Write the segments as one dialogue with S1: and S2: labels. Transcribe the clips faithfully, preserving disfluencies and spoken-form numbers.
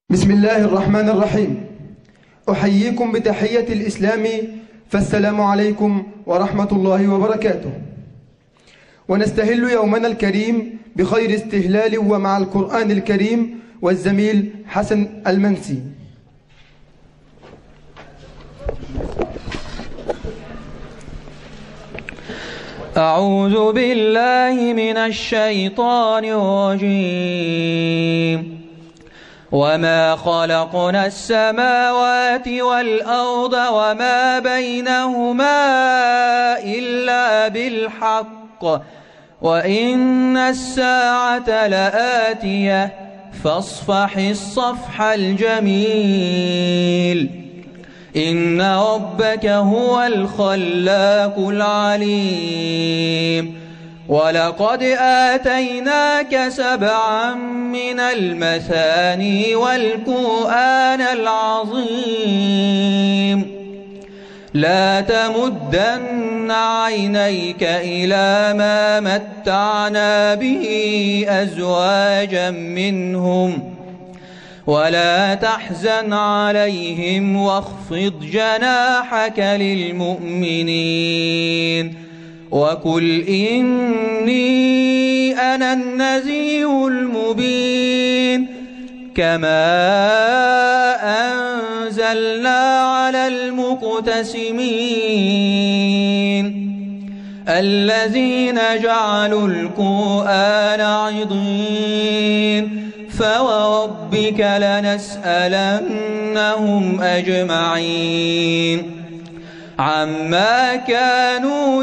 S1: بسم الله الرحمن الرحيم. أحييكم بتحية الإسلام، فالسلام عليكم ورحمة الله وبركاته. ونستهل يومنا الكريم بخير استهلال ومع القرآن الكريم والزميل حسن المنسي.
S2: أعوذ بالله من الشيطان الرجيم. وما خلقنا السماوات والأرض وما بينهما إلا بالحق وإن الساعة لآتية فاصفح الصفح الجميل إن ربك هو الخلاق العليم. ولقد آتيناك سبعا من المثاني والقرآن العظيم. لا تمدن عينيك إلى ما متعنا به أزواجا منهم ولا تحزن عليهم واخفض جناحك للمؤمنين وقل إني أنا النذير المبين. كما أنزلنا على المقتسمين الذين جعلوا القرآن عضين فوربك لنسألنهم أجمعين عما كانوا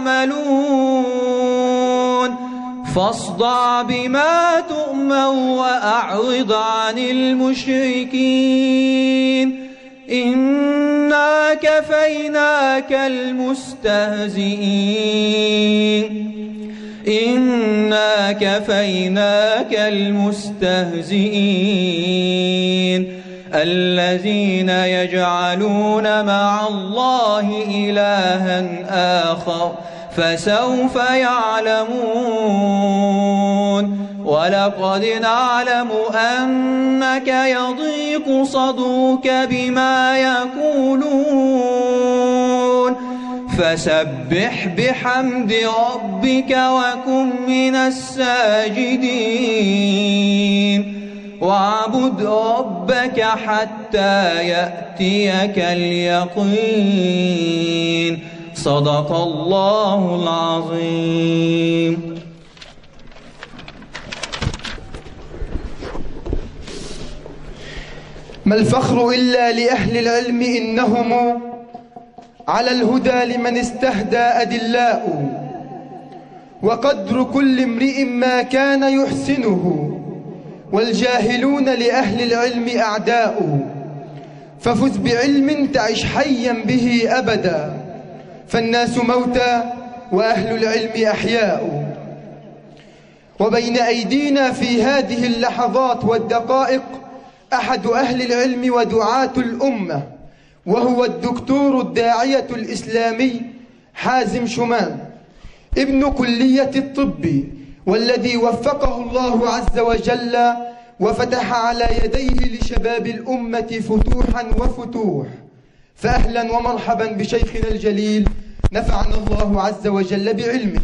S2: يعملون. فاصدع بما تؤمر وأعرض عن المشركين إنا كفيناك المستهزئين إنا كفيناك المستهزئين الذين يجعلون مع الله إلها آخر فسوف يعلمون. ولقد نعلم أنك يضيق صدرك بما يقولون فسبح بحمد ربك وكن من الساجدين واعبد ربك حتى يأتيك اليقين. صدق الله العظيم.
S1: ما الفخر إلا لأهل العلم إنهم على الهدى لمن استهدى أدلاء. وقدر كل امرئ ما كان يحسنه والجاهلون لأهل العلم أعداء. ففز بعلم تعش حيا به أبدا فالناس موتى وأهل العلم أحياء. وبين أيدينا في هذه اللحظات والدقائق أحد أهل العلم ودعاة الأمة وهو الدكتور الداعية الإسلامي حازم شومان ابن كلية الطب، والذي وفقه الله عز وجل وفتح على يديه لشباب الأمة فتوحا وفتوح. فأهلا ومرحبا بشيخنا الجليل نفعنا الله عز وجل بعلمه.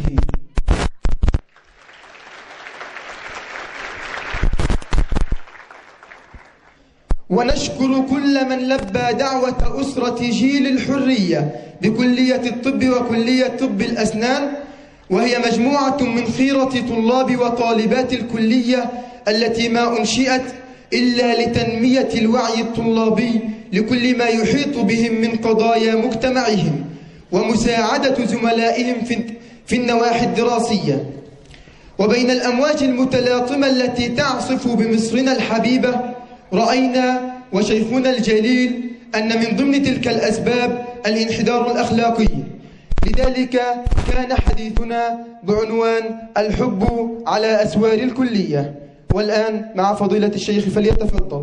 S1: ونشكر كل من لبى دعوة أسرة جيل الحرية بكلية الطب وكلية طب الأسنان، وهي مجموعة من خيرة طلاب وطالبات الكلية التي ما أنشئت إلا لتنمية الوعي الطلابي لكل ما يحيط بهم من قضايا مجتمعهم ومساعدة زملائهم في النواحي الدراسية. وبين الأمواج المتلاطمة التي تعصف بمصرنا الحبيبة رأينا وشيخنا الجليل أن من ضمن تلك الأسباب الانحدار الأخلاقي. لذلك كان حديثنا بعنوان الحب على أسوار الكلية. والآن مع فضيلة الشيخ فليتفضل.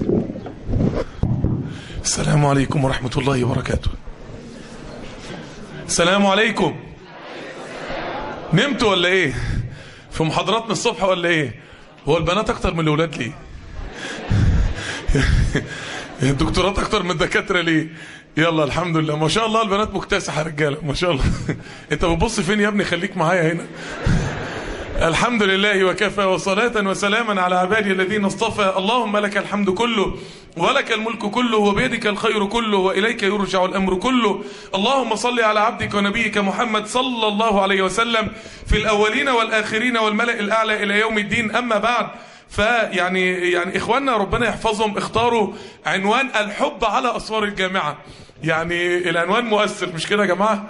S3: السلام عليكم ورحمة الله وبركاته. السلام عليكم. نمتوا ولا ايه؟ في محاضراتنا الصبح ولا ايه؟ هو البنات اكتر من الاولاد ليه؟ الدكتورات اكتر من الدكاتره ليه؟ يلا الحمد لله ما شاء الله البنات مكتسحه رجاله ما شاء الله. انت بتبص فين يا ابني؟ خليك معايا هنا. الحمد لله وكفى وصلاة وسلاما على عبادي الذين اصطفى. اللهم لك الحمد كله ولك الملك كله وبيدك الخير كله وإليك يرجع الأمر كله. اللهم صل على عبدك ونبيك محمد صلى الله عليه وسلم في الأولين والآخرين والملأ الأعلى إلى يوم الدين. أما بعد فيعني يعني إخواننا ربنا يحفظهم اختاروا عنوان الحب على أسوار الجامعة. يعني العنوان مؤثر مش كده يا جماعة؟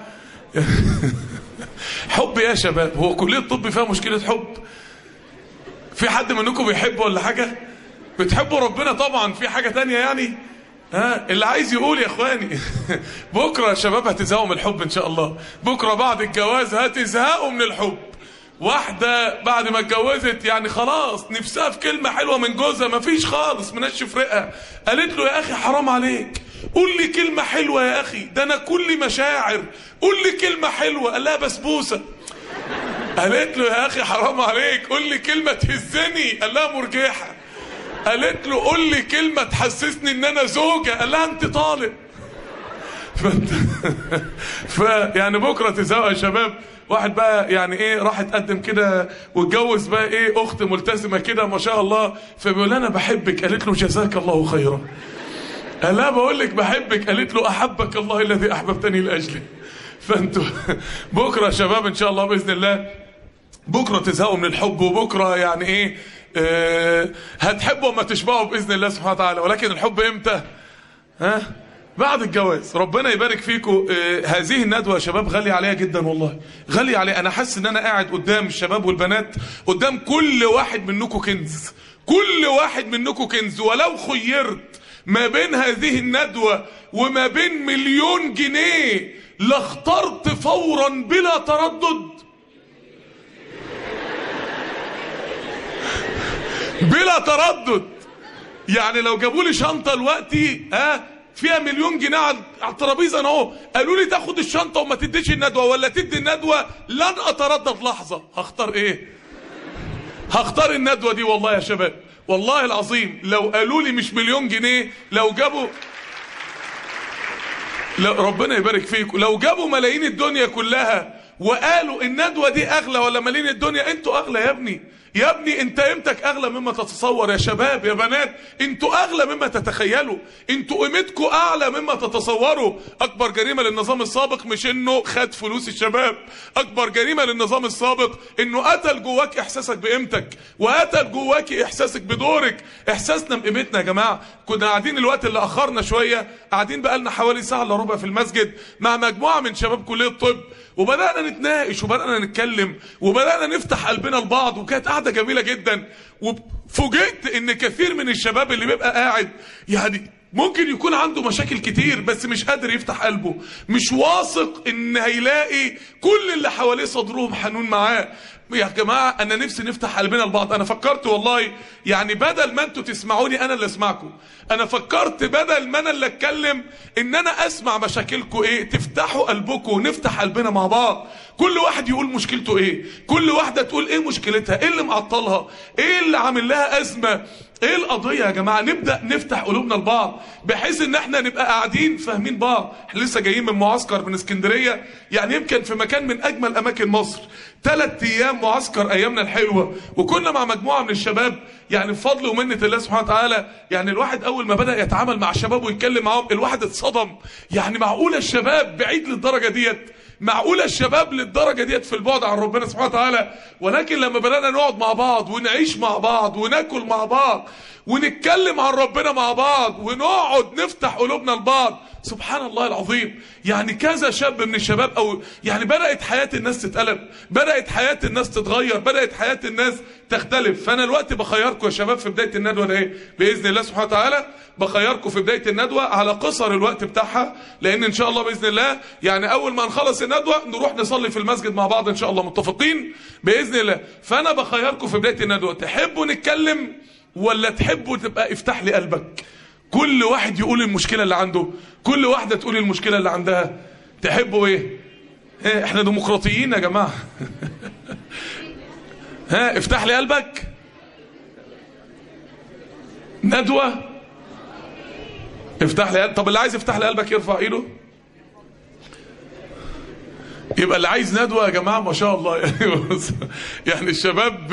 S3: حب يا شباب، هو كلية الطب فيها مشكلة حب؟ في حد منكم بيحب ولا حاجة؟ بتحبوا ربنا طبعا، في حاجة تانية يعني؟ ها اللي عايز يقول يا اخواني. بكرة يا شباب هتزهقوا من الحب ان شاء الله. بكرة بعد الجواز هتزهقوا من الحب. واحدة بعد ما اتجوزت يعني خلاص نفسها في كلمة حلوة من جوزها مفيش خالص منشف رقها، قالت له يا اخي حرام عليك قول لي كلمة حلوة يا اخي، ده انا كل مشاعر، قول لي كلمة حلوة. قال لها بسبوسة. قالت له يا اخي حرام عليك قول لي كلمة تهزني. قال لها مرجحة. قالت له قول لي كلمة تحسسني ان انا زوجة. قال لها انت طالب. ف يعني بكرة تزهقوا يا شباب. واحد بقى يعني ايه راح اتقدم كده واتجوز بقى ايه اخت ملتزمة كده ما شاء الله، فبيقول انا بحبك. قالت له جزاك الله خيرا. قال لها بقول لك بحبك. قالت له احبك الله الذي احببتني لاجله. فانتوا بكره يا شباب ان شاء الله باذن الله بكره تزهقوا من الحب، وبكره يعني ايه آه هتحبوا وما تشبعوا باذن الله سبحانه وتعالى. ولكن الحب امتى؟ ها بعد الجواز. ربنا يبارك فيكم. آه هذه الندوه يا شباب غاليه عليا جدا والله، غاليه عليا. انا حاسس ان انا قاعد قدام الشباب والبنات، قدام كل واحد منكم كنز، كل واحد منكم كنز. ولو خيرت ما بين هذه الندوه وما بين مليون جنيه لاخترت فورا بلا تردد، بلا تردد. يعني لو جابوا لي شنطه دلوقتي ها فيها مليون جنيه على الترابيزه انا اهو، قالوا لي تاخد الشنطه وما تديش الندوه ولا تدي الندوه، لن اتردد لحظه. هختار ايه؟ هختار الندوه دي والله يا شباب، والله العظيم. لو قالوا لي مش مليون جنيه، لو جابوا لو ربنا يبارك فيكم لو جابوا ملايين الدنيا كلها وقالوا الندوه دي اغلى ولا ملايين الدنيا، انتوا اغلى يا ابني. يا ابني انت قيمتك اغلى مما تتصور. يا شباب يا بنات انتوا اغلى مما تتخيلوا، انتوا قيمتكم اعلى مما تتصوروا. اكبر جريمه للنظام السابق مش انه خد فلوس الشباب، اكبر جريمه للنظام السابق انه قتل جواك احساسك بقيمتك، وقتل جواك احساسك بدورك، احساسنا بقيمتنا. يا جماعه كنا قاعدين الوقت اللي اخرنا شويه، قاعدين بقالنا حوالي ساعه الا ربع في المسجد مع مجموعه من شباب كليه الطب، وبدانا نتناقش وبدانا نتكلم وبدانا نفتح قلبنا لبعض، وكانت قاعده جميله جدا. وفوجئت ان كثير من الشباب اللي بيبقى قاعد يعني ممكن يكون عنده مشاكل كتير بس مش قادر يفتح قلبه، مش واثق ان هيلاقي كل اللي حواليه صدرهم حنون معاه. يا جماعه انا نفسي نفتح قلبنا لبعض. انا فكرت والله يعني بدل ما انتوا تسمعوني انا اللي اسمعكم، انا فكرت بدل ما انا اللي اتكلم ان انا اسمع مشاكلكم ايه، تفتحوا قلبكم ونفتح قلبنا مع بعض. كل واحد يقول مشكلته ايه، كل واحده تقول ايه مشكلتها، ايه اللي معطلها، ايه اللي عامل لها ازمه، ايه القضيه. يا جماعه نبدا نفتح قلوبنا لبعض بحيث ان احنا نبقى قاعدين فاهمين بعض. احنا لسه جايين من معسكر من اسكندريه، يعني يمكن في مكان من اجمل اماكن مصر، ثلاث ايام معسكر ايامنا الحلوه، وكنا مع مجموعه من الشباب يعني بفضل ومنه الله سبحانه وتعالى. يعني الواحد اول ما بدا يتعامل مع الشباب ويتكلم معاهم الواحد اتصدم. يعني معقوله الشباب بعيد للدرجه ديت؟ معقوله الشباب للدرجه ديت في البعد عن ربنا سبحانه وتعالى؟ ولكن لما بدانا نقعد مع بعض ونعيش مع بعض وناكل مع بعض ونتكلم عن ربنا مع بعض ونقعد نفتح قلوبنا لبعض، سبحان الله العظيم. يعني كذا شاب من الشباب او يعني بدأت حياة الناس تتقلب، بدأت حياة الناس تتغير، بدأت حياة الناس تختلف. فانا الوقت بخيركم يا شباب في بداية الندوة ده ايه بإذن الله سبحانه وتعالى، بخيركم في بداية الندوة على قصر الوقت بتاعها، لان ان شاء الله بإذن الله يعني اول ما نخلص الندوة نروح نصلي في المسجد مع بعض ان شاء الله، متفقين بإذن الله. فانا بخيركم في بداية الندوة، تحبوا نتكلم ولا تحبوا تبقى افتح لي قلبك؟ كل واحد يقول المشكلة اللي عنده، كل واحدة تقول المشكلة اللي عندها. تحبوا ايه؟ احنا ديمقراطيين يا جماعة. ها افتح لي قلبك. ندوة افتح لي قلبك. طب اللي عايز يفتح لي قلبك يرفع ايده. يبقى اللي عايز ندوة يا جماعة ما شاء الله. يعني الشباب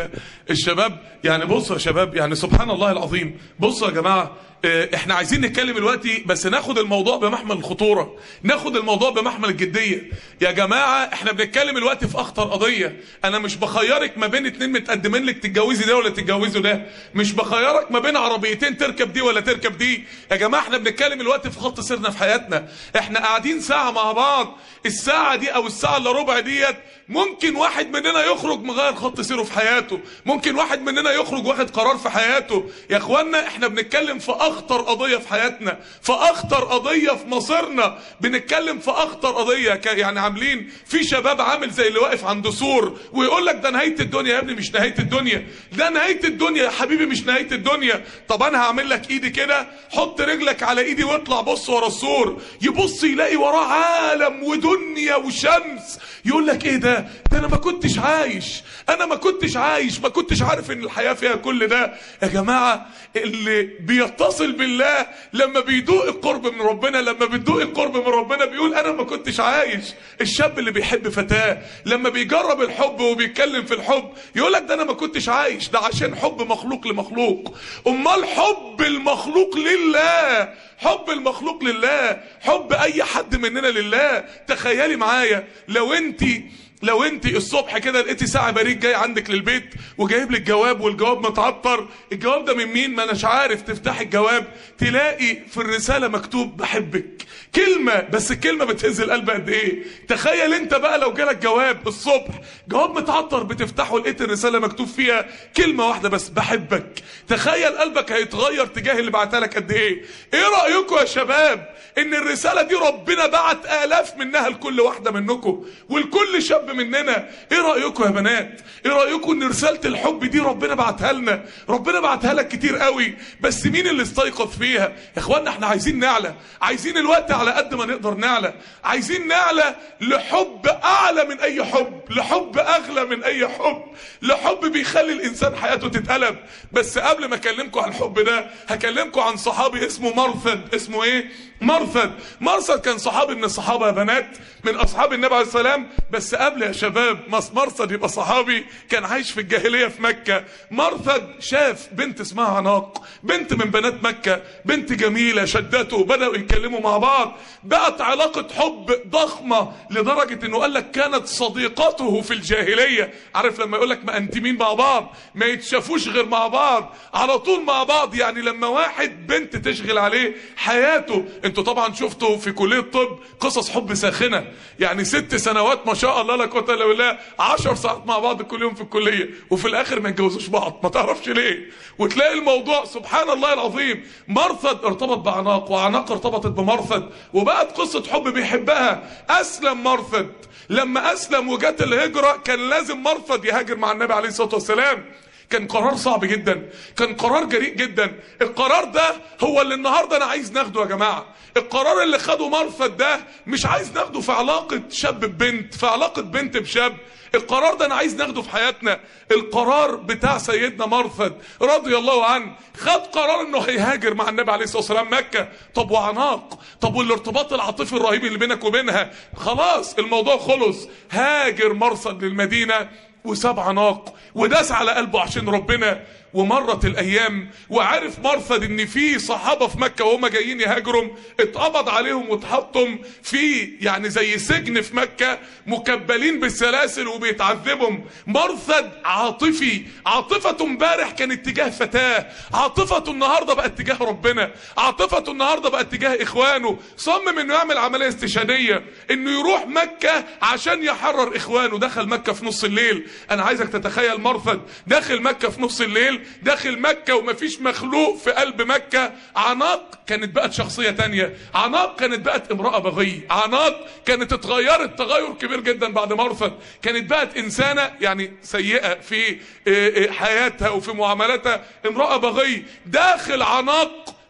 S3: الشباب يعني بصوا يا شباب، يعني سبحان الله العظيم. بصوا يا جماعة، احنا عايزين نتكلم دلوقتي بس ناخد الموضوع بمحمل الخطورة، ناخد الموضوع بمحمل الجدية يا جماعة. احنا بنتكلم دلوقتي في اخطر قضية. انا مش بخيرك ما بين اتنين متقدمين لك تتجوزي ده ولا تتجوزوا ده، مش بخيرك ما بين عربيتين تركب دي ولا تركب دي يا جماعة. احنا بنتكلم دلوقتي في خط سيرنا في حياتنا. احنا قاعدين ساعة مع بعض، الساعة دي او الساعة الا ربع ديت ممكن واحد مننا يخرج مغير خط سيره في حياته، ممكن واحد مننا يخرج واخد قرار في حياته. يا اخوانا احنا بنتكلم في اخطر قضية في حياتنا، في اخطر قضية في مصيرنا، بنتكلم في اخطر قضية. يعني عاملين في شباب عامل زي اللي واقف عند سور ويقول لك ده نهاية الدنيا. يا ابني مش نهاية الدنيا، ده نهاية الدنيا يا حبيبي، مش نهاية الدنيا. طب انا هعمل لك ايدي كده، حط رجلك على ايدي واطلع بص ورا السور. يبص يلاقي وراه عالم ودنيا وشمس، يقول لك ايه ده؟ ده انا ما كنتش عايش، انا ما كنتش عايش، ما كنتش عارف ان الحياة فيها كل ده. يا جماعة اللي بيتصل بالله لما بيدوق القرب من ربنا، لما بيدوق القرب من ربنا بيقول انا ما كنتش عايش. الشاب اللي بيحب فتاة لما بيجرب الحب وبيتكلم في الحب يقول لك ده انا ما كنتش عايش، ده عشان حب مخلوق لمخلوق. امال حب المخلوق لله، حب المخلوق لله، حب اي حد مننا لله. تخيلي معايا لو انتي لو انت الصبح كده لقيتي ساعة بريد جاي عندك للبيت وجايب لك جواب والجواب متعطر، الجواب ده من مين؟ ما اناش عارف. تفتح الجواب تلاقي في الرسالة مكتوب بحبك، كلمة بس الكلمة بتهز القلب قد ايه. تخيل انت بقى لو جالك جواب الصبح، جواب متعطر، بتفتحه لقيت الرسالة مكتوب فيها كلمة واحدة بس بحبك. تخيل قلبك هيتغير تجاه اللي بعتها لك قد ايه. ايه رأيكم يا شباب ان الرسالة دي ربنا بعت آلاف منها لكل واحدة منكم ولكل شاب مننا؟ ايه رأيكم يا بنات؟ ايه رأيكم ان رسالة الحب دي ربنا بعتها لنا؟ ربنا بعتها لك كتير قوي، بس مين اللي استيقظ فيها؟ يا اخوانا احنا عايزين نعلى، عايزين الوقت على قد ما نقدر نعلى، عايزين نعلى لحب اعلى من اي حب، لحب اغلى من اي حب، لحب بيخلي الانسان حياته تتقلب. بس قبل ما اكلمكم عن الحب ده هكلمكم عن صحابي اسمه مرثد. اسمه ايه؟ مرثد. مرثد كان صحابي من الصحابة يا بنات، من اصحاب النبي عليه السلام. بس قبل يا شباب مرثد يبقى صحابي كان عايش في الجاهلية في مكة. مرثد شاف بنت اسمها عناق، بنت من بنات مكة، بنت جميلة، شدته، بدأوا يتكلموا مع بعض، بقت علاقة حب ضخمة لدرجة انه قال لك كانت صديقته في الجاهلية. عارف لما يقول لك ما انتمين مع بعض، ما يتشافوش غير مع بعض، على طول مع بعض. يعني لما واحد بنت تشغل عليه حياته. انتوا طبعا شفتوا في كلية الطب قصص حب ساخنة، يعني ست سنوات ما شاء الله لا قوة الا بالله، عشر ساعات مع بعض كل يوم في الكلية، وفي الاخر ما يتجوزوش بعض، ما تعرفش ليه. وتلاقي الموضوع سبحان الله العظيم، مرثد ارتبط بعناق وعناق ارتبطت بمرثد، وبقت قصة حب بيحبها. اسلم مرثد، لما اسلم وجات الهجرة كان لازم مرثد يهاجر مع النبي عليه الصلاة والسلام. كان قرار صعب جدا، كان قرار جريء جدا. القرار ده هو اللي النهاردة انا عايز ناخده يا جماعة. القرار اللي خده مرثد ده مش عايز ناخده في علاقة شاب ببنت، في علاقة بنت بشاب. القرار ده انا عايز ناخده في حياتنا. القرار بتاع سيدنا مرثد رضي الله عنه، خد قرار انه هيهاجر مع النبي عليه الصلاة والسلام مكة. طب وعناق؟ طب والارتباط العاطفي الرهيب اللي بينك وبينها؟ خلاص الموضوع خلص. هاجر مرثد للمدينة وساب عناق وداس على قلبه عشان ربنا. ومرت الايام وعرف مرثد ان في صحابه في مكه وهم جايين يهاجروا اتقبض عليهم واتحطم في يعني زي سجن في مكه، مكبلين بالسلاسل وبيتعذبهم. مرثد عاطفي، عاطفته امبارح كانت تجاه فتاه، عاطفته النهارده بقت تجاه ربنا، عاطفته النهارده بقت تجاه اخوانه. صمم انه يعمل عمليه استشهاديه، انه يروح مكه عشان يحرر اخوانه. دخل مكه في نص الليل. انا عايزك تتخيل مرثد داخل مكه في نص الليل، داخل مكة ومفيش مخلوق في قلب مكة. عناق كانت بقت شخصية تانية، عناق كانت بقت امرأة بغية، عناق كانت اتغيرت تغير كبير جدا بعد مرثد. كانت بقت انسانة يعني سيئة في حياتها وفي معاملاتها، امرأة بغية. داخل عناق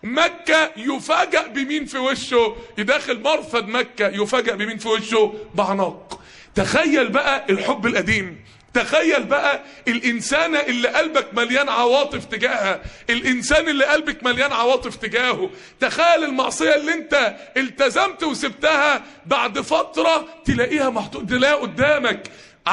S3: مكة يفاجأ بمين في وشه؟ يداخل مرصد مكة يفاجأ بمين في وشه؟ بعناق. تخيل بقى الحب القديم، تخيل بقى الإنسانة اللي قلبك مليان عواطف تجاهها، الإنسان اللي قلبك مليان عواطف تجاهه. تخيل المعصية اللي انت التزمت وسبتها بعد فترة تلاقيها محطوط، تلاقيها قدامك.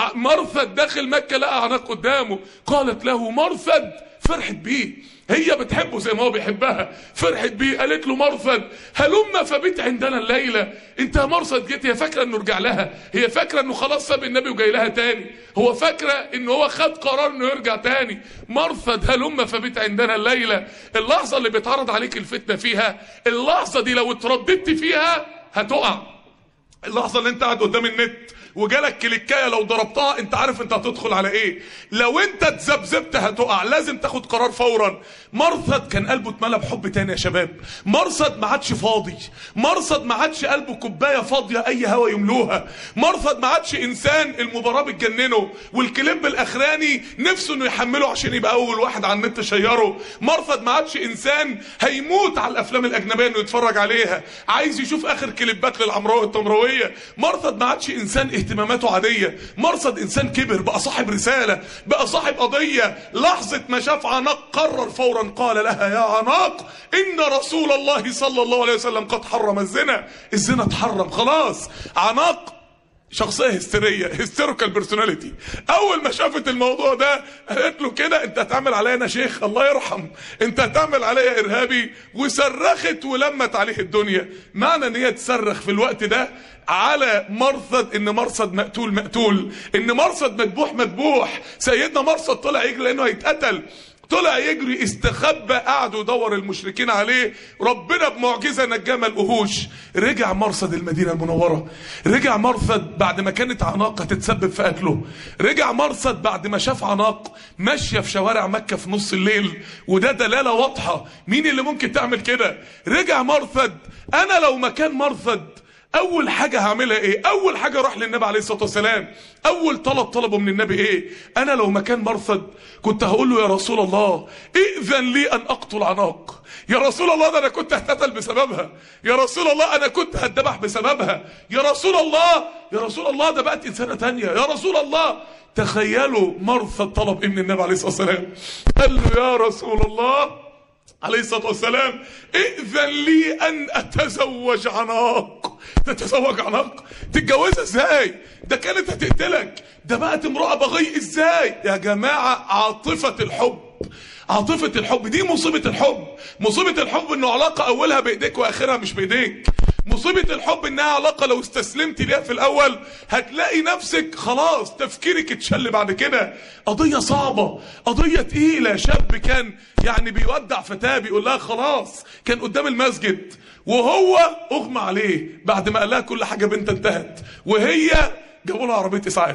S3: مرثد داخل مكة لقى عناق قدامه، قالت له مرثد، فرحت بيه، هي بتحبه زي ما هو بيحبها، فرحت بيه، قالت له مرثد هلم فبيت عندنا الليلة. انت يا مرثد جيت، هي فاكرة انه رجع لها، هي فاكرة انه خلاص ساب النبي وجاي لها تاني، هو فاكرة انه هو خد قرار انه يرجع تاني. مرثد هلم فبيت عندنا الليلة. اللحظة اللي بيتعرض عليك الفتنة فيها، اللحظة دي لو اترددت فيها هتقع. اللحظة اللي انت قاعد قدام النت وجالك كليكايه لو ضربتها انت عارف انت هتدخل على ايه، لو انت اتذبذبت هتقع، لازم تاخد قرار فورا. مرصد كان قلبه اتملى بحب تاني يا شباب، مرصد ما عادش فاضي، مرصد ما عادش قلبه كوبايه فاضيه اي هوا يملوها، مرصد ما عادش انسان المباراه بتجننه والكليب الاخراني نفسه انه يحمله عشان يبقى اول واحد على النت شيره، مرصد ما عادش انسان هيموت على الافلام الاجنبيه انه يتفرج عليها، عايز يشوف اخر كليبات للعمراء التمرويه. مرصد ما عادش انسان اهتماماته عاديه، مرصد انسان كبر، بقى صاحب رساله، بقى صاحب قضيه. لحظه ما شاف عناق قرر فورا، قال لها يا عناق ان رسول الله صلى الله عليه وسلم قد حرم الزنا. الزنا اتحرم خلاص. عناق شخصيه هستيريه، هيستيريكال بيرسوناليتي، اول ما شافت الموضوع ده قالت له كده انت هتعمل عليا انا شيخ الله يرحم، انت هتعمل عليا ارهابي، وصرخت ولمت عليه الدنيا. معنى ان هي تصرخ في الوقت ده على مرصد، ان مرصد مقتول مقتول، ان مرصد مذبوح مذبوح. سيدنا مرصد طلع يجري لانه هيتقتل، طلع يجري استخبى، قعدوا يدور المشركين عليه، ربنا بمعجزه نجاه من الوحوش. رجع مرصد المدينه المنوره، رجع مرصد بعد ما كانت عناق هتتسبب في قتله، رجع مرصد بعد ما شاف عناق ماشيه في شوارع مكه في نص الليل، وده دلاله واضحه مين اللي ممكن تعمل كده. رجع مرصد، انا لو مكان مرصد اول حاجه هعملها ايه؟ اول حاجه راح للنبي عليه الصلاه والسلام، اول طلب طلبه من النبي ايه؟ انا لو مكان مرصد كنت هقول له يا رسول الله ائذن لي ان اقتل عناق، يا رسول الله ده انا كنت هتقتل بسببها، يا رسول الله انا كنت هتذبح بسببها، يا رسول الله يا رسول الله ده بقت انسانه تانيه، يا رسول الله. تخيلوا مرصد طلب ايه من النبي عليه الصلاه والسلام؟ قال له يا رسول الله عليه الصلاة والسلام ائذن لي ان اتزوج عناق. تتزوج عناق؟ تتجوزها ازاي؟ ده كانت هتقتلك، ده بقت امرأة بغي ازاي؟ يا جماعة عاطفة الحب، عاطفة الحب دي مصيبة الحب. مصيبة الحب انه علاقة اولها بايديك واخرها مش بايديك. مصيبة الحب انها علاقة لو استسلمت ليها في الاول هتلاقي نفسك خلاص تفكيرك اتشل بعد كده. قضية صعبة، قضية تقيلة. شاب كان يعني بيودع فتاة بيقول لها خلاص، كان قدام المسجد وهو اغمى عليه بعد ما قال لها كل حاجة بنت انتهت، وهي جابوا لها عربية اسعاف.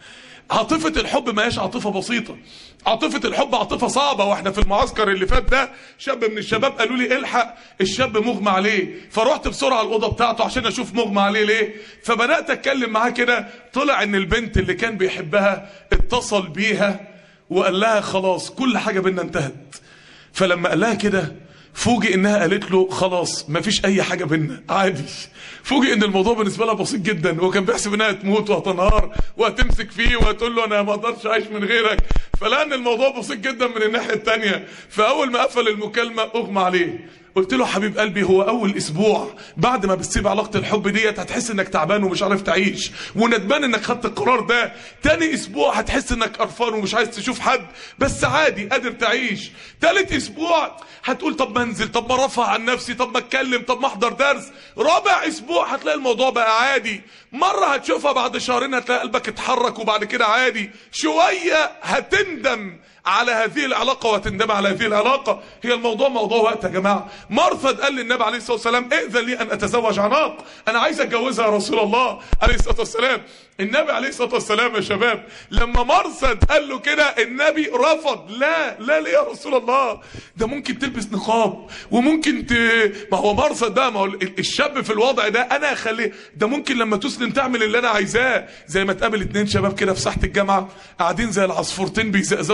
S3: عاطفة الحب ما هيش عاطفة بسيطة، عاطفة الحب عاطفة صعبة. واحنا في المعسكر اللي فات ده شاب من الشباب قالوا لي الحق الشاب مغمى عليه، فروحت بسرعة الأوضة بتاعته عشان اشوف مغمى عليه ليه، فبدأت اتكلم معاه كده. طلع ان البنت اللي كان بيحبها اتصل بيها وقال لها خلاص كل حاجة بينا انتهت. فلما قال لها كده فوجئ انها قالت له خلاص مفيش اي حاجة بينا عادي. فوجئ ان الموضوع بالنسبة لها بسيط جدا، وكان بيحسب انها تموت وهتنهار وهتمسك فيه وهتقول له انا ما اقدرش اعيش من غيرك، فلان الموضوع بسيط جدا من الناحية التانية. فاول ما قفل المكالمة اغمى عليه. قلت له حبيب قلبي هو اول اسبوع بعد ما بتسيب علاقة الحب ديت هتحس انك تعبان ومش عارف تعيش وندمان انك خدت القرار ده، تاني اسبوع هتحس انك قرفان ومش عايز تشوف حد بس عادي قادر تعيش، تالت اسبوع هتقول طب ما انزل، طب ما رفع عن نفسي، طب ما اتكلم، طب ما احضر درس، رابع اسبوع هتلاقي الموضوع بقى عادي، مرة هتشوفها بعد شهرين هتلاقي قلبك اتحرك وبعد كده عادي، شوية هتندم على هذه العلاقة وتندم على هذه العلاقة. هي الموضوع موضوع وقت يا جماعة. مرثد قال للنبي عليه الصلاة والسلام ائذن لي ان اتزوج عناق، انا عايز اتجوزها يا رسول الله عليه الصلاة والسلام. النبي عليه الصلاة والسلام يا شباب لما مرثد قال له كده النبي رفض، لا لا ليه يا رسول الله، ده ممكن تلبس نقاب وممكن ت... ما هو مرثد ده، ما هو الشاب في الوضع ده انا اخليه، ده ممكن لما تسلم تعمل اللي انا عايزاه. زي ما تقابل اتنين شباب كده في ساحة الجامعة قاعدين زي العصفورتين بيزقزقوا قصاد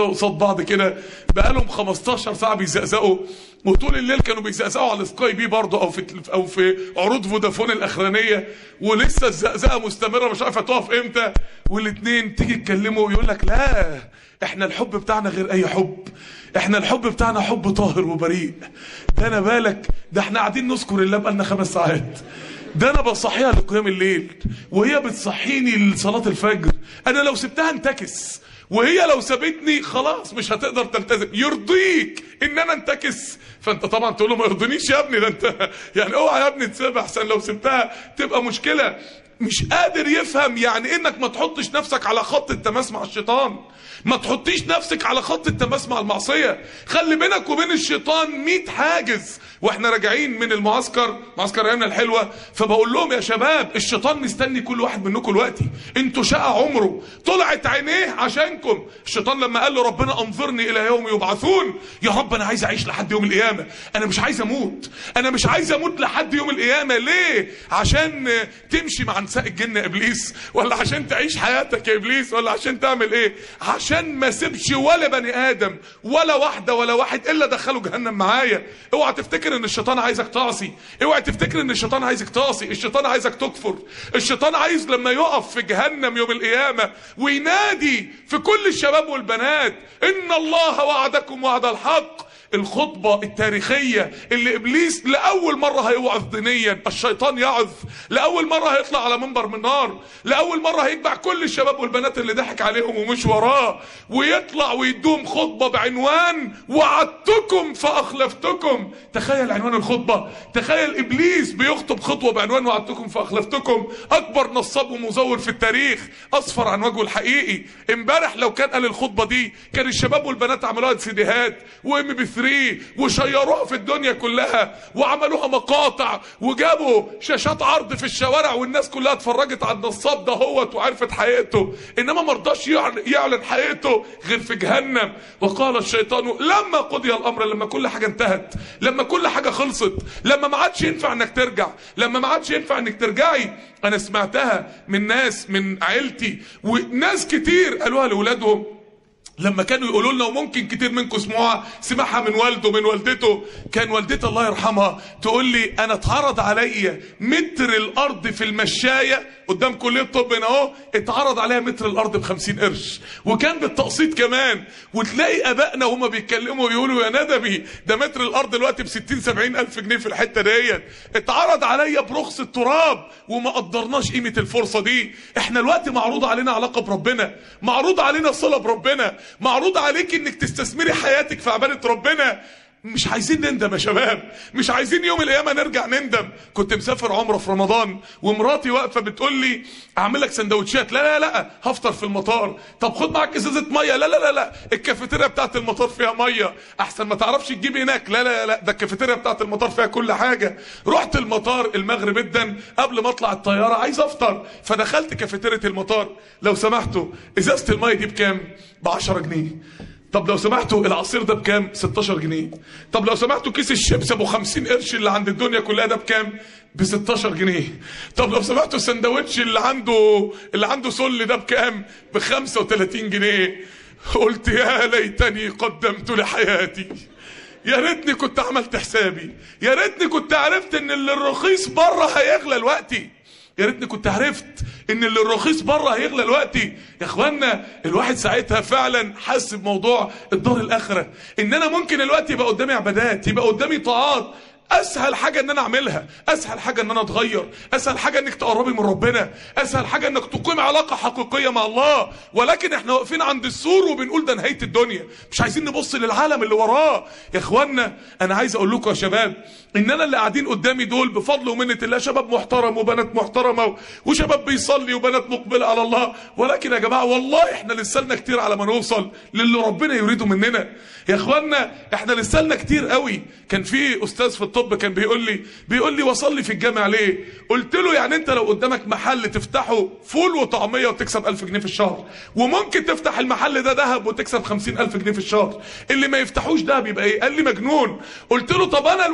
S3: بعض كده بقالهم خمستاشر ساعه بيزقزقوا، وطول الليل كانوا بيزقزقوا على سكاي بي برضه او في او في عروض فودافون الاخرانيه، ولسه الزقزقه مستمره مش عارفه تقف امتى. والاثنين تيجي تكلموا ويقول لك لا احنا الحب بتاعنا غير اي حب، احنا الحب بتاعنا حب طاهر وبريء. ده انا بالك ده احنا قاعدين نذكر الله بقالنا خمس ساعات، ده انا بصحيها لقيام الليل وهي بتصحيني لصلاه الفجر. انا لو سبتها انتكس، وهي لو سابتني خلاص مش هتقدر تلتزم. يرضيك ان انا انتكس؟ فانت طبعا تقول له ما يرضينيش يا ابني، ده انت يعني اوعى يا ابني تسيبها احسن لو سبتها تبقى مشكله. مش قادر يفهم يعني انك ما تحطش نفسك على خط التماس مع الشيطان، ما تحطيش نفسك على خط التماس مع المعصيه. خلي بينك وبين الشيطان مية حاجز. واحنا راجعين من المعسكر، معسكر ايامنا الحلوه، فبقول لهم يا شباب الشيطان مستني كل واحد منكم دلوقتي، انتوا شقى عمره طلعت عينيه عشانكم. الشيطان لما قال له ربنا انظرني الى يوم يبعثون، يا رب انا عايز اعيش لحد يوم القيامه، انا مش عايز اموت، انا مش عايز اموت لحد يوم القيامه. ليه؟ عشان تمشي مع نساء الجن يا ابليس، ولا عشان تعيش حياتك يا ابليس، ولا عشان تعمل ايه؟ عشان ما سيبش ولا بني ادم ولا واحده ولا واحد الا دخله جهنم معايا. اوعى تفتكر ان الشيطان عايزك تعصي، اوعى تفتكر ان الشيطان عايزك تعصي، الشيطان عايزك تكفر. الشيطان عايز لما يقف في جهنم يوم القيامه وينادي في كل الشباب والبنات ان الله وعدكم وعد الحق. الخطبة التاريخية اللي ابليس لأول مرة هيوعظ دينيا، الشيطان يعظ لأول مرة، هيطلع على منبر من نار، لأول مرة هيجمع كل الشباب والبنات اللي ضحك عليهم ومش وراه، ويطلع ويدوم خطبة بعنوان وعدتكم فأخلفتكم. تخيل عنوان الخطبة، تخيل ابليس بيخطب خطوة بعنوان وعدتكم فأخلفتكم. اكبر نصاب ومزور في التاريخ اصفر عن وجهه الحقيقي. امبارح لو كان قال الخطبة دي كان الشباب والبنات عملوها سيديهات وام بي ثري وشيروها في الدنيا كلها وعملوها مقاطع وجابوا شاشات عرض في الشوارع والناس كلها اتفرجت على النصاب ده هوت وعرفت حقيقته. انما مرضاش يعلن حقيقته غير في جهنم. وقال الشيطان لما قضي الامر، لما كل حاجه انتهت، لما كل حاجه خلصت، لما ما عادش ينفع انك ترجع، لما ما عادش ينفع انك ترجعي. انا سمعتها من ناس من عيلتي وناس كتير قالوها لاولادهم لما كانوا يقولوا لنا، وممكن كتير منكم سمعوها، سمعها من والده من والدته. كان والدتي الله يرحمها تقول لي انا اتعرض عليا متر الارض في المشايه قدام كليه الطب هنا اهو، اتعرض عليها متر الارض بخمسين قرش، وكان بالتقسيط كمان. وتلاقي ابائنا وهم بيتكلموا يقولوا يا ندبي ده متر الارض دلوقتي بستين سبعين الف جنيه في الحته ديت، اتعرض عليا برخص التراب وما قدرناش قيمه الفرصه دي. احنا الوقت معروض علينا علاقه بربنا، معروض علينا صله بربنا، معروض عليك انك تستثمري حياتك في عباده ربنا. مش عايزين نندم يا شباب، مش عايزين يوم القيامه نرجع نندم. كنت مسافر عمره في رمضان ومراتي واقفه بتقول لي اعمل لك سندوتشات، لا لا لا هفطر في المطار. طب خد معاك ازازه ميه، لا لا لا لا الكافيتيريا بتاعت المطار فيها ميه، احسن ما تعرفش تجيب هناك، لا لا لا ده الكافيتيريا بتاعت المطار فيها كل حاجه. رحت المطار المغرب جدا قبل ما اطلع الطياره عايز افطر، فدخلت كافيتيريا المطار. لو سمحتوا ازازه الميه دي بكام؟ ب عشرة جنيه. طب لو سمحتوا العصير ده بكام؟ ستاشر جنيه. طب لو سمحتوا كيس الشيبس ابو خمسين قرش اللي عند الدنيا كلها ده بكام؟ ب ستاشر جنيه. طب لو سمحتوا السندوتش اللي عنده اللي عنده سل ده بكام؟ ب خمسة وتلاتين جنيه. قلت يا ليتني قدمت لحياتي، يا ريتني كنت عملت حسابي، يا ريتني كنت عرفت ان اللي الرخيص بره هيغلى دلوقتي، يا ريتني كنت عرفت ان اللي الرخيص بره هيغلى دلوقتي. يا اخوانا الواحد ساعتها فعلا حس بموضوع الدار الاخره، ان انا ممكن الوقت يبقى قدامي عبادات، يبقى قدامي طاعات، اسهل حاجه ان انا اعملها، اسهل حاجه ان انا اتغير، اسهل حاجه انك تقربي من ربنا، اسهل حاجه انك تقيم علاقه حقيقيه مع الله. ولكن احنا واقفين عند السور وبنقول ده نهايه الدنيا، مش عايزين نبص للعالم اللي وراه. يا اخوانا انا عايز اقول لكم يا شباب ان انا اللي قاعدين قدامي دول بفضل ومنه الله شباب محترم وبنات محترمه وشباب بيصلي وبنات مقبله على الله. ولكن يا جماعه والله احنا لسه لنا كتير على ما نوصل للي ربنا يريده مننا. يا اخوانا احنا لسه لنا كتير قوي. كان في استاذ في الطب كان بيقول لي بيقول لي وصلي في الجامع ليه؟ قلت له يعني انت لو قدامك محل تفتحه فول وطعميه وتكسب ألف جنيه في الشهر، وممكن تفتح المحل ده ذهب وتكسب خمسين ألف جنيه في الشهر، اللي ما يفتحوش دهب يبقى ايه؟ قال لي مجنون. قلت له طب انا الوقت ليه ما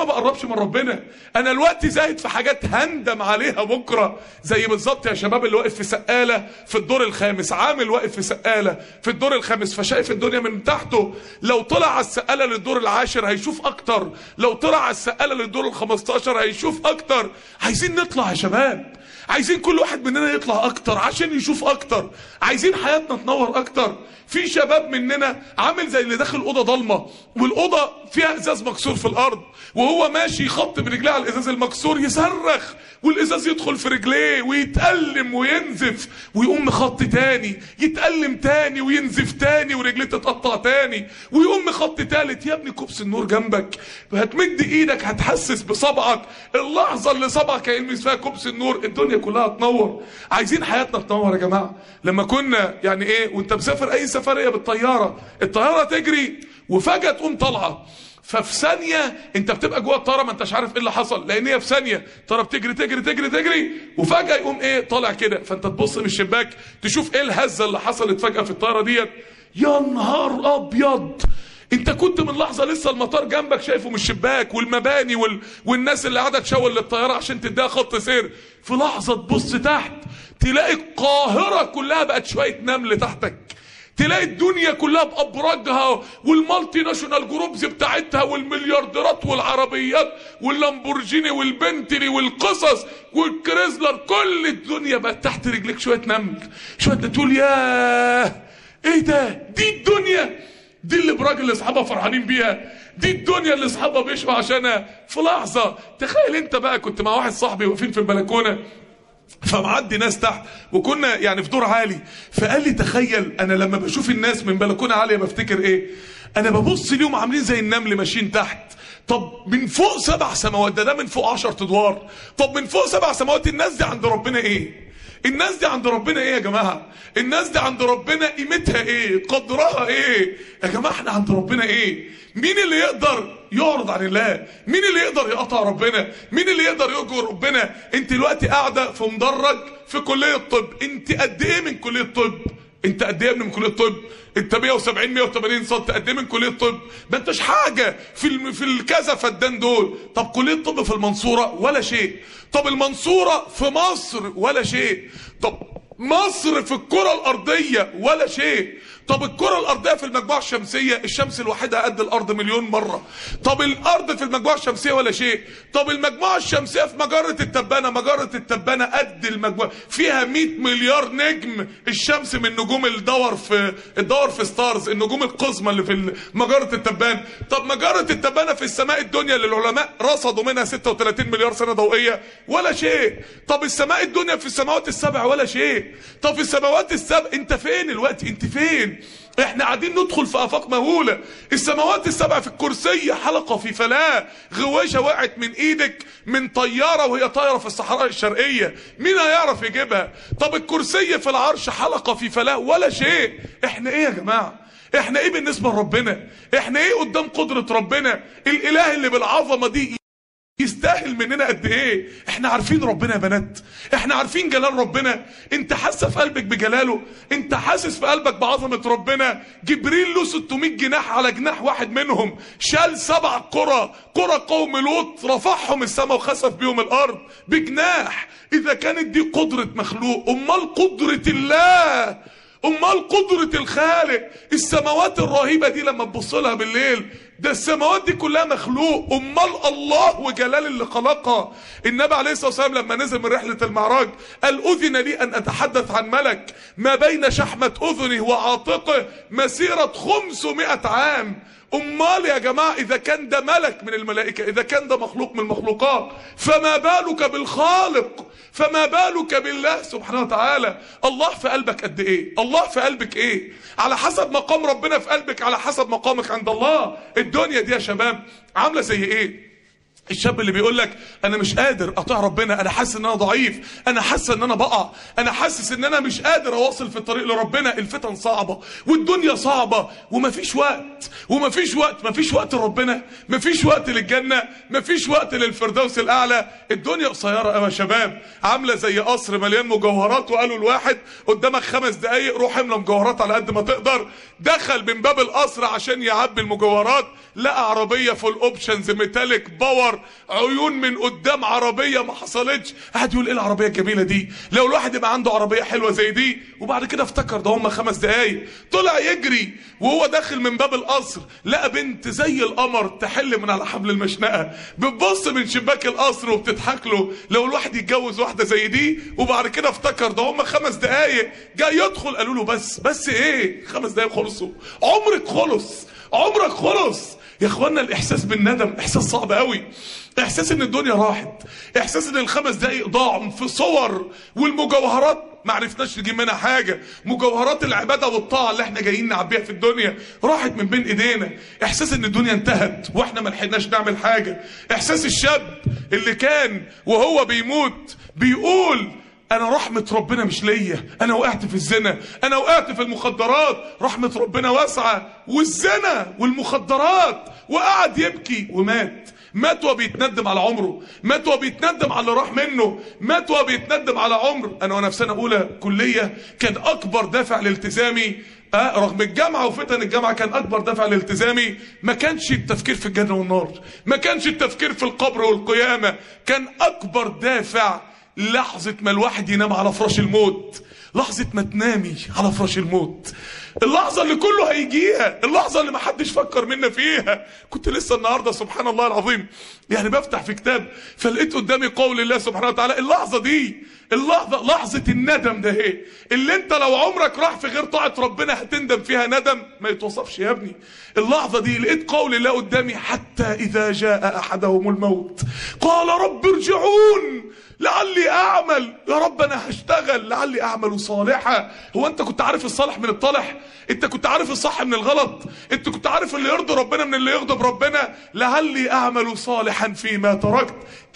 S3: بقربش من ربنا، انا الوقت زاهد في حاجات هندم عليها بكره. زي بالظبط يا شباب اللي واقف في سقاله في الدور الخامس، عامل واقف في سقاله في الدور الخامس فشايف الدنيا من تحته، لو طلع على السقاله للدور العاشر هيشوف اكتر، لو طلع على السقاله للدور الخمستاشر هيشوف اكتر. عايزين نطلع يا شباب، عايزين كل واحد مننا يطلع اكتر عشان يشوف اكتر، عايزين حياتنا تنور اكتر. في شباب مننا عامل زي اللي داخل اوضه ضلمه والاوضه فيها ازاز مكسور في الارض، وهو ماشي يخط برجليه على الازاز المكسور يصرخ والازاز يدخل في رجليه ويتألم وينزف، ويقوم مخط تاني يتألم تاني وينزف تاني ورجليه تتقطع تاني، ويقوم مخط تالت. يا ابني كوبس النور جنبك، هتمد ايدك هتحسس بصبعك اللحظه اللي صبعك هيلمس فيها كوبس النور الدنيا كلها تنور. عايزين حياتنا تنور يا جماعه. لما كنا يعني ايه وانت مسافر اي سفريه بالطياره، الطياره تجري وفجاه تقوم طالعه، ففي ثانيه انت بتبقى جوه الطياره ما انتش عارف ايه اللي حصل، لان هي في ثانيه الطياره بتجري تجري تجري تجري وفجاه يقوم ايه طالع كده، فانت تبص من الشباك تشوف ايه الهزه اللي حصلت فجاه في الطياره ديت. يا نهار ابيض، انت كنت من لحظه لسه المطار جنبك شايفه من الشباك والمباني وال... والناس اللي قاعده تشاور للطياره عشان تديها خط سير، في لحظه تبص تحت تلاقي القاهره كلها بقت شويه نمل تحتك، تلاقي الدنيا كلها بأبراجها والمالتي ناشونال جروبز بتاعتها والمليارديرات والعربيات واللامبورجيني والبنتلي والقصص والكريزلر، كل الدنيا بقت تحت رجلك شويه نمل. شويه تقول ياه ايه ده، دي الدنيا، دي اللي براجل اللي اصحابها فرحانين بيها، دي الدنيا اللي اصحابها بيشوا عشانها في لحظه. تخيل انت بقى كنت مع واحد صاحبي واقفين في البلكونه فمعدي ناس تحت وكنا يعني في دور عالي، فقال لي تخيل انا لما بشوف الناس من بلكونه عاليه بفتكر ايه؟ انا ببص ليهم عاملين زي النمل ماشيين تحت. طب من فوق سبع سماوات، ده ده من فوق عشر ادوار، طب من فوق سبع سماوات الناس دي عند ربنا ايه؟ الناس دي عند ربنا ايه يا جماعه؟ الناس دي عند ربنا قيمتها ايه؟ قدرها ايه؟ يا جماعه احنا عند ربنا ايه؟ مين اللي يقدر يعرض عن الله؟ مين اللي يقدر يقطع ربنا؟ مين اللي يقدر يجور ربنا؟ انت دلوقتي قاعده في مدرج في كليه طب، انت قد ايه من كليه طب؟ انت قد ايه من كليه طب؟ انت مية وسبعين مية وتمانين سم، قد ايه من كليه طب؟ ما انتش حاجه في الم... في الكذا فدان دول. طب كليه طب في المنصوره ولا شيء، طب المنصوره في مصر ولا شيء، طب مصر في الكره الارضيه ولا شيء، طب الكره الارضيه في المجموعه الشمسيه الشمس الواحده قد الارض مليون مره، طب الارض في المجموعه الشمسيه ولا شيء، طب المجموعه الشمسيه في مجره التبانه، مجره التبانه قد المجموعه فيها مية مليار نجم، الشمس من نجوم الدور في الدور في ستارز، النجوم القزمه اللي في مجره التبانه. طب مجره التبانه في السماء الدنيا اللي العلماء رصدوا منها ستة وتلاتين مليار سنه ضوئيه ولا شيء، طب السماء الدنيا في السماوات السبع ولا شيء، طب في السماوات السبع انت فين الوقت؟ انت فين؟ احنا قاعدين ندخل في افاق مهوله. السماوات السبع في الكرسي حلقه في فلاه، غواشه وقعت من ايدك من طياره وهي طايره في الصحراء الشرقيه، مين هيعرف يجيبها؟ طب الكرسي في العرش حلقه في فلاه ولا شيء. احنا ايه يا جماعه؟ احنا ايه بالنسبه لربنا؟ احنا ايه قدام قدره ربنا؟ الاله اللي بالعظمه دي يستاهل مننا قد ايه؟ احنا عارفين ربنا يا بنات؟ احنا عارفين جلال ربنا؟ انت حاسه في قلبك بجلاله؟ انت حاسس في قلبك بعظمه ربنا؟ جبريل له ستمية جناح، على جناح واحد منهم شال سبع قرى، قرى قوم لوط، رفعهم السماء وخسف بيهم الارض بجناح. اذا كانت دي قدره مخلوق، امال قدره الله، امال قدرة الخالق. السماوات الرهيبة دي لما تبص لها بالليل، ده السماوات دي كلها مخلوق، امال الله وجلال اللي خلقها. النبي عليه الصلاة والسلام لما نزل من رحلة المعراج قال اذن لي ان اتحدث عن ملك ما بين شحمة اذنه وعاتقه مسيرة خمسمائة عام. امال يا جماعة اذا كان ده ملك من الملائكة، اذا كان ده مخلوق من المخلوقات، فما بالك بالخالق، فما بالك بالله سبحانه وتعالى. الله في قلبك قد ايه؟ الله في قلبك ايه؟ على حسب مقام ربنا في قلبك، على حسب مقامك عند الله. الدنيا دي يا شباب عاملة زي ايه؟ الشاب اللي بيقول لك انا مش قادر اطيع ربنا، انا حاسس ان انا ضعيف، انا حاسس ان انا بقع، انا حاسس ان انا مش قادر اواصل في الطريق لربنا، الفتن صعبه والدنيا صعبه ومفيش وقت، ومفيش وقت، مفيش وقت لربنا، مفيش وقت للجنه، مفيش وقت للفردوس الاعلى. الدنيا قصيره قوي يا شباب، عامله زي قصر مليان مجوهرات وقالوا الواحد قدامك خمس دقايق روح املى مجوهرات على قد ما تقدر. دخل من باب القصر عشان يعبي المجوهرات، لقى عربيه فول اوبشنز ميتاليك باور النهار عيون من قدام عربيه ما حصلتش، قاعد يقول ايه العربيه الجميله دي، لو الواحد يبقى عنده عربيه حلوه زي دي. وبعد كده افتكر ده هم خمس دقايق، طلع يجري وهو داخل من باب القصر لقى بنت زي القمر تحل من على حبل المشنقه، بتبص من شباك القصر وبتضحك له، لو الواحد يتجوز واحده زي دي. وبعد كده افتكر ده هم خمس دقايق، جاي يدخل قالوا له بس بس ايه خمس دقايق خلصوا، عمرك خلص عمرك خلص. يا اخوانا الاحساس بالندم احساس صعب قوي، احساس ان الدنيا راحت، احساس ان الخمس دقايق ضاعوا في صور، والمجوهرات ما عرفناش نجيب منها حاجه، مجوهرات العباده والطاعه اللي احنا جايين نعبيها في الدنيا راحت من بين ايدينا، احساس ان الدنيا انتهت واحنا ما لحقناش نعمل حاجه، احساس الشاب اللي كان وهو بيموت بيقول انا رحمة ربنا مش ليا، انا وقعت في الزنا، انا وقعت في المخدرات، رحمة ربنا واسعة، والزنا والمخدرات، وقعد يبكي ومات. مات وبيتندم على عمره، مات وبيتندم على اللي راح منه، مات وبيتندم على عمر. انا وانا في سنة اولى كلية كان اكبر دافع لالتزامي أه رغم الجامعة وفتن الجامعة، كان أكبر دافع لالتزامي ما كانش التفكير في الجنة والنار، ما كانش التفكير في القبر والقيامة، كان أكبر دافع لحظة ما الواحد ينام على فراش الموت، لحظة ما تنامي على فراش الموت، اللحظة اللي كله هيجيها، اللحظة اللي ما حدش فكر منا فيها. كنت لسه النهاردة سبحان الله العظيم يعني بفتح في كتاب فلقيت قدامي قول الله سبحانه وتعالى، اللحظة دي اللحظة لحظة الندم ده ايه اللي انت لو عمرك راح في غير طاعة ربنا هتندم فيها ندم ما يتوصفش يا ابني. اللحظة دي لقيت قول الله قدامي، حتى إذا جاء أحدهم الموت قال رب ارجعون لعلي أعمل، يا رب أنا هشتغل لعلي أعمل صالحا. هو أنت كنت عارف الصالح من الطالح؟ أنت كنت عارف الصح من الغلط؟ أنت كنت عارف اللي يرضي ربنا من اللي يغضب ربنا؟ لعلي أعمل صالحا فيما تركت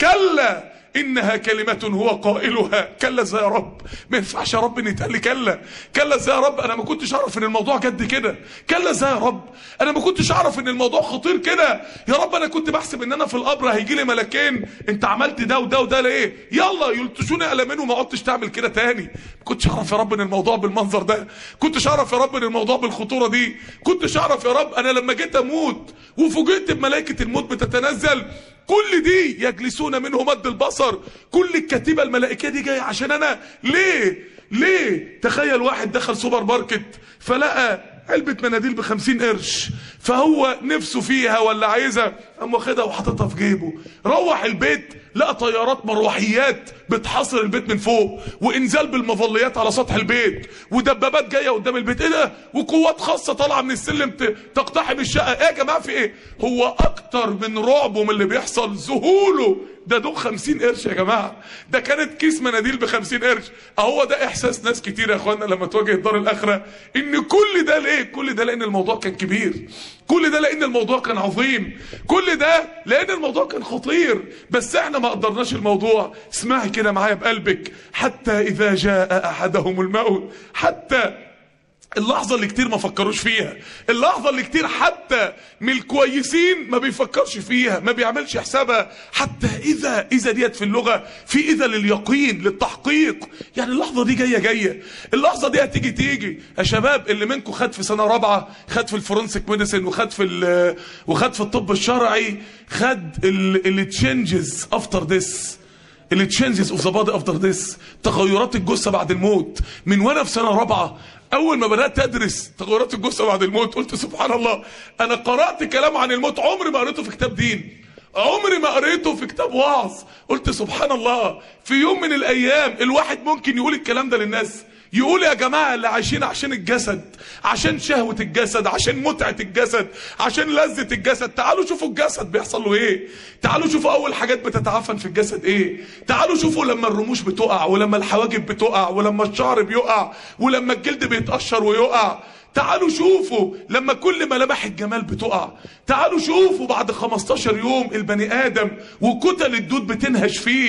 S3: كلا إنها كلمة هو قائلها. كلا ازاي يا رب؟ ما ينفعش يا رب ان يتقال لي كلا. كلا ازاي يا رب؟ انا ما كنتش اعرف ان الموضوع جد كده. كلا ازاي يا رب؟ انا ما كنتش اعرف ان الموضوع خطير كده. يا رب انا كنت بحسب ان انا في القبر هيجي لي ملكين، انت عملت ده وده وده ليه؟ يلا يلتشوني قلمين وما عدتش تعمل كده تاني. ما كنتش اعرف يا رب ان الموضوع بالمنظر ده. كنتش اعرف يا رب ان الموضوع بالخطوره دي. كنتش اعرف يا رب. انا لما جيت اموت وفوجئت بملائكه الموت بتتنزل، كل دي يجلسون منه مد البصر، كل الكتيبة الملائكية دي جاية عشان انا. ليه ليه تخيل واحد دخل سوبر ماركت فلقى علبة مناديل بخمسين قرش، فهو نفسه فيها ولا عايزها، قام واخدها وحاططها في جيبه، روح البيت لقى طيارات مروحيات بتحاصر البيت من فوق، وانزال بالمظليات على سطح البيت، ودبابات جايه قدام البيت. ايه ده؟ وقوات خاصه طالعه من السلم تقتحم الشقه. ايه يا جماعه في ايه؟ هو اكتر من رعبه من اللي بيحصل ذهوله. ده دوب خمسين قرش يا جماعه، ده كانت كيس مناديل بخمسين قرش. اهو ده احساس ناس كتير يا اخوانا لما تواجه الدار الاخره، ان كل ده ليه؟ كل ده لان الموضوع كان كبير، كل ده لان الموضوع كان عظيم، كل ده لان الموضوع كان خطير، بس احنا ما قدرناش الموضوع. اسمعي كده معايا بقلبك، حتى اذا جاء احدهم الموت، حتى اللحظة اللي كتير ما فكروش فيها، اللحظة اللي كتير حتى من الكويسين ما بيفكرش فيها، ما بيعملش حسابها. حتى إذا إذا ديت في اللغة في إذا لليقين للتحقيق، يعني اللحظة دي جاية جاية، اللحظة دي هتيجي تيجي. يا شباب اللي منكم خد في سنة رابعة، خد في الفورنسيك ميديسن، وخد في وخد في الطب الشرعي، خد اللي تشينجز افتر ذس، اللي تشينجز اوف ذا بادي افتر ذس، تغيرات الجثة بعد الموت. من وانا في سنة رابعة اول ما بدات ادرس تغيرات الجثه بعد الموت قلت سبحان الله، انا قرات كلام عن الموت عمري ما قريته في كتاب دين، عمري ما قريته في كتاب وعظ. قلت سبحان الله، في يوم من الايام الواحد ممكن يقول الكلام ده للناس، يقول يا جماعه اللي عايشين عشان الجسد، عشان شهوه الجسد، عشان متعه الجسد، عشان لذه الجسد، تعالوا شوفوا الجسد بيحصل له ايه، تعالوا شوفوا اول حاجات بتتعفن في الجسد ايه، تعالوا شوفوا لما الرموش بتقع، ولما الحواجب بتقع، ولما الشعر بيقع، ولما الجلد بيتقشر ويقع، تعالوا شوفوا لما كل ملامح الجمال بتقع، تعالوا شوفوا بعد خمستاشر يوم البني ادم وكتل الدود بتنهش فيه،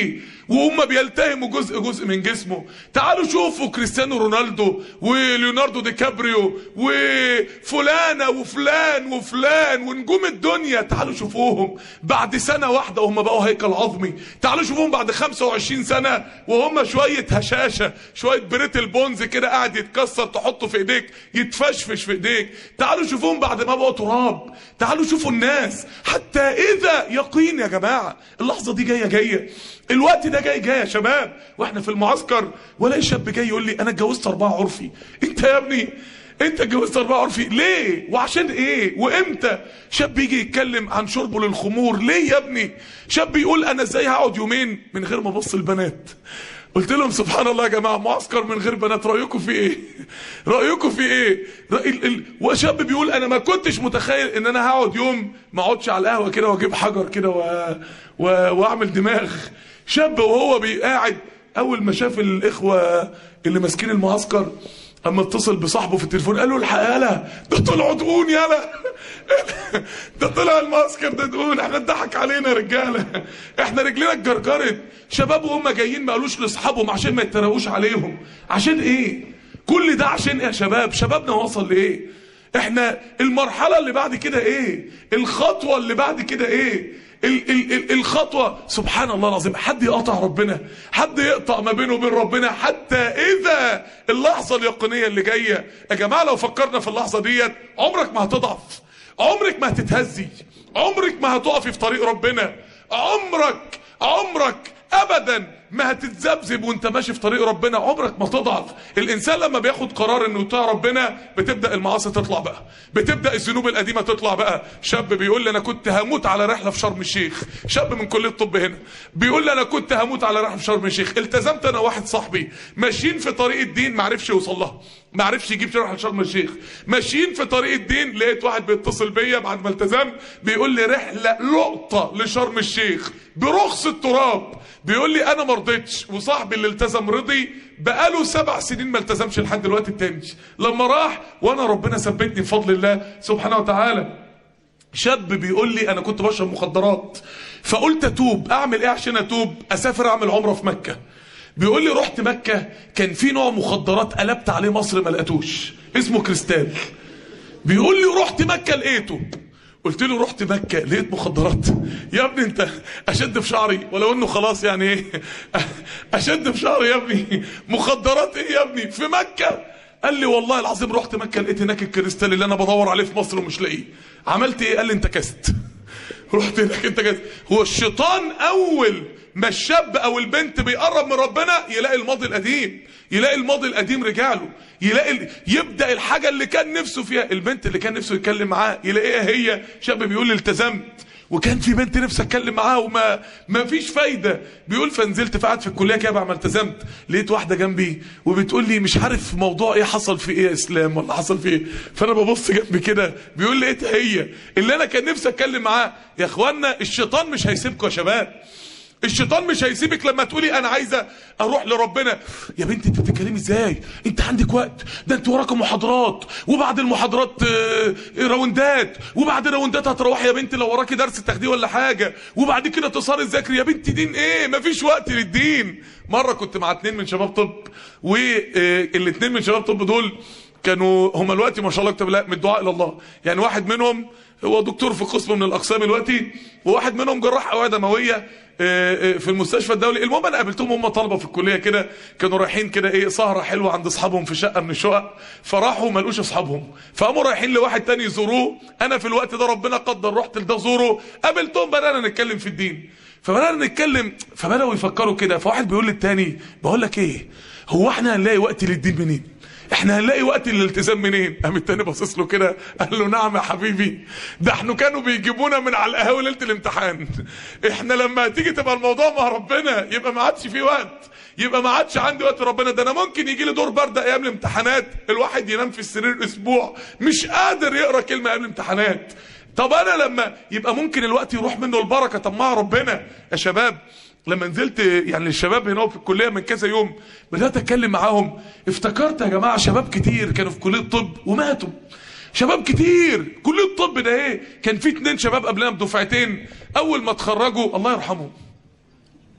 S3: وهم بيلتهموا جزء جزء من جسمه. تعالوا شوفوا كريستيانو رونالدو وليوناردو دي كابريو وفلانة وفلان وفلان ونجوم الدنيا، تعالوا شوفوهم بعد سنة واحدة وهم بقوا هيكل عظمي. تعالوا شوفوهم بعد خمسة وعشرين سنة وهم شوية هشاشة، شوية بريتل بونز كده قاعد يتكسر تحطه في ايديك يتفشفش في ايديك. تعالوا شوفوهم بعد ما بقوا تراب. تعالوا شوفوا الناس حتى اذا يقين. يا جماعة اللحظة دي جاية جاية، الوقت ده جاي جاي يا شباب، واحنا في المعسكر ولاقي شاب جاي يقول لي انا اتجوزت اربعة عرفي. انت يا ابني انت اتجوزت اربعة عرفي ليه وعشان ايه وامتى؟ شاب يجي يتكلم عن شربه للخمور ليه يا ابني؟ شاب يقول انا ازاي هقعد يومين من غير ما ابص البنات؟ قلت لهم سبحان الله يا جماعه، معسكر من غير بنات رايكم في ايه؟ رايكم في ايه؟ رأي ال... ال... وشاب بيقول انا ما كنتش متخيل ان انا هقعد يوم ما اقعدش على القهوه كده واجيب حجر كده و... و... واعمل دماغ. شاب وهو بيقاعد اول ما شاف الاخوه اللي ماسكين المعسكر اما اتصل بصاحبه في التليفون قال له الحق يالا ده طلعوا دقون يالا ده طلع المعسكر ده دقون، احنا اتضحك علينا يا رجاله، احنا رجلينا اتجرجرت. شباب وهم جايين ما قالوش لاصحابهم عشان ما يتريقوش عليهم. عشان ايه كل ده؟ عشان ايه يا شباب؟ شبابنا وصل لايه؟ احنا المرحله اللي بعد كده ايه؟ الخطوه اللي بعد كده ايه؟ ال ال ال الخطوة سبحان الله العظيم، حد يقطع ربنا، حد يقطع ما بينه وبين ربنا حتى إذا اللحظة اليقينية اللي جاية. يا جماعة لو فكرنا في اللحظة ديت عمرك ما هتضعف، عمرك ما هتتهزي، عمرك ما هتقفي في طريق ربنا، عمرك عمرك أبدا ما هتتذبذب وانت ماشي في طريق ربنا، عمرك ما تضعف. الانسان لما بياخد قرار انه يطيع ربنا بتبدا المعاصي تطلع بقى، بتبدا الذنوب القديمه تطلع بقى. شاب بيقول لي انا كنت هموت على رحله في شرم الشيخ، شاب من كليه الطب هنا بيقول لي انا كنت هموت على رحله في شرم الشيخ، التزمت انا واحد صاحبي ماشيين في طريق الدين ما عرفش يوصل لها، ما عرفش يجيب رحله شرم الشيخ، ماشيين في طريق الدين لقيت واحد بيتصل بيا بعد ما التزمت بيقول لي رحله لقطه لشرم الشيخ برخص التراب، بيقول لي انا ما رضيتش وصاحبي اللي التزم رضي بقاله سبع سنين ما التزمش لحد دلوقتي التاني لما راح، وانا ربنا ثبتني بفضل الله سبحانه وتعالى. شاب بيقول لي انا كنت بشرب مخدرات فقلت اتوب، اعمل ايه عشان اتوب؟ اسافر اعمل عمره في مكه. بيقول لي رحت مكه كان في نوع مخدرات قلبت عليه مصر ما لقيتوش اسمه كريستال. بيقول لي رحت مكه لقيته، قلت له رحت مكة لقيت مخدرات؟ يا ابني انت اشد في شعري ولو انه خلاص يعني ايه اشد في شعري يا ابني، مخدرات ايه يا ابني في مكة؟ قال لي والله العظيم رحت مكة لقيت هناك الكريستال اللي انا بدور عليه في مصر ومش لاقيه. عملت ايه؟ قال لي انت كست، رحت هناك انت كست. هو الشيطان اول ما الشاب او البنت بيقرب من ربنا يلاقي الماضي القديم، يلاقي الماضي القديم رجاله، يلاقي ال... يبدا الحاجه اللي كان نفسه فيها، البنت اللي كان نفسه يتكلم معاها يلاقيها هي. شاب بيقول لي التزمت وكان في بنت نفسي اتكلم معاها وما ما فيش فايده. بيقول فنزلت فقعد في الكليه كده بعد ما التزمت لقيت واحده جنبي وبتقول لي مش عارف موضوع ايه حصل في ايه يا اسلام ولا حصل في ايه، فانا ببص جنبي كده بيقول لي لقيتها هي اللي انا كان نفسي اتكلم معاها. يا اخوانا الشيطان مش هيسيبكم يا شباب، الشيطان مش هيسيبك لما تقولي انا عايزه اروح لربنا. يا بنتي انت بتتكلمي ازاي؟ انت عندك وقت؟ ده انت وراك محاضرات وبعد المحاضرات راوندات وبعد الراوندات هتروحي يا بنتي لو وراكي درس تاخديه ولا حاجه وبعد كده تصاري تذاكري. يا بنتي دين ايه؟ مفيش وقت للدين. مره كنت مع اتنين من شباب طب والاتنين من شباب طب دول كانوا هما الوقت ما شاء الله اكتب الله من الدعاء الى الله، يعني واحد منهم هو دكتور في قسم من الاقسام دلوقتي وواحد منهم جراح اوعيه دمويه في المستشفى الدولي. المهم انا قابلتهم هم طلبه في الكليه كده كانوا رايحين كده ايه سهره حلوه عند اصحابهم في شقه من الشقق، فراحوا ما لقوش اصحابهم فقاموا رايحين لواحد تاني يزوروه. انا في الوقت ده ربنا قدر رحت لده زوره، قابلتهم بدانا نتكلم في الدين فبدانا نتكلم فبداوا يفكروا كده. فواحد بيقول للتاني بقول لك ايه، هو احنا هنلاقي وقت للدين منين؟ احنا هنلاقي وقت للالتزام منين؟ قام التاني باصص له كده قال له نعم يا حبيبي، ده احنا كانوا بيجيبونا من على القهاوي ليله الامتحان. احنا لما تيجي تبقى الموضوع مع ربنا يبقى ما عادش في وقت، يبقى ما عادش عندي وقت ربنا. ده انا ممكن يجي لي دور برد ايام الامتحانات الواحد ينام في السرير اسبوع مش قادر يقرا كلمه قبل الامتحانات. طب انا لما يبقى ممكن الوقت يروح منه البركه. طب مع ربنا يا شباب لما نزلت يعني الشباب هنا في الكليه من كذا يوم بدات اتكلم معاهم افتكرت يا جماعه شباب كتير كانوا في كليه الطب وماتوا. شباب كتير كليه الطب ده ايه، كان في اتنين شباب قبلنا بدفعتين اول ما اتخرجوا الله يرحمهم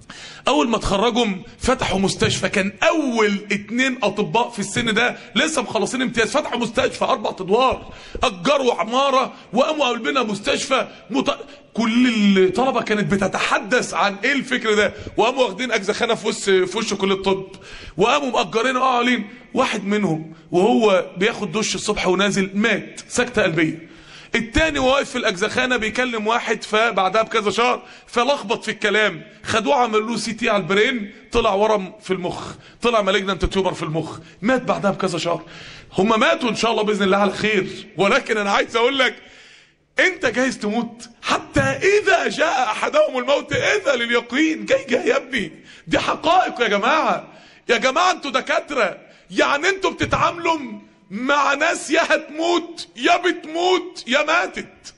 S3: اول ما اتخرجهم فتحوا مستشفى. كان اول اتنين اطباء في السن ده لسه مخلصين امتياز، فتحوا مستشفى اربع ادوار، اجروا عماره وقاموا قلبنا مستشفى مت... كل الطلبه كانت بتتحدث عن ايه الفكر ده، وقاموا واخدين اجزخانه في وش في وش كليه الطب، وقاموا مأجرين قاعدين. واحد منهم وهو بياخد دش الصبح ونازل مات سكته قلبيه. التاني واقف في الاجزخانه بيكلم واحد، فبعدها بكذا شهر فلخبط في الكلام، خدوه عملوا له سي تي على البرين، طلع ورم في المخ، طلع مالجنانت تيومر في المخ، مات بعدها بكذا شهر. هم ماتوا ان شاء الله باذن الله على خير، ولكن انا عايز اقول لك انت جايز تموت حتى اذا جاء احدهم الموت اذا لليقين. جاي جاي يا ابني، دي حقائق يا جماعه. يا جماعه انتوا دكاتره، يعني انتوا بتتعاملوا مع ناس يا هتموت يا بتموت يا ماتت.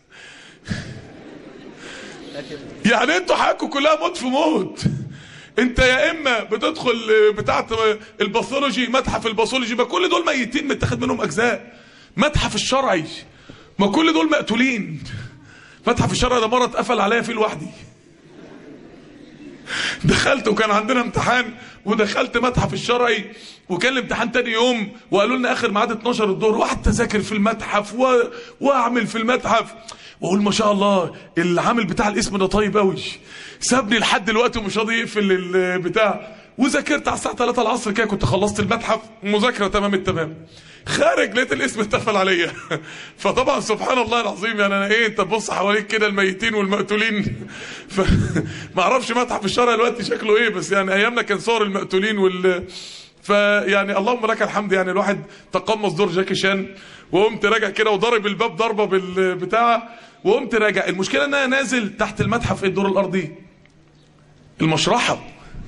S3: يعني انتوا حياتكم كلها موت في موت. انت يا اما بتدخل بتاعه الباثولوجي، متحف الباثولوجي، ما كل دول ميتين متاخد منهم اجزاء. متحف الشرعي، ما كل دول مقتولين. متحف الشرعي ده مره اتقفل عليا فيه لوحدي. دخلت وكان عندنا امتحان، ودخلت متحف الشرعي وكان الامتحان تاني يوم، وقالوا لنا اخر ميعاد اتناشر الظهر، وقعدت اذاكر في المتحف و... واعمل في المتحف، واقول ما شاء الله العامل بتاع الاسم ده طيب قوي، سابني لحد دلوقتي ومش راضي يقفل البتاع. وذاكرت على الساعه تلاتة العصر كده، كنت خلصت المتحف مذاكره تمام التمام. خارج لقيت الاسم اتقفل عليا. فطبعا سبحان الله العظيم، يعني انا ايه، انت تبص حواليك كده الميتين والمقتولين. ما اعرفش متحف الشرع دلوقتي شكله ايه، بس يعني ايامنا كان صور المقتولين وال فيعني اللهم لك الحمد. يعني الواحد تقمص دور جاكي شان، وقمت راجع كده وضرب الباب ضربه بالبتاع، وقمت راجع. المشكله ان انا نازل تحت المتحف ايه الدور الارضي، المشرحه.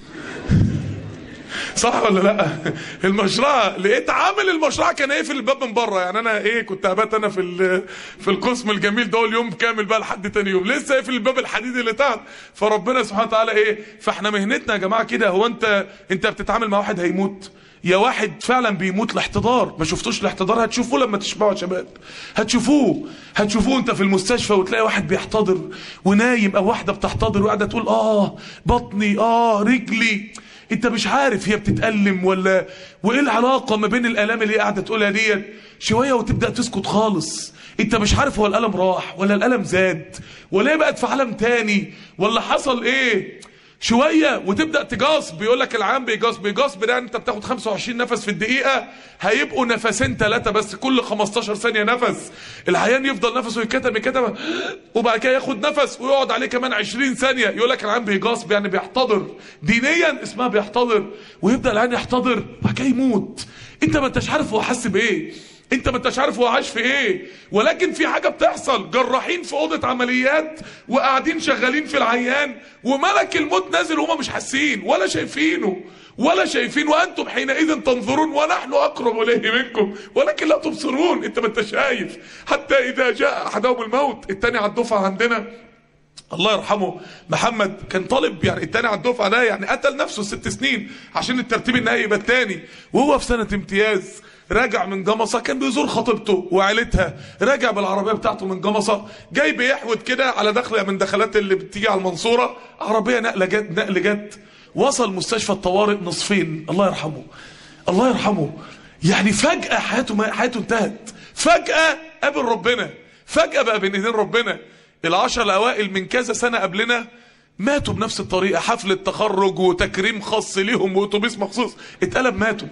S3: صح ولا لا؟ المشرحه، لقيت عامل المشرحه كان قافل الباب من بره. يعني انا ايه، كنت هبات انا في في القسم الجميل ده اليوم كامل بقى لحد تاني يوم، لسه قافل الباب الحديدي اللي تحت. فربنا سبحانه وتعالى ايه، فاحنا مهنتنا يا جماعه كده. هو انت انت بتتعامل مع واحد هيموت، يا واحد فعلا بيموت الاحتضار. ما شفتوش الاحتضار؟ هتشوفوه لما تشبعوا يا شباب، هتشوفوه هتشوفوه انت في المستشفى وتلاقي واحد بيحتضر ونايم، او واحده بتحتضر وقاعده تقول اه بطني اه رجلي. انت مش عارف هي بتتألم ولا، وايه العلاقه ما بين الالام اللي هي قاعده تقولها ديت شويه وتبدا تسكت خالص. انت مش عارف هو الالم راح ولا الالم زاد ولا هي بقت في عالم تاني ولا حصل ايه. شويه وتبدا تجاص. بيقول لك العام بيجاص. بيجاص ده انت بتاخد خمسة وعشرين نفس في الدقيقه، هيبقوا نفسين ثلاثه بس كل خمستاشر ثانيه نفس. العيان يفضل نفسه يتكتم يتكتم وبعد كده ياخد نفس ويقعد عليه كمان عشرين ثانيه. يقول لك العام بيجاص، يعني بيحتضر، دينيا اسمها بيحتضر. ويبدا العيان يحتضر وبعد كده يموت. انت ما انتش عارف هو حس بايه، انت ما انتش عارف هو عاش في ايه، ولكن في حاجه بتحصل. جراحين في اوضه عمليات وقاعدين شغالين في العيان، وملك الموت نازل وهم مش حاسين ولا شايفينه ولا شايفين، وانتم حينئذ تنظرون ونحن اقرب اليه منكم ولكن لا تبصرون. انت ما انت شايف. حتى اذا جاء احدهم الموت. التاني على الدفعه عندنا الله يرحمه محمد كان طالب، يعني التاني على الدفعه ده يعني قتل نفسه ست سنين عشان الترتيب النهائي يبقى التاني، وهو في سنه امتياز راجع من جمصة، كان بيزور خطيبته وعائلتها، راجع بالعربية بتاعته من جمصة، جاي بيحود كده على دخلة من دخلات اللي بتيجي على المنصورة، عربية نقلة جد نقل جد، وصل مستشفى الطوارئ نصفين. الله يرحمه الله يرحمه. يعني فجأة حياته ما حياته انتهت، فجأة قابل ربنا، فجأة بقى بين ايدين ربنا. العشر الأوائل من كذا سنة قبلنا ماتوا بنفس الطريقة، حفلة تخرج وتكريم خاص ليهم واتوبيس مخصوص، اتقلب ماتوا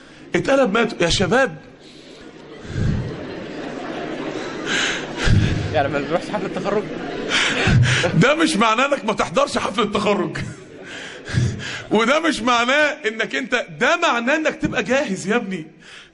S3: اتقلب ماتوا يا شباب.
S4: يعني ما نروحش حفلة التخرج؟
S3: ده مش معناه انك ما تحضرش حفلة التخرج، وده مش معناه انك انت، ده معناه انك تبقى جاهز يا ابني.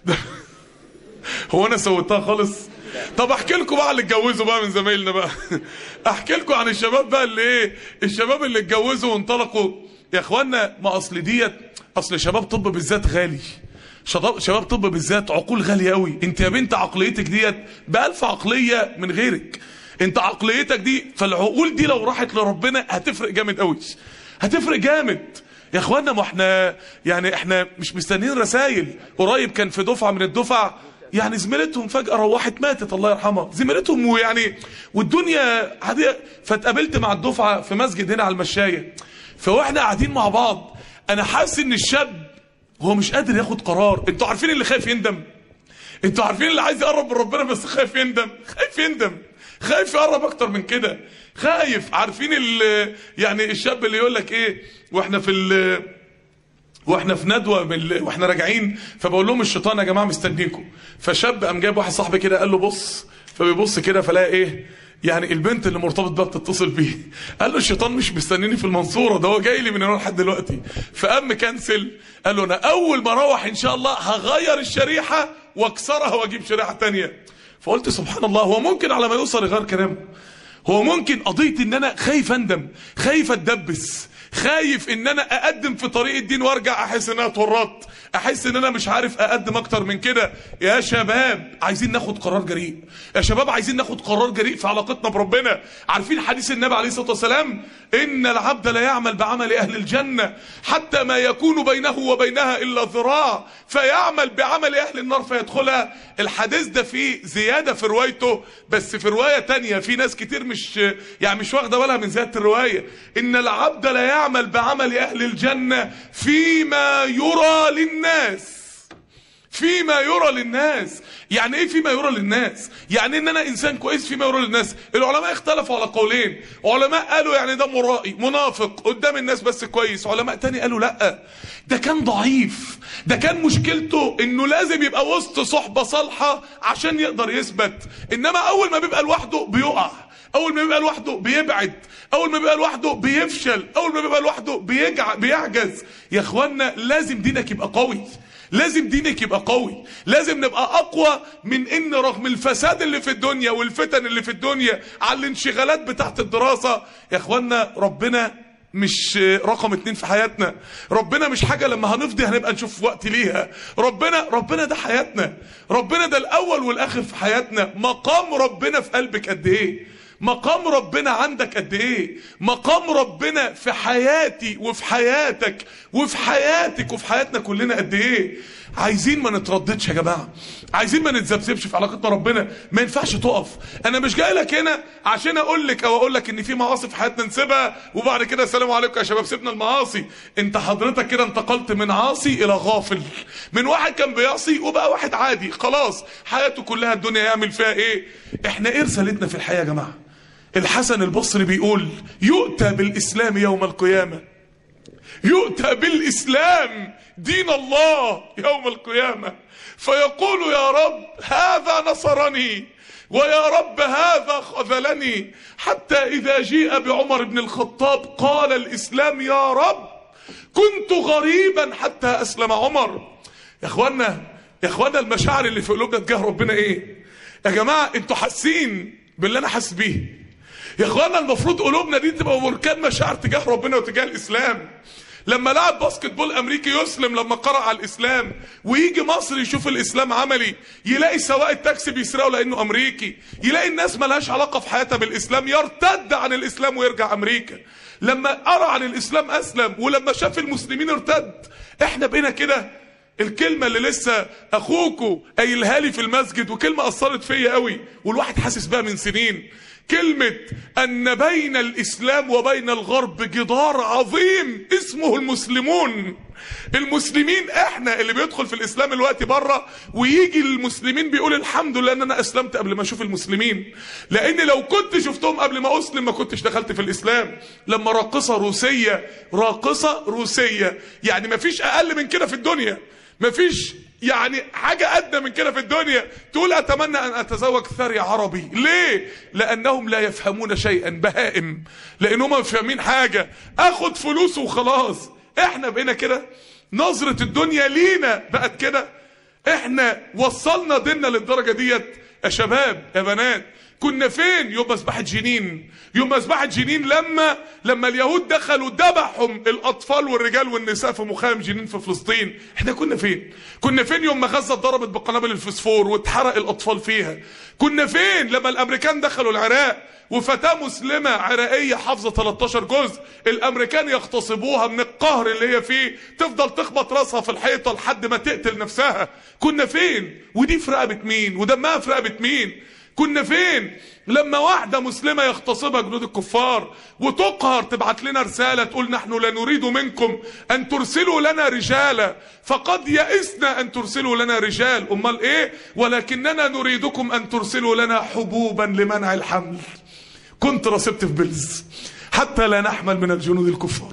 S3: هو انا سويتها خالص؟ طب احكي لكم بقى اللي اتجوزوا بقى من زمايلنا بقى. احكي لكم عن الشباب بقى اللي ايه، الشباب اللي اتجوزوا وانطلقوا. يا اخوانا ما اصل ديت، اصل شباب طب بالذات غالي، شباب شباب طب بالذات عقول غاليه قوي. انت يا بنت عقليتك ديت بألف عقليه من غيرك. انت عقليتك دي، فالعقول دي لو راحت لربنا هتفرق جامد قوي، هتفرق جامد يا اخوانا. ما احنا يعني احنا مش مستنيين رسائل. قريب كان في دفعه من الدفع يعني زميلتهم فجأة روحت ماتت الله يرحمها، زميلتهم، ويعني والدنيا عادية. فاتقابلت مع الدفعة في مسجد هنا على المشاية، فواحنا قاعدين مع بعض انا حاسس ان الشاب هو مش قادر ياخد قرار. انتوا عارفين اللي خايف يندم؟ انتوا عارفين اللي عايز يقرب من ربنا بس خايف يندم؟ خايف يندم، خايف يقرب اكتر من كده، خايف. عارفين ال يعني الشاب اللي يقول لك ايه واحنا في ال واحنا في ندوه واحنا راجعين، فبقول لهم الشيطان يا جماعه مستنيكم، فشاب قام جايب واحد صاحبي كده قال له بص، فبيبص كده فلاقي ايه يعني البنت اللي مرتبط بها بتتصل بيه، قال له الشيطان مش مستنيني في المنصوره، ده هو جاي لي من هنا لحد دلوقتي. فقام كنسل، قال له انا اول ما اروح ان شاء الله هغير الشريحه واكسرها واجيب شريحه ثانيه. فقلت سبحان الله، هو ممكن على ما يوصل يغير كلامه؟ هو ممكن قضيه ان انا خايف اندم، خايف اتدبس، خايف ان انا اقدم في طريق الدين وارجع احس ان انا اتورطت، احس ان انا مش عارف اقدم اكتر من كده. يا شباب عايزين ناخد قرار جريء، يا شباب عايزين ناخد قرار جريء في علاقتنا بربنا. عارفين حديث النبي عليه الصلاه والسلام ان العبد لا يعمل بعمل اهل الجنه حتى ما يكون بينه وبينها الا ذراع فيعمل بعمل اهل النار فيدخلها. الحديث ده فيه زياده في روايته، بس في روايه تانية في ناس كتير مش يعني مش واخده بالها من زياده الروايه، ان العبد لا يعمل بعمل اهل الجنه فيما يرى للناس. فيما يرى للناس يعني ايه فيما يرى للناس؟ يعني ان انا انسان كويس فيما يرى للناس. العلماء اختلفوا على قولين، علماء قالوا يعني ده مرائي منافق قدام الناس بس كويس، علماء تاني قالوا لا ده كان ضعيف، ده كان مشكلته انه لازم يبقى وسط صحبة صالحة عشان يقدر يثبت، انما اول ما بيبقى لوحده بيقع، اول ما بيبقى لوحده بيبعد، اول ما بيبقى لوحده بيفشل، اول ما بيبقى لوحده بيجع بيعجز. يا اخوانا لازم دينك يبقى قوي، لازم دينك يبقى قوي، لازم نبقى اقوى من ان رغم الفساد اللي في الدنيا والفتن اللي في الدنيا على الانشغالات بتاعت الدراسة. يا اخوانا ربنا مش رقم اتنين في حياتنا، ربنا مش حاجة لما هنفضي هنبقى نشوف وقت ليها، ربنا ربنا ده حياتنا، ربنا ده الاول والاخر في حياتنا. مقام ربنا في قلبك قد ايه؟ مقام ربنا عندك قد ايه؟ مقام ربنا في حياتي وفي حياتك وفي حياتك وفي حياتنا كلنا قد ايه؟ عايزين ما نترددش يا جماعه، عايزين ما نتذبذبش في علاقتنا ربنا، ما ينفعش تقف. انا مش جاي لك هنا عشان اقول لك او اقول لك ان في معاصي في حياتنا نسيبها وبعد كده السلام عليكم يا شباب سيبنا المعاصي. انت حضرتك كده انتقلت من عاصي الى غافل، من واحد كان بيعصي وبقى واحد عادي خلاص حياته كلها الدنيا يعمل فيها ايه. احنا ايه رسالتنا في الحياه يا جماعه؟ الحسن البصري بيقول يؤتى بالإسلام يوم القيامة، يؤتى بالإسلام دين الله يوم القيامة فيقول يا رب هذا نصرني ويا رب هذا خذلني، حتى إذا جيء بعمر بن الخطاب قال الإسلام يا رب كنت غريبا حتى أسلم عمر. يا اخوانا يا اخوانا المشاعر اللي في قلوبنا تجاه ربنا ايه يا جماعة؟ انتوا حاسين باللي انا حاسس بيه يا اخوانا؟ المفروض قلوبنا دي تبقى بركان مشاعر تجاه ربنا وتجاه الاسلام. لما لاعب باسكت بول امريكي يسلم لما قرأ على الاسلام ويجي مصر يشوف الاسلام عملي، يلاقي سواق التاكسي بيسرقه لانه امريكي، يلاقي الناس ملهاش علاقه في حياتها بالاسلام يرتد عن الاسلام ويرجع امريكا. لما قرأ عن الاسلام اسلم، ولما شاف المسلمين ارتد. احنا بقينا كده. الكلمة اللي لسه اخوكوا قايلها لي في المسجد وكلمة اثرت فيا قوي والواحد حاسس بها من سنين، كلمة ان بين الاسلام وبين الغرب جدار عظيم اسمه المسلمون. المسلمين احنا اللي بيدخل في الاسلام الوقت بره ويجي المسلمين بيقول الحمد لله ان انا اسلمت قبل ما اشوف المسلمين، لان لو كنت شفتهم قبل ما اسلم ما كنتش دخلت في الاسلام. لما راقصة روسية راقصة روسية يعني ما فيش اقل من كده في الدنيا، ما فيش يعني حاجة أدنى من كده في الدنيا، تقول أتمنى أن أتزوج ثري عربي. ليه؟ لأنهم لا يفهمون شيئا، بهائم، لأنهم مش فاهمين حاجة، أخد فلوس وخلاص. إحنا بقينا كده، نظرة الدنيا لينا بقت كده. إحنا وصلنا ديننا للدرجة ديت يا شباب يا بنات. كنا فين يوم مذبحة جنين؟ يوم مذبحة جنين لما لما اليهود دخلوا ذبحهم الاطفال والرجال والنساء في مخيم جنين في فلسطين. احنا كنا فين؟ كنا فين يوم ما غزة ضربت بقنابل الفسفور واتحرق الاطفال فيها؟ كنا فين لما الامريكان دخلوا العراق وفتاة مسلمة عراقية حافظة تلتاشر جزء الامريكان يغتصبوها من القهر اللي هي فيه، تفضل تخبط راسها في الحيطة لحد ما تقتل نفسها؟ كنا فين؟ ودي في رقبة مين؟ ودمها في رقبة مين؟ كنا فين لما واحدة مسلمة يغتصبها جنود الكفار وتقهر تبعت لنا رسالة تقول نحن لا نريد منكم أن ترسلوا لنا رجالا فقد يئسنا أن ترسلوا لنا رجال، أمال إيه؟ ولكننا نريدكم أن ترسلوا لنا حبوبا لمنع الحمل. كنت رسبت في بلز حتى لا نحمل من الجنود الكفار.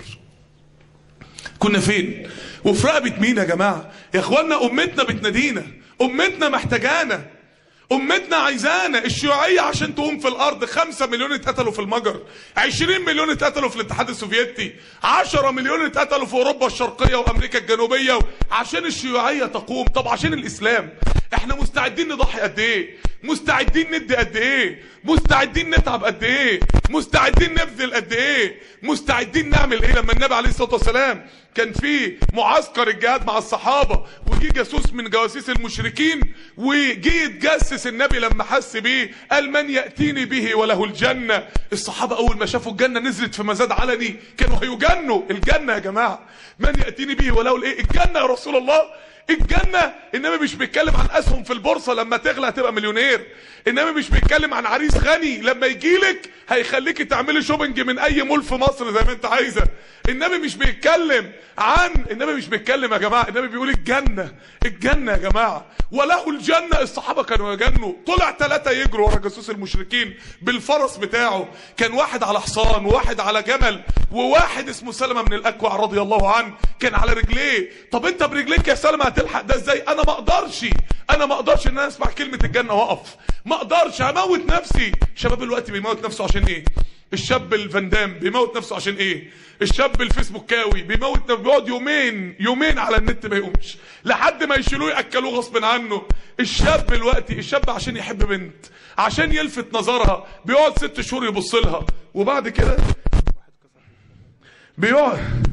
S3: كنا فين؟ وفي رقبة مين يا جماعة؟ يا اخوانا أمتنا بتنادينا، أمتنا محتاجانا، أمتنا عايزانا. الشيوعية عشان تقوم في الأرض خمسة مليون اتقتلوا في المجر، عشرين مليون اتقتلوا في الاتحاد السوفيتي، عشرة مليون اتقتلوا في أوروبا الشرقية وأمريكا الجنوبية عشان الشيوعية تقوم. طب عشان الإسلام احنا مستعدين نضحي قد ايه؟ مستعدين ندي قد ايه؟ مستعدين نتعب قد ايه؟ مستعدين نبذل قد ايه؟ مستعدين نعمل ايه؟ لما النبي عليه الصلاة والسلام كان في معسكر الجهاد مع الصحابة وجي جاسوس من جواسيس المشركين وجي يتجسس النبي لما حس بيه قال من يأتيني به وله الجنة. الصحابة اول ما شافوا الجنة نزلت في مزاد علني كانوا هيجنوا. الجنة يا جماعة من يأتيني به وله الايه؟ الجنة يا رسول الله، الجنة. النبي مش بيتكلم عن اسهم في البورصة لما تغلى هتبقى مليونير. النبي مش بيتكلم عن عريس غني لما يجيلك هيخليكي تعملي شوبنج من اي مول في مصر زي ما انت عايزة. النبي مش بيتكلم عن النبي مش بيتكلم يا جماعة، النبي بيقول الجنة، الجنة يا جماعة وله الجنة. الصحابة كانوا يجنوا. طلع ثلاثة يجروا ورا جاسوس المشركين بالفرس بتاعه، كان واحد على حصان وواحد على جمل وواحد اسمه سلمة من الأكوع رضي الله عنه كان على رجليه. طب انت برجليك يا سلمة هتلحق ده ازاي؟ انا ما اقدرش، انا ما اقدرش ان انا اسمع كلمة الجنة واقف، ما اقدرش، هموت نفسي. شباب الوقت بيموت نفسه عشان ايه؟ الشاب الفندام بيموت نفسه عشان ايه؟ الشاب الفيسبوكاوي بيموت نفسه، بيقعد يومين يومين على النت ما يقومش لحد ما يشيلوه ياكلوه غصب عنه. الشاب الوقت الشاب عشان يحب بنت عشان يلفت نظرها بيقعد ست شهور يبص لها وبعد كده بيقعد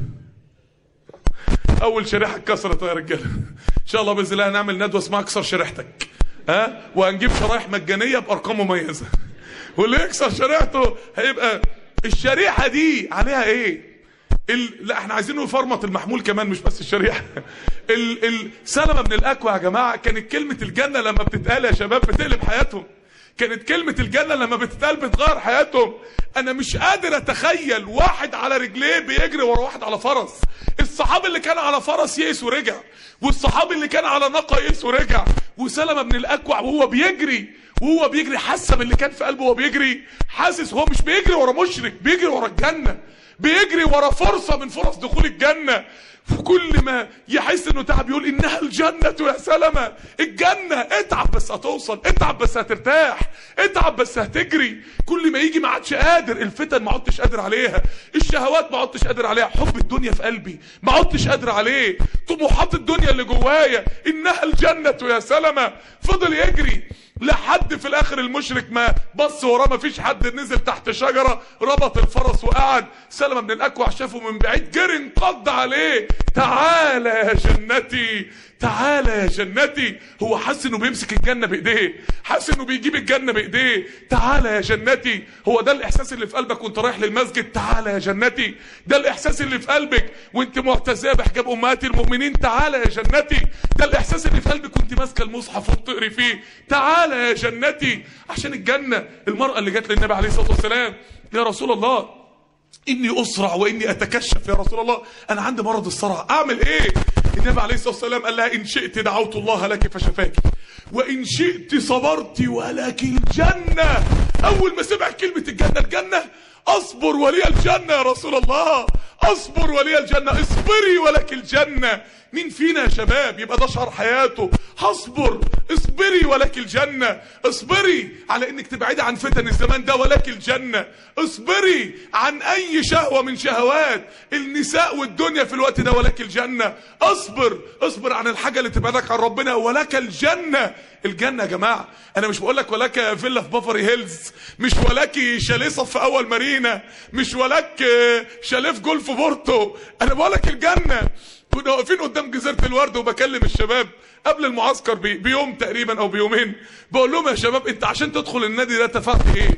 S3: اول شريحه اتكسرت يا رجاله. ان شاء الله باذن الله هنعمل ندوه اسمها اكسر شريحتك، ها، وهنجيب شرايح مجانيه بارقام مميزه واللي يكسر شريحته هيبقى الشريحه دي عليها ايه؟ ال... لا احنا عايزينه يفرمط المحمول كمان مش بس الشريحه. ال... ال... سلمة من الأكوع يا جماعه كانت كلمه الجنه لما بتتقال يا شباب بتقلب حياتهم. كانت كلمة الجنة لما بتتقال بتغير حياتهم. انا مش قادر اتخيل واحد على رجليه بيجري ورا واحد على فرس. الصحابي اللي كان على فرس يئس ورجع، والصحابي اللي كان على ناقة يئس ورجع، وسلمة بن الأكوع وهو بيجري وهو بيجري حاسس باللي كان في قلبه وهو بيجري، حاسس هو مش بيجري ورا مشرك، بيجري ورا الجنة، بيجري ورا فرصة من فرص دخول الجنة. وكل ما يحس انه تعب يقول انها الجنة يا سلمة، الجنة. اتعب بس هتوصل، اتعب بس هترتاح، اتعب بس هتجري. كل ما يجي ما عادش قادر، الفتن ما عدتش قادر عليها، الشهوات ما عدتش قادر عليها، حب الدنيا في قلبي ما عدتش قادر عليه، طموحات الدنيا اللي جوايا انها الجنة يا سلمة. فضل يجري لحد في الاخر المشرك ما بص وراه ما فيش حد، نزل تحت شجرة ربط الفرس وقعد. سلمة بن الأكوع شافه من بعيد جري انقض عليه، تعالى يا جنتي، تعالى يا جنتي. هو حس انه بيمسك الجنة بايديه، حس انه بيجيب الجنة بايديه. تعالى يا جنتي، هو ده الاحساس اللي في قلبك وانت رايح للمسجد؟ تعالى يا جنتي. ده الاحساس اللي في قلبك وانت معتزيه بحجاب امهات المؤمنين؟ تعالى يا جنتي. ده الاحساس اللي في قلبك وانت ماسكه المصحف وبتقري فيه؟ تعالى يا جنتي. عشان الجنة. المرأة اللي جت للنبي عليه الصلاة والسلام، يا رسول الله اني اسرع واني اتكشف، يا رسول الله انا عندي مرض الصرع، اعمل ايه؟ النبي عليه الصلاة والسلام قال لها ان شئت دعوت الله لك فشفاك وان شئت صبرت ولك الجنة. اول ما سمع كلمة الجنة، الجنة اصبر ولي الجنة يا رسول الله، اصبر ولي الجنة، اصبري ولك الجنة. مين فينا يا شباب يبقى ده شعار حياته؟ هصبر، اصبري ولك الجنة، اصبري على انك تبعدي عن فتن الزمان ده ولك الجنة، اصبري عن اي شهوة من شهوات النساء والدنيا في الوقت ده ولك الجنة، اصبر، اصبر عن الحاجة اللي تبعدك عن ربنا ولك الجنة. الجنة يا جماعة انا مش بقول لك ولك فيلا في بافاري هيلز، مش ولك شاليه في اول مارينا، مش ولك شاليه في جولف بورتو، انا بقول لك الجنة. كنا واقفين قدام جزيرة الورد وبكلم الشباب قبل المعسكر بي بيوم تقريبا او بيومين، بقول لهم يا شباب انت عشان تدخل النادي ده دفعت ايه؟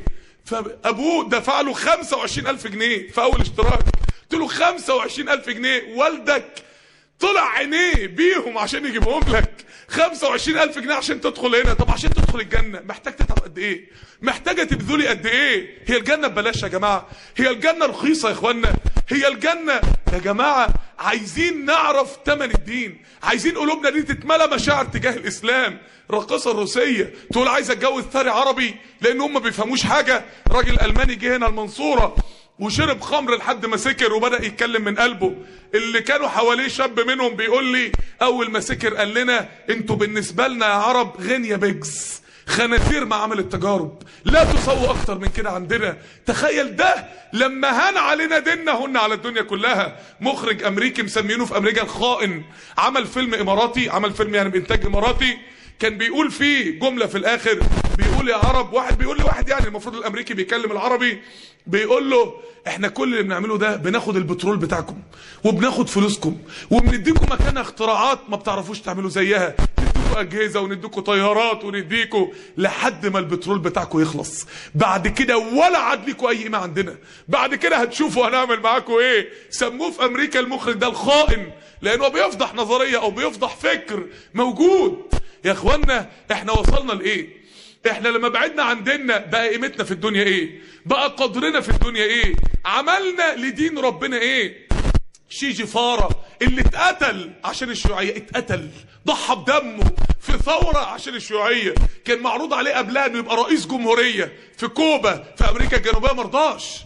S3: فابوه دفع له خمسة وعشرين الف جنيه في اول اشتراك. قلت له خمسة وعشرين الف جنيه، والدك طلع عينيه بيهم عشان يجيبهم لك. خمسة وعشرين ألف جنيه عشان تدخل هنا. طب عشان تدخل الجنة محتاج تتعب قد ايه؟ محتاجة تبذلي قد ايه؟ هي الجنة ببلاش يا جماعة؟ هي الجنة رخيصة يا اخوانا؟ هي الجنة يا جماعة عايزين نعرف تمن الدين، عايزين قلوبنا دي تتملى مشاعر تجاه الاسلام. الراقصة الروسية تقول عايز اتجوز ثري عربي لان هم ما بيفهموش حاجة. راجل الماني جه هنا المنصورة وشرب خمر لحد ما سكر وبدأ يتكلم من قلبه. اللي كانوا حواليه شاب منهم بيقول لي اول ما سكر قال لنا انتوا بالنسبة لنا يا عرب غنية بيجز، خنازير ما عمل التجارب، لا تسووا اكتر من كده عندنا. تخيل ده لما هان علينا ديننا هن على الدنيا كلها. مخرج امريكي مسمينه في امريكا الخائن، عمل فيلم اماراتي، عمل فيلم يعني بانتاج اماراتي، كان بيقول فيه جملة في الاخر بيقول يا عرب، واحد بيقول لي واحد يعني المفروض الامريكي بيكلم العربي، بيقول له احنا كل اللي بنعمله ده بناخد البترول بتاعكم وبناخد فلوسكم وبنديكم مكانها اختراعات ما بتعرفوش تعملوا زيها، نديكوا اجهزة ونديكوا طيارات ونديكوا لحد ما البترول بتاعكم يخلص. بعد كده ولا عاد ليكوا اي قيمة عندنا، بعد كده هتشوفوا هنعمل معاكم ايه. سموه في امريكا المخرج ده الخائن لانه بيفضح نظرية او بيفضح فكر موجود. يا اخوانا احنا وصلنا لايه؟ احنا لما بعدنا عن ديننا بقى قيمتنا في الدنيا ايه؟ بقى قدرنا في الدنيا ايه؟ عملنا لدين ربنا ايه؟ شي جيفارا اللي اتقتل عشان الشيوعية، اتقتل ضحى بدمه في ثورة عشان الشيوعية، كان معروض عليه قبلها انه يبقى رئيس جمهورية في كوبا في امريكا الجنوبية، مرضاش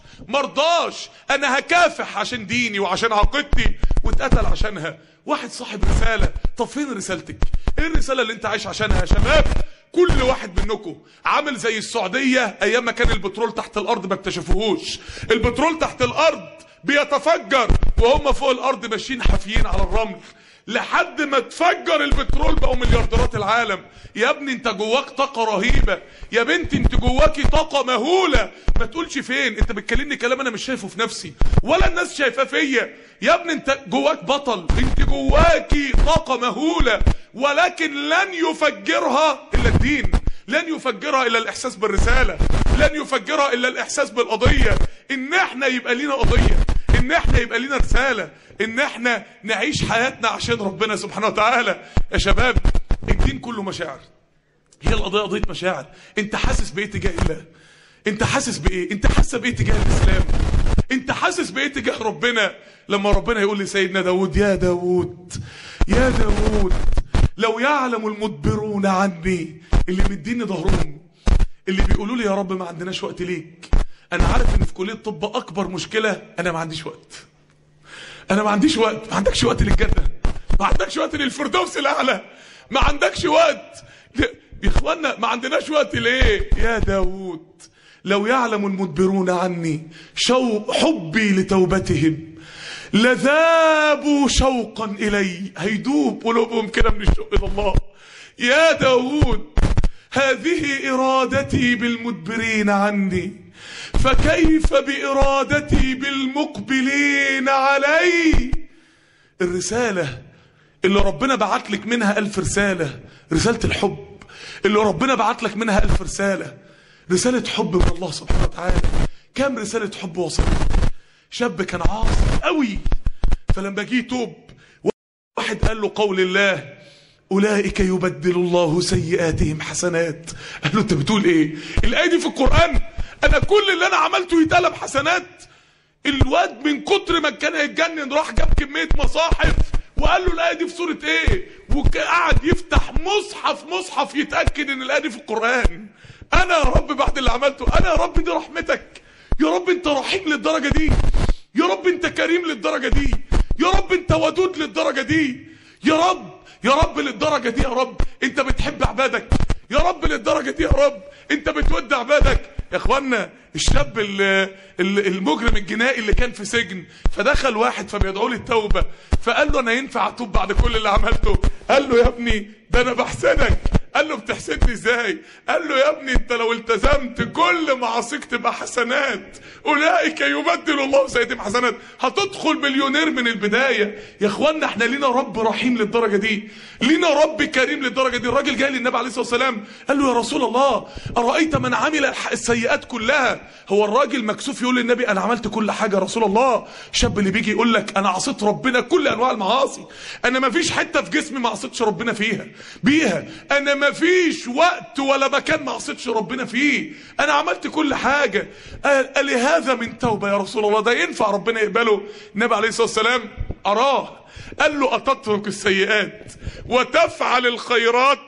S3: مرضاش انا هكافح عشان ديني وعشان عقيدتي، واتقتل عشانها. واحد صاحب رسالة، طب فين رسالتك؟ ايه الرسالة اللي انت عايش عشانها يا شباب؟ كل واحد منكم عامل زي السعودية ايام ما كان البترول تحت الارض ما اكتشفوهوش. البترول تحت الارض بيتفجر وهم فوق الارض ماشيين حافيين على الرمل لحد ما تفجر البترول بقوا مليارديرات العالم. يا ابني انت جواك طاقة رهيبة، يا بنتي انت جواكي طاقة مهولة، ما تقولش فين. انت بتكلمني كلام انا مش شايفه في نفسي ولا الناس شايفاه فيا. يا ابني انت جواك بطل، انت جواكي طاقة مهولة، ولكن لن يفجرها الا الدين، لن يفجرها الا الاحساس بالرسالة، لن يفجرها الا الاحساس بالقضية، ان احنا يبقى لينا قضية، ان احنا يبقى لينا رسالة، ان احنا نعيش حياتنا عشان ربنا سبحانه وتعالى. يا شباب الدين كله مشاعر، هي القضية قضية مشاعر. انت حاسس بايه تجاه الله؟ انت حاسس بايه؟ انت حاسه بايه تجاه الاسلام؟ انت حاسس بايه تجاه ربنا؟ لما ربنا يقول لسيدنا داود يا داود يا داود لو يعلم المدبرون عني، اللي مديني ظهرهم، اللي بيقولوا لي يا رب ما عندناش وقت ليك. انا عارف ان في كلية الطب اكبر مشكلة انا ما عنديش وقت، انا ما عنديش وقت. ما عندكش وقت للجنة، ما عندكش وقت للفردوس الاعلى، ما عندكش وقت يا اخوانا. ما عندناش وقت ليه؟ يا داود لو يعلم المدبرون عني شوق حبي لتوبتهم لذابوا شوقا الي، هيدوب قلوبهم كده من الشوق الى الله. يا داود هذه ارادتي بالمدبرين عني، فكيف بارادتي بالمقبلين علي. الرسالة اللي ربنا بعت لك منها الف رسالة، رسالة الحب اللي ربنا بعت لك منها الف رسالة، رسالة حب من الله سبحانه وتعالى. كم رسالة حب وصلت؟ شاب كان عاصي قوي، فلما جه توب واحد قال له قول الله أولئك يبدل الله سيئاتهم حسنات. قال له انت بتقول ايه؟ الآية دي في القرآن؟ انا كل اللي انا عملته يتقلب حسنات. الواد من كتر ما كان هيتجنن راح جاب كمية مصاحف وقال له الآية دي في سورة ايه، وقعد يفتح مصحف مصحف يتأكد ان الآية دي في القرآن. انا يا رب بعد اللي عملته، انا يا رب دي رحمتك، يا رب انت رحيم للدرجة دي، يا رب انت كريم للدرجة دي، يا رب انت ودود للدرجة دي، يا رب يا رب للدرجة دي، يا رب انت بتحب عبادك، يا رب للدرجة دي، يا رب انت بتود عبادك. يا اخوانا الشاب المجرم الجنائي اللي كان في سجن، فدخل واحد فبيدعو له التوبة، فقال له انا ينفع اتوب بعد كل اللي عملته؟ قال له يا ابني ده انا بحسدك، قال له بتحسدني ازاي؟ قال له يا ابني انت لو التزمت كل معاصيك تبقى حسنات، اولئك يبدل الله سيئاتهم حسنات، هتدخل مليونير من البدايه. يا اخوانا احنا لينا رب رحيم للدرجه دي، لينا رب كريم للدرجه دي. الراجل جاي للنبي عليه الصلاه والسلام قال له يا رسول الله ارايت من عمل السيئات كلها. هو الراجل مكسوف يقول للنبي انا عملت كل حاجه يا رسول الله. الشاب اللي بيجي يقول لك انا عصيت ربنا كل انواع المعاصي، انا ما فيش حته في جسمي ما عصيتش ربنا فيها بيها، انا ما فيش وقت ولا مكان ما عصيتش ربنا فيه، انا عملت كل حاجه. قال لهذا من توبه يا رسول الله، ده ينفع ربنا يقبله؟ النبي عليه الصلاه والسلام اراه قال له أتترك السيئات وتفعل الخيرات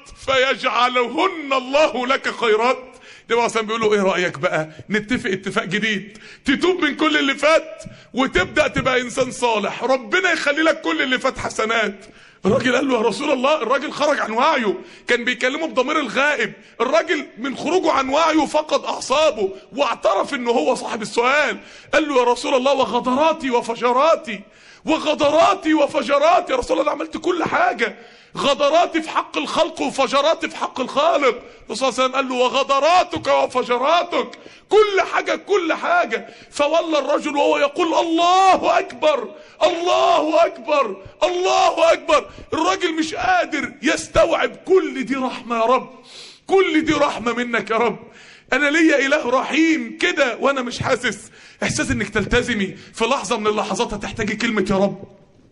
S3: فيجعلهن الله لك خيرات؟ النبي اصلا بيقول له ايه رايك بقى نتفق اتفاق جديد، تتوب من كل اللي فات وتبدا تبقى انسان صالح، ربنا يخلي لك كل اللي فات حسنات. الراجل قال له يا رسول الله، الراجل خرج عن وعيه، كان بيكلمه بضمير الغائب، الراجل من خروجه عن وعيه فقد اعصابه واعترف انه هو صاحب السؤال. قال له يا رسول الله وغدراتي وفجراتي، وغدراتي وفجراتي يا رسول الله، انا عملت كل حاجه، غدراتي في حق الخلق وفجراتي في حق الخالق. الرسول صلى الله عليه وسلم قال له وغدراتك وفجراتك، كل حاجه كل حاجه. فولى الرجل وهو يقول الله اكبر الله اكبر الله اكبر. الراجل مش قادر يستوعب كل دي رحمه يا رب، كل دي رحمه منك يا رب، انا ليا اله رحيم كده وانا مش حاسس. احساس انك تلتزمي في لحظه من اللحظات هتحتاجي كلمه يا رب،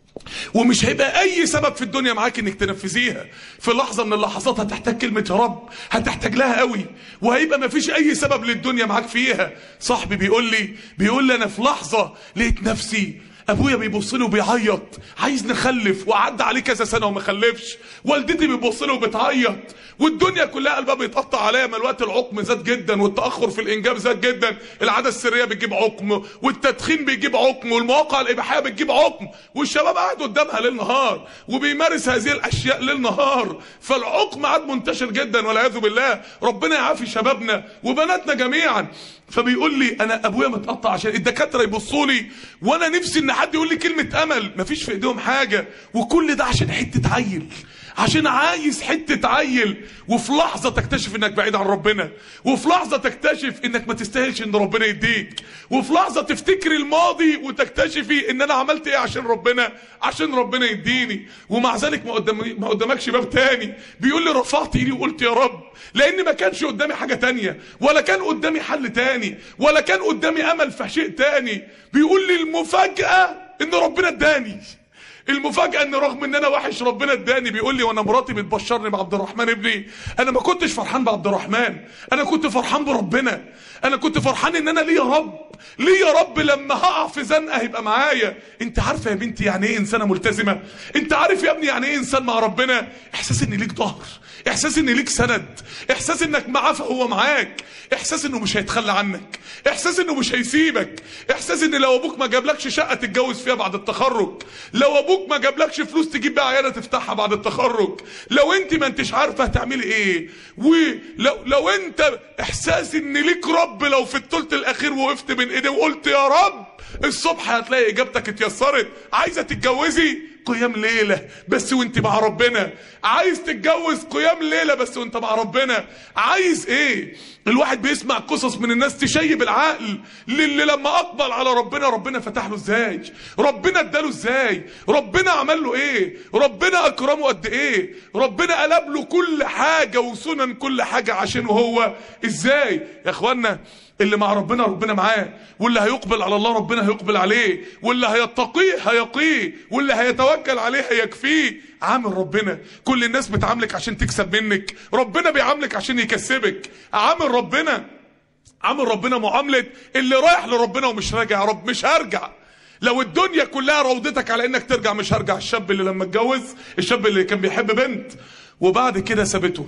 S3: ومش هيبقى اي سبب في الدنيا معاك انك تنفذيها. في لحظه من اللحظات هتحتاج كلمه يا رب، هتحتاج لها قوي، وهيبقى مفيش اي سبب للدنيا معاك فيها. صاحبي بيقول لي بيقول لي انا في لحظه لقيت نفسي ابويا بيبص لي وبيعيط عايز نخلف، وعدى عليه كذا سنه وما خلفش، والدتي بتبص لي وبتعيط، والدنيا كلها قلبها بيتقطع عليا. ما الوقت العقم زاد جدا، والتاخر في الانجاب زاد جدا، العاده السريه بتجيب عقم، والتدخين بيجيب عقم، والمواقع الاباحيه بتجيب عقم، والشباب قاعد قدامها ليل نهار وبيمارس هذه الاشياء ليل نهار، فالعقم عاد منتشر جدا والعياذ بالله. ربنا يعافي شبابنا وبناتنا جميعا. فبيقول لي انا ابويا متقطع عشان الدكاتره يبصوا لي، وانا نفسي ان حد يقول لي كلمه امل، مفيش في ايديهم حاجه، وكل ده عشان حته عيل، عشان عايز حته عيل. وفي لحظه تكتشف انك بعيد عن ربنا، وفي لحظه تكتشف انك ما تستاهلش ان ربنا يديك، وفي لحظه تفتكري الماضي وتكتشفي ان انا عملت ايه عشان ربنا، عشان ربنا يديني. ومع ذلك ما قدام ما قدامكش باب تاني. بيقول لي رفعت ايدي وقلت يا رب، لان ما كانش قدامي حاجه تانيه، ولا كان قدامي حل تاني، ولا كان قدامي امل في شيء تاني. بيقول لي المفاجاه ان ربنا اداني، المفاجأة ان رغم ان انا وحش ربنا اداني. بيقول لي وانا مراتي بتبشرني بعبد الرحمن ابني، انا ما كنتش فرحان بعبد الرحمن، انا كنت فرحان بربنا، انا كنت فرحان ان انا ليا رب، ليا رب لما هقع في زنقه هيبقى معايا. انت عارفه يا بنتي يعني ايه انسانه ملتزمه؟ انت عارف يا ابني يعني ايه انسان مع ربنا؟ احساس ان ليك ظهر، احساس ان ليك سند، احساس انك معاه فهو معاك، احساس انه مش هيتخلى عنك، احساس انه مش هيسيبك، احساس ان لو ابوك ما جابلكش شقه تتجوز فيها بعد التخرج، لو ابوك ما جابلكش فلوس تجيب بيها عياده تفتحها بعد التخرج، لو انت ما انتش عارفه هتعملي ايه، ولو لو انت احساس ان ليك رب، لو في الثلث الاخير وقفت بين ايديه وقلت يا رب الصبح هتلاقي اجابتك اتيسرت. عايزه تتجوزي؟ قيام ليله بس وانت مع ربنا. عايز تتجوز؟ قيام ليله بس وانت مع ربنا. عايز ايه؟ الواحد بيسمع قصص من الناس تشيب العقل، للي لما اقبل على ربنا ربنا فتح له ازاي، ربنا اداله ازاي، ربنا عمل له ايه، ربنا اكرمه قد ايه، ربنا قلب له كل حاجه وسنن كل حاجه عشانه هو ازاي. يا اخوانا اللي مع ربنا ربنا معاه، واللي هيقبل على الله ربنا هيقبل عليه، واللي هيتقيه هيقيه، واللي هيتوكل عليه هيكفيه. عامل ربنا. كل الناس بتعاملك عشان تكسب منك، ربنا بيعاملك عشان يكسبك. عامل ربنا عامل ربنا معاملة اللي رايح لربنا ومش راجع. يا رب مش هرجع، لو الدنيا كلها روضتك على انك ترجع مش هرجع. الشاب اللي لما اتجوز، الشاب اللي كان بيحب بنت وبعد كده سابته،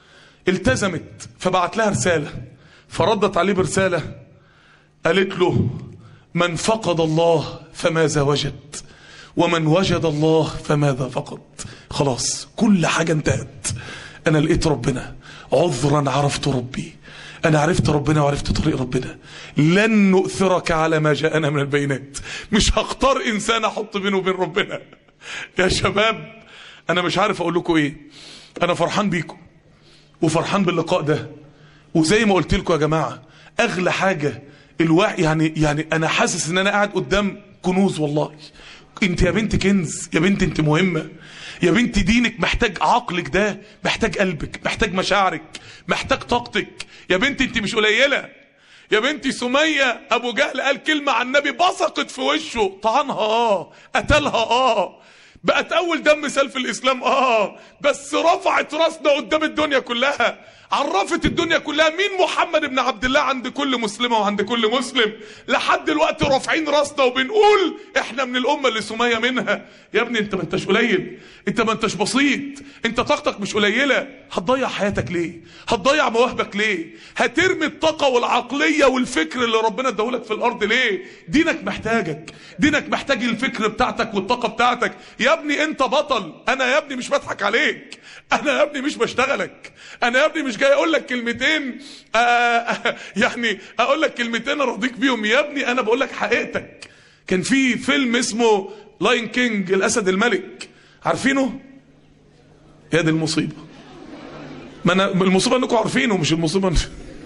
S3: التزمت، فبعت لها رسالة، فردت عليه برسالة قالت له من فقد الله فماذا وجد، ومن وجد الله فماذا فقد. خلاص كل حاجة انتهت، انا لقيت ربنا، عذرا عرفت ربي، انا عرفت ربنا وعرفت طريق ربنا، لن نؤثرك على ما جاءنا من البينات. مش هختار انسان احط بينه وبين ربنا. يا شباب انا مش عارف اقول لكم ايه، انا فرحان بيكم وفرحان باللقاء ده. وزي ما قلت لكم يا جماعة، اغلى حاجة الوعي، يعني يعني انا حاسس ان انا قاعد قدام كنوز والله. انت يا بنت كنز، يا بنت انت مهمة، يا بنت دينك محتاج عقلك ده، محتاج قلبك، محتاج مشاعرك، محتاج طاقتك. يا بنت انت مش قليلة. يا بنتي سمية ابو جهل قال كلمة عن النبي بصقت في وشه، طعنها اه، قتلها اه، بقت اول دم سال في الاسلام اه، بس رفعت راسنا قدام الدنيا كلها، عرفت الدنيا كلها مين محمد بن عبد الله عند كل مسلمة وعند كل مسلم. لحد دلوقتي رافعين راسنا وبنقول احنا من الامة اللي سمية منها. يا ابني انت ما انتش قليل، انت ما انتش بسيط، انت طاقتك مش قليلة. هتضيع حياتك ليه؟ هتضيع مواهبك ليه؟ هترمي الطاقة والعقلية والفكر اللي ربنا اداهولك في الارض ليه؟ دينك محتاجك، دينك محتاج الفكر بتاعتك والطاقة بتاعتك. يا ابني انت بطل، انا يا ابني مش بضحك عليك، انا يا ابني مش بشتغلك، انا يا ابني مش جاي اقول لك كلمتين آه آه يعني اقول لك كلمتين ارضيك بيهم. يا ابني انا بقول لك حقيقتك. كان في فيلم اسمه لاين كينج، الاسد الملك، عارفينه؟ يا دي المصيبه، ما انا المصيبه انكم عارفينه، مش المصيبه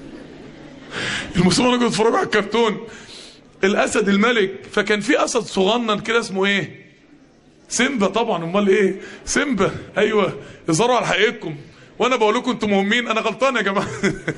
S3: المصيبه انكم بتتفرجوا على الكرتون. الاسد الملك، فكان في اسد صغنن كده اسمه ايه؟ سيمبا. طبعا امال ايه؟ سيمبا. ايوه اظهروا على حقيقتكم وانا بقول لكم انتم مهمين، انا غلطان يا جماعه.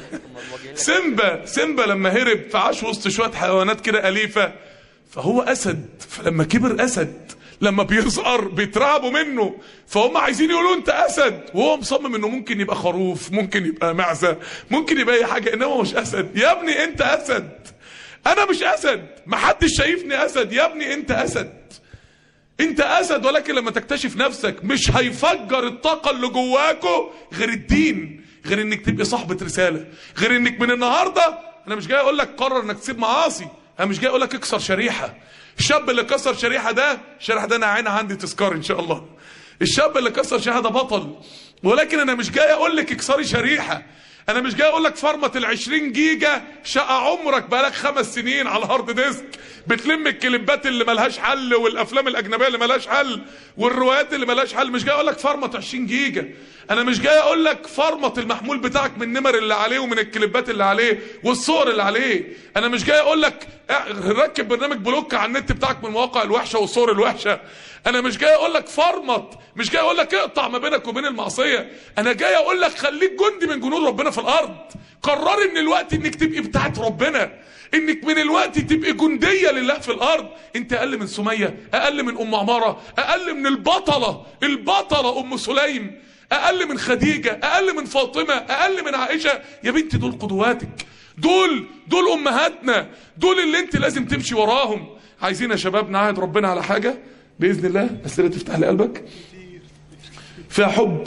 S3: سيمبا سيمبا لما هرب فعاش وسط شويه حيوانات كده اليفه، فهو اسد، فلما كبر اسد لما بيصغر بيترعبوا منه، فهم عايزين يقولوا انت اسد، وهو مصمم انه ممكن يبقى خروف، ممكن يبقى معزه، ممكن يبقى اي حاجه، انما مش اسد. يا ابني انت اسد، انا مش اسد، محدش شايفني اسد. يا ابني انت اسد، انت اسد، ولكن لما تكتشف نفسك مش هيفجر الطاقة اللي جواكو غير الدين، غير انك تبقى صاحبة رسالة، غير انك من النهاردة، انا مش جاي اقول لك قرر انك تسيب معاصي، انا مش جاي اقول لك اكسر شريحة. الشاب اللي كسر شريحة ده، الشريحة ده انا عينها عندي تذكار ان شاء الله. الشاب اللي كسر شريحة ده بطل، ولكن انا مش جاي اقول لك اكسري شريحة، انا مش جاي اقول لك فرمة العشرين جيجا شقة عمرك بقالك خمس سنين على الهارد ديسك بتلم الكليبات اللي ملهاش حل والافلام الاجنبيه اللي ملهاش حل والروايات اللي ملهاش حل. مش جاي اقول لك فرمة عشرين جيجا، انا مش جاي اقول لك فرمة المحمول بتاعك من النمر اللي عليه ومن الكليبات اللي عليه والصور اللي عليه، انا مش جاي اقول لك ركب برنامج بلوك على النت بتاعك من المواقع الوحشه والصور الوحشه، انا مش جاي اقول لك فرمط، مش جاي اقول لك اقطع ما بينك وبين المعصيه، انا جاي اقول لك خليك جندي من جنود ربنا في الارض. قرري من الوقت انك تبقي بتاعت ربنا، انك من الوقت تبقي جنديه لله في الارض. انت اقل من سميه، اقل من ام عماره، اقل من البطله البطله ام سليم، اقل من خديجه، اقل من فاطمه، اقل من عائشه. يا بنتي دول قدواتك، دول دول امهاتنا، دول اللي انت لازم تمشي وراهم. عايزين يا شباب نعهد ربنا على حاجه باذن الله، بس اللي تفتح لي قلبك فيها حب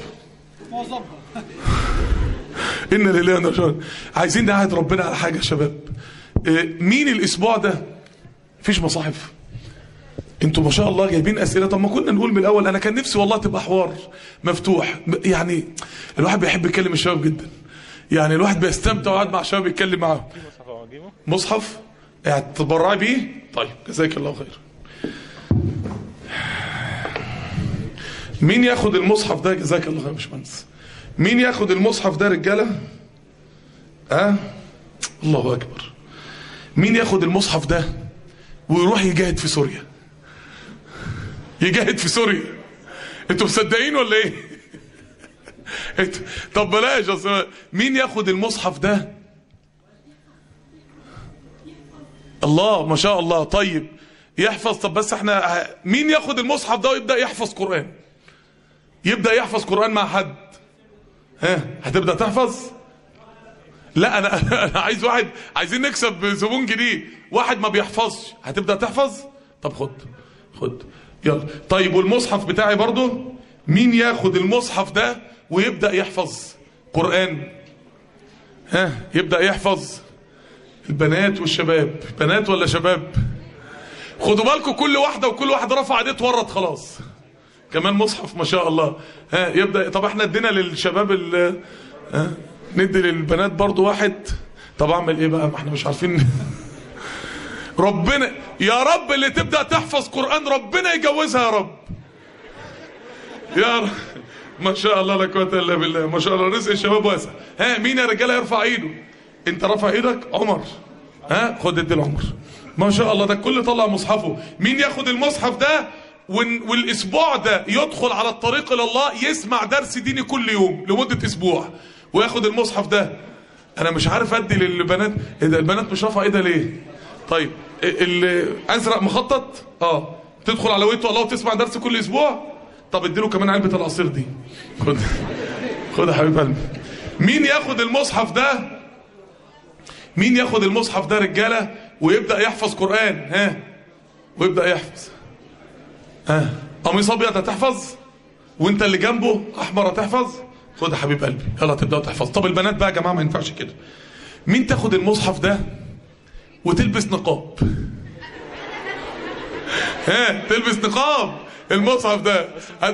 S3: إن لله وإنا إليه راجعون. عايزين نعهد ربنا على حاجه يا شباب. مين الاسبوع ده مفيش مصاحف؟ انتوا ما شاء الله جايبين اسئله. طب ما كنا نقول من الاول، انا كان نفسي والله تبقى حوار مفتوح، يعني الواحد بيحب يتكلم الشباب جدا، يعني الواحد بيستمتع وقاعد مع الشباب يتكلم معاهم. مصحف يعني تتبرعي بيه؟ طيب جزاك الله خير. مين ياخد المصحف ده؟ جزاك الله خير يا باشمهندس. مين ياخد المصحف ده رجاله؟ ها؟ الله اكبر. مين ياخد المصحف ده ويروح يجاهد في سوريا؟ يجاهد في سوريا. انتوا مصدقين ولا ايه؟ طب بلاش اصلا. مين ياخد المصحف ده؟ الله ما شاء الله. طيب يحفظ. طب بس احنا مين ياخد المصحف ده ويبدأ يحفظ قرآن؟ يبدأ يحفظ قرآن مع حد؟ ها هتبدأ تحفظ؟ لا انا انا عايز واحد، عايزين نكسب زبون جديد، واحد ما بيحفظش. هتبدأ تحفظ؟ طب خد خد يلا. طيب والمصحف بتاعي برضو، مين ياخد المصحف ده ويبدأ يحفظ قرآن؟ ها يبدأ يحفظ. البنات والشباب. بنات ولا شباب؟ خدوا بالكم كل واحدة وكل واحد رفع ايديه اتورط خلاص. كمان مصحف ما شاء الله. ها يبدأ. طب احنا ادينا للشباب ال ها ندي للبنات برضو واحد. طب اعمل ايه بقى؟ ما احنا مش عارفين. ربنا يا رب اللي تبدأ تحفظ قرآن ربنا يجوزها يا رب. يا رب ما شاء الله لا قوه الا بالله، ما شاء الله، رزق الشباب واسع. ها مين يا رجاله يرفع ايده؟ انت رافع ايدك؟ عمر. ها خد ادي لعمر. ما شاء الله، ده الكل طلع مصحفه. مين ياخد المصحف ده والاسبوع ده يدخل على الطريق الى الله يسمع درس ديني كل يوم لمده اسبوع وياخد المصحف ده؟ انا مش عارف ادي للبنات. ايه ده البنات مش رافعه ايدها ليه؟ طيب الازرق مخطط اه تدخل على ويته الله وتسمع درس كل اسبوع. طب اديله كمان علبه العصير دي. خد خد يا حبيب قلبي. مين ياخد المصحف ده؟ مين ياخد المصحف ده رجاله ويبدا يحفظ قران؟ ها ويبدا يحفظ. ها قميص ابيض هتحفظ وانت اللي جنبه احمر هتحفظ. خد يا حبيب قلبي يلا تبداوا تحفظ. طب البنات بقى يا جماعه ما ينفعش كده. مين تاخد المصحف ده وتلبس نقاب؟ ها تلبس نقاب المصحف ده.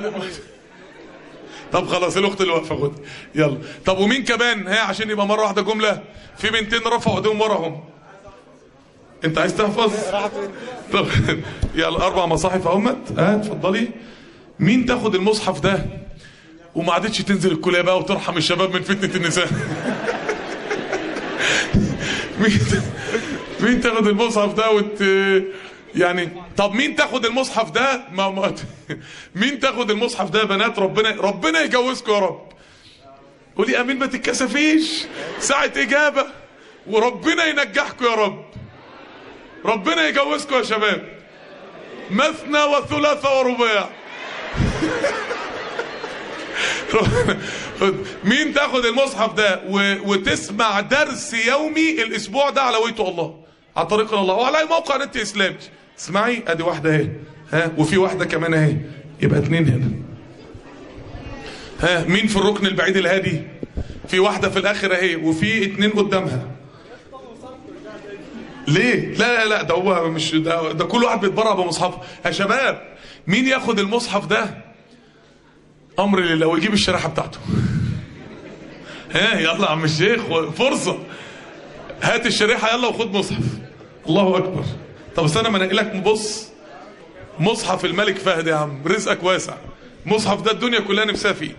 S3: طب خلاص الاخت اللي واقفه خد يلا. طب ومين كمان؟ ها عشان يبقى مره واحده جمله. في بنتين رفعوا ايديهم وراهم. انت عايز تحفظ؟ طب يلا اربع مصاحف اهمت. ها اتفضلي. مين تاخد المصحف ده وما عادتش تنزل الكليه بقى وترحم الشباب من فتنه النساء؟ مين مين تاخد المصحف ده وت يعني طب مين تاخد المصحف ده؟ ما ما مين تاخد المصحف ده يا بنات؟ ربنا ربنا يجوزكم يا رب. قولي امين ما تتكسفيش، ساعة اجابة وربنا ينجحكم يا رب. ربنا يجوزكم يا شباب. مثنى وثلاث ورباع. مين تاخد المصحف ده وتسمع درس يومي الاسبوع ده على ويته الله على طريق الله وعلى موقع نت اسلامي؟ اسمعي ادي واحده اهي. ها وفي واحده كمان اهي يبقى اتنين هنا. ها مين في الركن البعيد الهادي؟ في واحده في الاخر اهي وفي اتنين قدامها. ليه؟ لا لا لا ده هو مش ده, ده كل واحد بيتبرع بمصحفه يا شباب. مين ياخد المصحف ده؟ امر لله ويجيب الشريحه بتاعته. ها يلا يا عم الشيخ فرصه. هات الشريحه يلا وخد مصحف. الله اكبر. طب استنى ما انقي لك. بص مصحف الملك فهد يا عم رزقك واسع. مصحف ده الدنيا كلها نفسها فيه.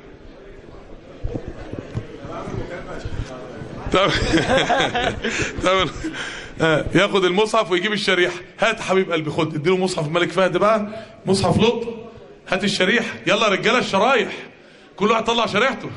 S3: طب طب ياخد المصحف ويجيب الشريحه. هات حبيب قلبي خد اديله مصحف الملك فهد بقى مصحف لط. هات الشريحه يلا يا رجاله الشرايح. كل واحد طلع شريحته.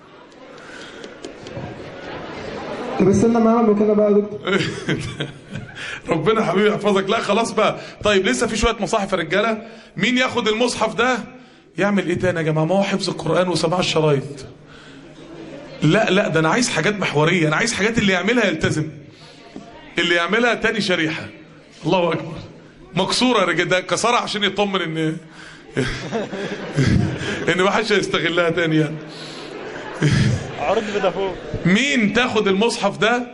S1: طب استنى ما اعمل كده بقى يا دكتور.
S3: ربنا حبيبي يحفظك. لا خلاص بقى. طيب لسه في شويه مصاحف يا رجاله. مين ياخد المصحف ده يعمل ايه تاني يا جماعه؟ ما هو حفظ القران وسماع الشرايط. لا لا ده انا عايز حاجات محوريه. انا عايز حاجات اللي يعملها يلتزم. اللي يعملها تاني شريحه. الله اكبر. مكسوره يا رجاله. ده كسرها عشان يطمن ان ان ما حدش هيستغلها تاني يعني.
S4: عرض بدا فوق.
S3: مين تاخد المصحف ده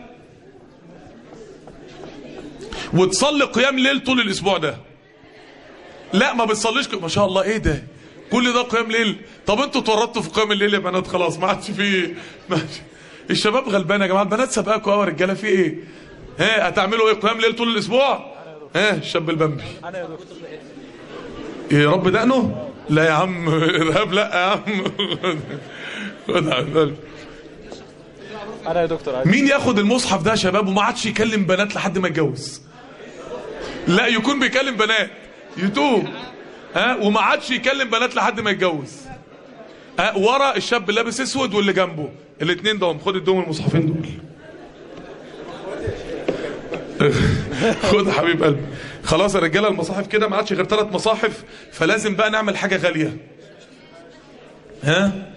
S3: وتصلي قيام ليل طول الاسبوع ده؟ لا ما بتصليش. ما شاء الله ايه ده كل ده قيام ليل؟ طب انتوا اتورطتوا في قيام الليل يا بنات خلاص ما عادش في ماشي. الشباب غلبانه يا جماعه. البنات سابقاكوا قوي يا رجاله في ايه؟ ها هتعملوا ايه قيام ليل طول الاسبوع؟ ها الشاب البمبي
S4: انا يا دكتور
S3: يا رب دقنه. لا يا عم ارهاب لا يا عم. خد على
S4: انا يا دكتور عادي.
S3: مين ياخد المصحف ده يا شباب وما عادش يكلم بنات لحد ما يتجوز؟ لا يكون بيكلم بنات يتوب. ها وما عادش يكلم بنات لحد ما يتجوز. ها ورا الشاب لابس اسود واللي جنبه الاثنين دول. خد ادهم المصحفين دول. خد يا حبيب قلبي. خلاص يا رجاله المصاحف كده ما عادش غير ثلاث مصاحف. فلازم بقى نعمل حاجه غاليه. ها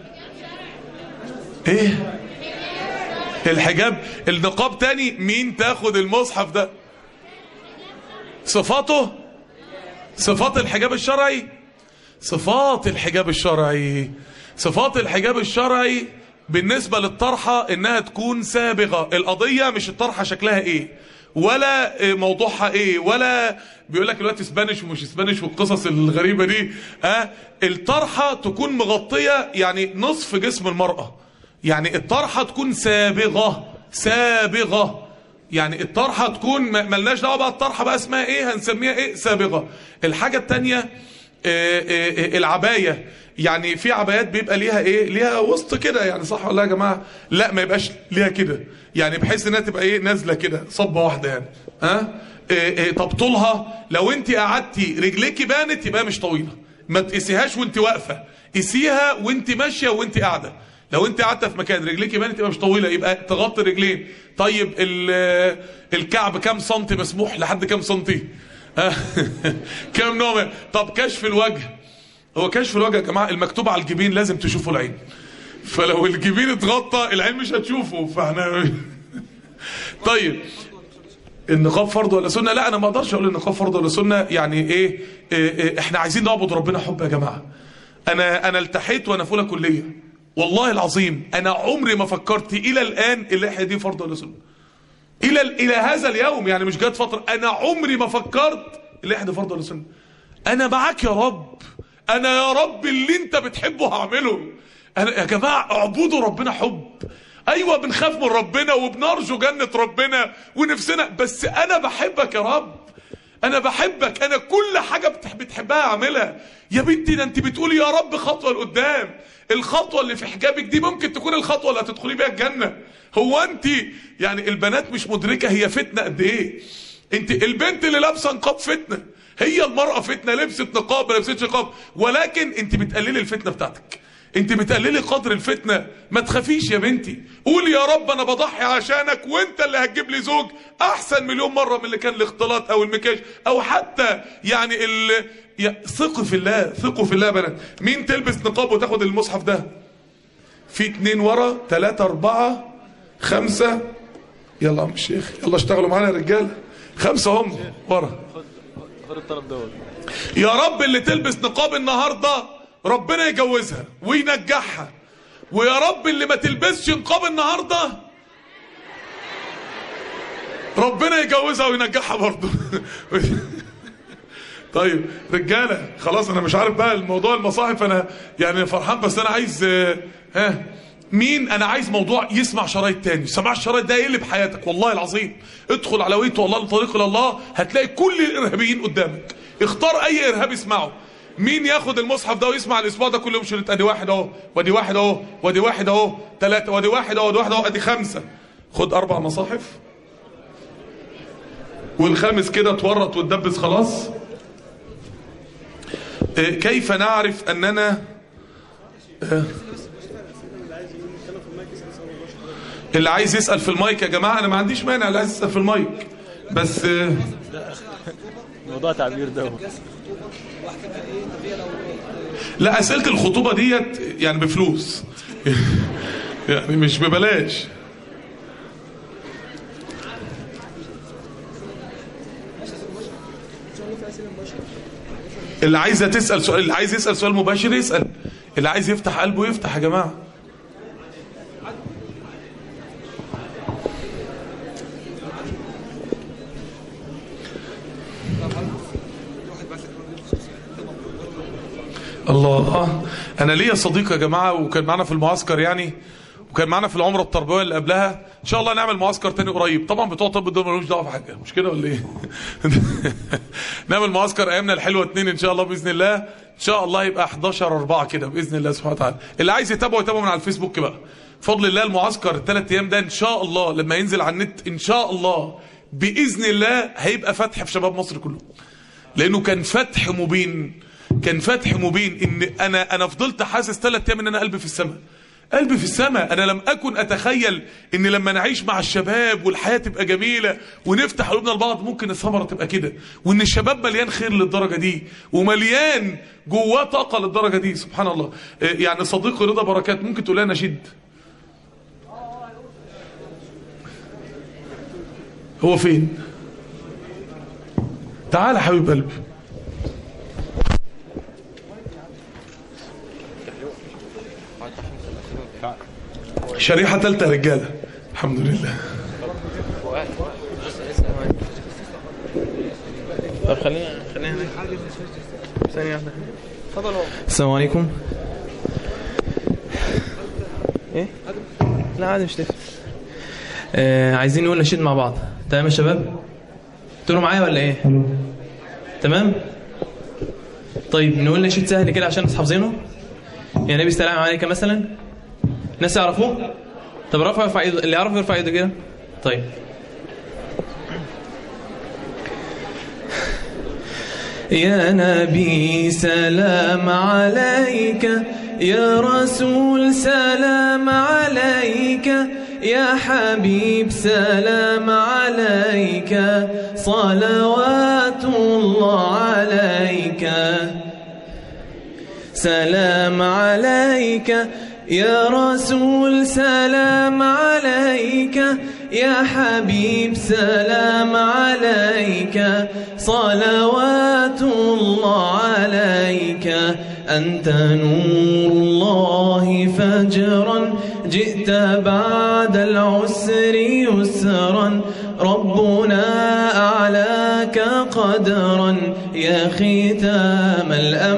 S3: ايه الحجاب النقاب تاني. مين تاخد المصحف ده؟ صفاته صفات الحجاب الشرعي. صفات الحجاب الشرعي صفات الحجاب الشرعي بالنسبة للطرحة انها تكون سابغة. القضية مش الطرحة شكلها ايه ولا موضوعها ايه ولا بيقول لك دلوقتي اسبانيش ومش اسبانيش والقصص الغريبة دي. ها الطرحة تكون مغطية يعني نصف جسم المرأة. يعني الطرحة تكون سابغة سابغة. يعني الطرحة تكون ملناش دعوة بقى الطرحة بقى اسمها ايه هنسميها ايه سابغة. الحاجة التانية العباية، يعني في عبايات بيبقى ليها ايه، ليها وسط كده يعني، صح ولا يا جماعه؟ لا ما يبقاش ليها كده، يعني بحيث انها تبقى ايه، نازله كده صبه واحده يعني. ها إيه إيه طب طولها لو انت قعدتي رجليكي بانت يبقى مش طويله، ما تقيسيهاش وانت واقفه، قيسيها وانت ماشيه وانت قاعده. لو انت قاعده في مكان رجليكي بانت يبقى مش طويله، يبقى تغطي الرجلين. طيب الكعب كام سنتي مسموح لحد كام سنتي؟ كام نوع؟ طب كشف الوجه، هو كشف الوجه يا جماعه المكتوب على الجبين لازم تشوفوا العين، فلو الجبين اتغطى العين مش هتشوفه، فاحنا طيب النقاب فرض ولا سنه؟ لا انا ما اقدرش اقول النقاب فرض ولا سنه، يعني ايه, إيه, إيه احنا عايزين نعبد ربنا حب يا جماعه. انا انا التحيت وانا في اولى كليه، والله العظيم انا عمري ما فكرت الى الان اللحيه دي فرض ولا سنه، الى الى هذا اليوم، يعني مش جت فتره انا عمري ما فكرت اللحيه دي فرض ولا سنه. انا معاك يا رب، انا يا رب اللي انت بتحبه هعمله. أنا يا جماعه اعبدوا ربنا حب. ايوه بنخاف من ربنا وبنرجو جنه ربنا ونفسنا، بس انا بحبك يا رب، انا بحبك، انا كل حاجه بتحبها اعملها. يا بنتي ده انت بتقولي يا رب خطوه لقدام، الخطوه اللي في حجابك دي ممكن تكون الخطوه اللي هتدخلي بيها الجنه. هو انت يعني البنات مش مدركه هي فتنه قد ايه؟ انت البنت اللي لابسه نقاب فتنه، هي المراه فتنه، لبست نقاب ما لبستش نقاب، ولكن انت بتقللي الفتنه بتاعتك، انت بتقللي قدر الفتنه. ما تخافيش يا بنتي، قولي يا رب انا بضحي عشانك، وانت اللي هتجيب لي زوج احسن مليون مره من اللي كان الاختلاط او المكياج او حتى يعني ال ثقوا في الله، ثقوا في الله يا بنات. مين تلبس نقاب وتاخد المصحف ده؟ في اتنين ورا، تلاتة اربعة خمسة، يلا يا عم الشيخ يلا اشتغلوا معانا يا رجاله، خمسة هم ورا.
S4: خد الطلب دول.
S3: يا رب اللي تلبس نقاب النهارده ربنا يجوزها وينجحها، ويا رب اللي ما تلبسش نقاب النهارده ربنا يجوزها وينجحها برضه. طيب رجاله خلاص انا مش عارف بقى الموضوع المصاحف، انا يعني فرحان بس انا عايز ها مين، انا عايز موضوع يسمع شرايط تاني. سماع الشرايط ده يقلب حياتك والله العظيم. ادخل على ويت والله الطريق الى الله هتلاقي كل الارهابيين قدامك، اختار اي ارهاب اسمعه. مين ياخد المصحف ده ويسمع الاسبوع ده كل يوم شريط؟ ادي واحد اهو، وادي واحد اهو، وادي واحد اهو، ثلاثة، وادي واحد اهو، وادي واحد اهو، ادي خمسة. خد اربع مصاحف والخامس كده اتورط واتدبس خلاص. اه كيف نعرف اننا اه اللي عايز يسأل في المايك يا جماعة انا ما عنديش مانع، اللي عايز يسأل في المايك بس اه
S4: موضوع تعبير ده.
S3: لا اسئله الخطوبه ديت يعني بفلوس يعني مش ببلاش. اللي عايزه تسال سؤال، اللي عايز يسال سؤال مباشر يسال، اللي عايز يفتح قلبه يفتح يا جماعه. الله. انا ليا صديق يا جماعه وكان معنا في المعسكر يعني، وكان معنا في العمره التربويه اللي قبلها. ان شاء الله نعمل معسكر تاني قريب، طبعا بتوع طب دول مالوش دعوه بحاجه، مش كده ولا ايه؟ نعمل معسكر ايامنا الحلوه اتنين ان شاء الله باذن الله، ان شاء الله يبقى حداشر اربعة كده باذن الله سبحانه وتعالى. اللي عايز يتابعه يتابعه من على الفيسبوك بقى بفضل الله. المعسكر الثلاث ايام ده ان شاء الله لما ينزل على النت ان شاء الله باذن الله هيبقى فتح في شباب مصر كلهم، لانه كان فتح مبين، كان فتح مبين. ان انا انا فضلت حاسس ثلاث ايام ان انا قلبي في السماء، قلبي في السماء. انا لم اكن اتخيل ان لما نعيش مع الشباب والحياه تبقى جميله ونفتح قلوبنا لبعض ممكن الثمره تبقى كده، وان الشباب مليان خير للدرجه دي ومليان جواه طاقه للدرجه دي. سبحان الله. يعني صديقي رضا بركات ممكن تقول لنا نشيد؟ هو فين؟ تعال يا حبيب قلبي. شريحة ثالثة يا رجالة الحمد لله.
S2: طب خلينا خلينا ثانية واحدة. اتفضل. السلام عليكم. ايه؟ لا عادي مش تفرق. آه عايزين نقول نشيد مع بعض، تمام يا شباب؟ تقولوا معايا ولا ايه؟ تمام؟ طيب نقول نشيد سهل كده عشان الناس حافظينه. يا نبي السلام عليك مثلا، ناس يعرفوه؟ طب رفع يرفع ايده، اللي يعرف يرفع ايده كده. طيب يا نبي سلام عليك، يا رسول سلام عليك، يا حبيب سلام عليك، صلوات الله عليك. سلام عليك يا رسول سلام عليك، يا حبيب سلام عليك، صلوات الله عليك. أنت نور الله فجرا، جئت بعد العسر يسرا، ربنا أعلاك قدرا، يا ختام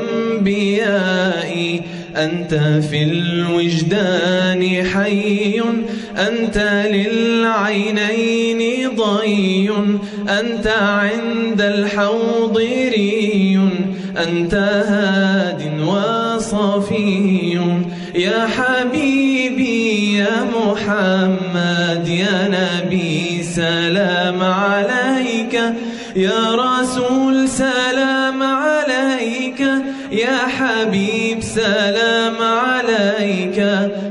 S2: الأنبياء. أنت في الوجدان حي، أنت للعينين ضي، أنت عند الحوض ري، أنت هاد وصفي. يا حبيبي يا محمد، يا نبي سلام عليك، يا رسول سلام عليك، يا حبيب سلام عليك،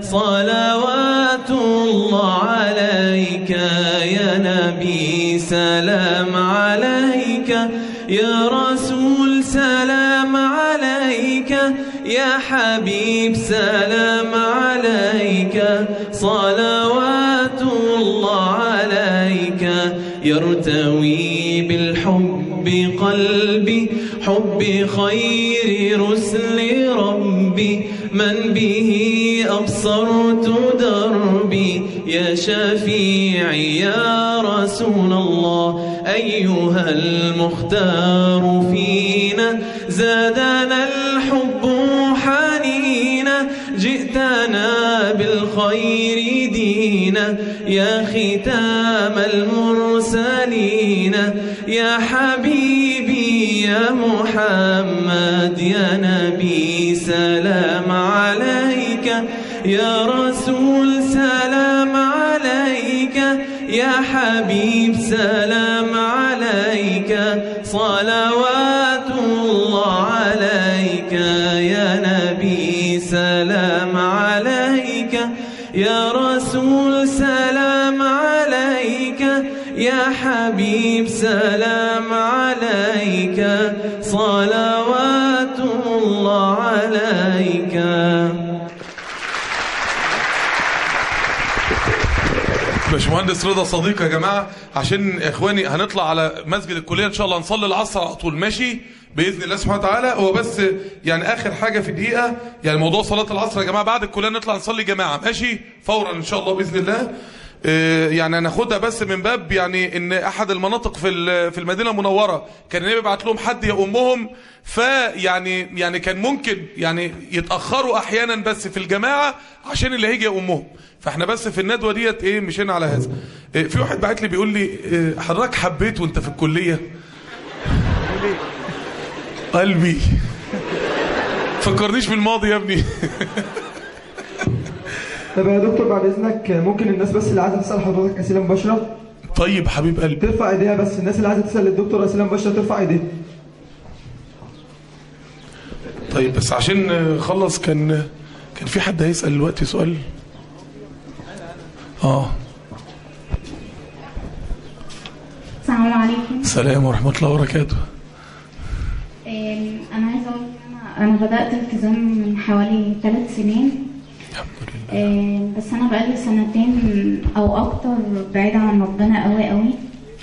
S2: صلوات الله عليك. يا نبي سلام عليك، يا رسول سلام عليك، يا حبيب سلام عليك، صلوات الله عليك. يرتوي بالحب قلبي، حب خير رسل ربي، من به أبصرت دربي، يا شفيعي يا رسول الله. أيها المختار فينا، زادنا الحب حنينا، جئتنا بالخير دينا، يا ختام المرسلين. يا حبيبي يا محمد، يا نبي سلام عليك، يا رسول سلام عليك، يا حبيب سلام عليك، صلوات الله عليك. يا نبي سلام عليك، يا رسول سلام عليك، يا حبيب سلام عليك، صلوات الله عليك.
S3: باشمهندس رضا صديق يا جماعه، عشان اخواني هنطلع على مسجد الكليه ان شاء الله نصلي العصر على طول، ماشي باذن الله سبحانه وتعالى. هو بس يعني اخر حاجه في دقيقه، يعني موضوع صلاه العصر يا جماعه بعد الكليه نطلع نصلي جماعه، ماشي فورا ان شاء الله باذن الله. يعني هناخدها بس من باب يعني ان احد المناطق في في المدينه المنوره كان النبي بعت لهم حد يؤمهم، فيعني يعني كان ممكن يعني يتاخروا احيانا بس في الجماعه عشان اللي هيجي يؤمهم، فاحنا بس في الندوه ديت ايه مشينا على هذا. إيه في واحد بعت لي بيقول لي إيه حضرتك حبيت وانت في الكليه؟ قلبي فكرنيش بالماضي يا ابني.
S1: طب يا دكتور بعد اذنك ممكن الناس بس اللي عايزه تسال حضرتك اسئله مباشره؟
S3: طيب حبيب قلبي
S1: ترفع ايديها، بس الناس اللي عايزه تسال الدكتور اسئله مباشره ترفع ايديها.
S3: طيب بس عشان خلص، كان كان في حد هيسال دلوقتي سؤال. اه
S5: السلام عليكم.
S3: السلام ورحمه الله وبركاته.
S5: انا عايزه اقول ان انا بدات التزام من حوالي ثلاث سنين
S3: الحمد لله،
S5: بس انا بقالي سنتين او اكتر بعيده عن ربنا قوي قوي،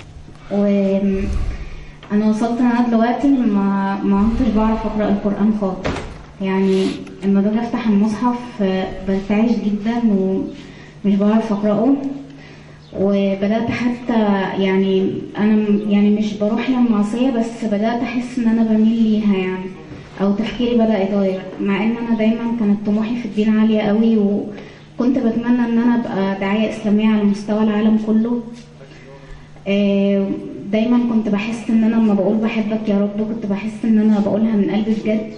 S5: وانا وصلت انا دلوقتي ما ما كنتش بعرف اقرا القران خالص. يعني لما باجي افتح المصحف برتعش جدا ومش بعرف اقراه، وبدات حتى يعني انا يعني مش بروح للمعصيه، بس بدات احس ان انا بميل ليها يعني، او تفكيري بدا يتغير، مع ان انا دايما كانت طموحي في الدين عاليه قوي، وكنت بتمنى ان انا ابقى داعيه اسلاميه على مستوى العالم كله. دايما كنت بحس ان انا لما بقول بحبك يا رب كنت بحس ان انا بقولها من قلبي بجد.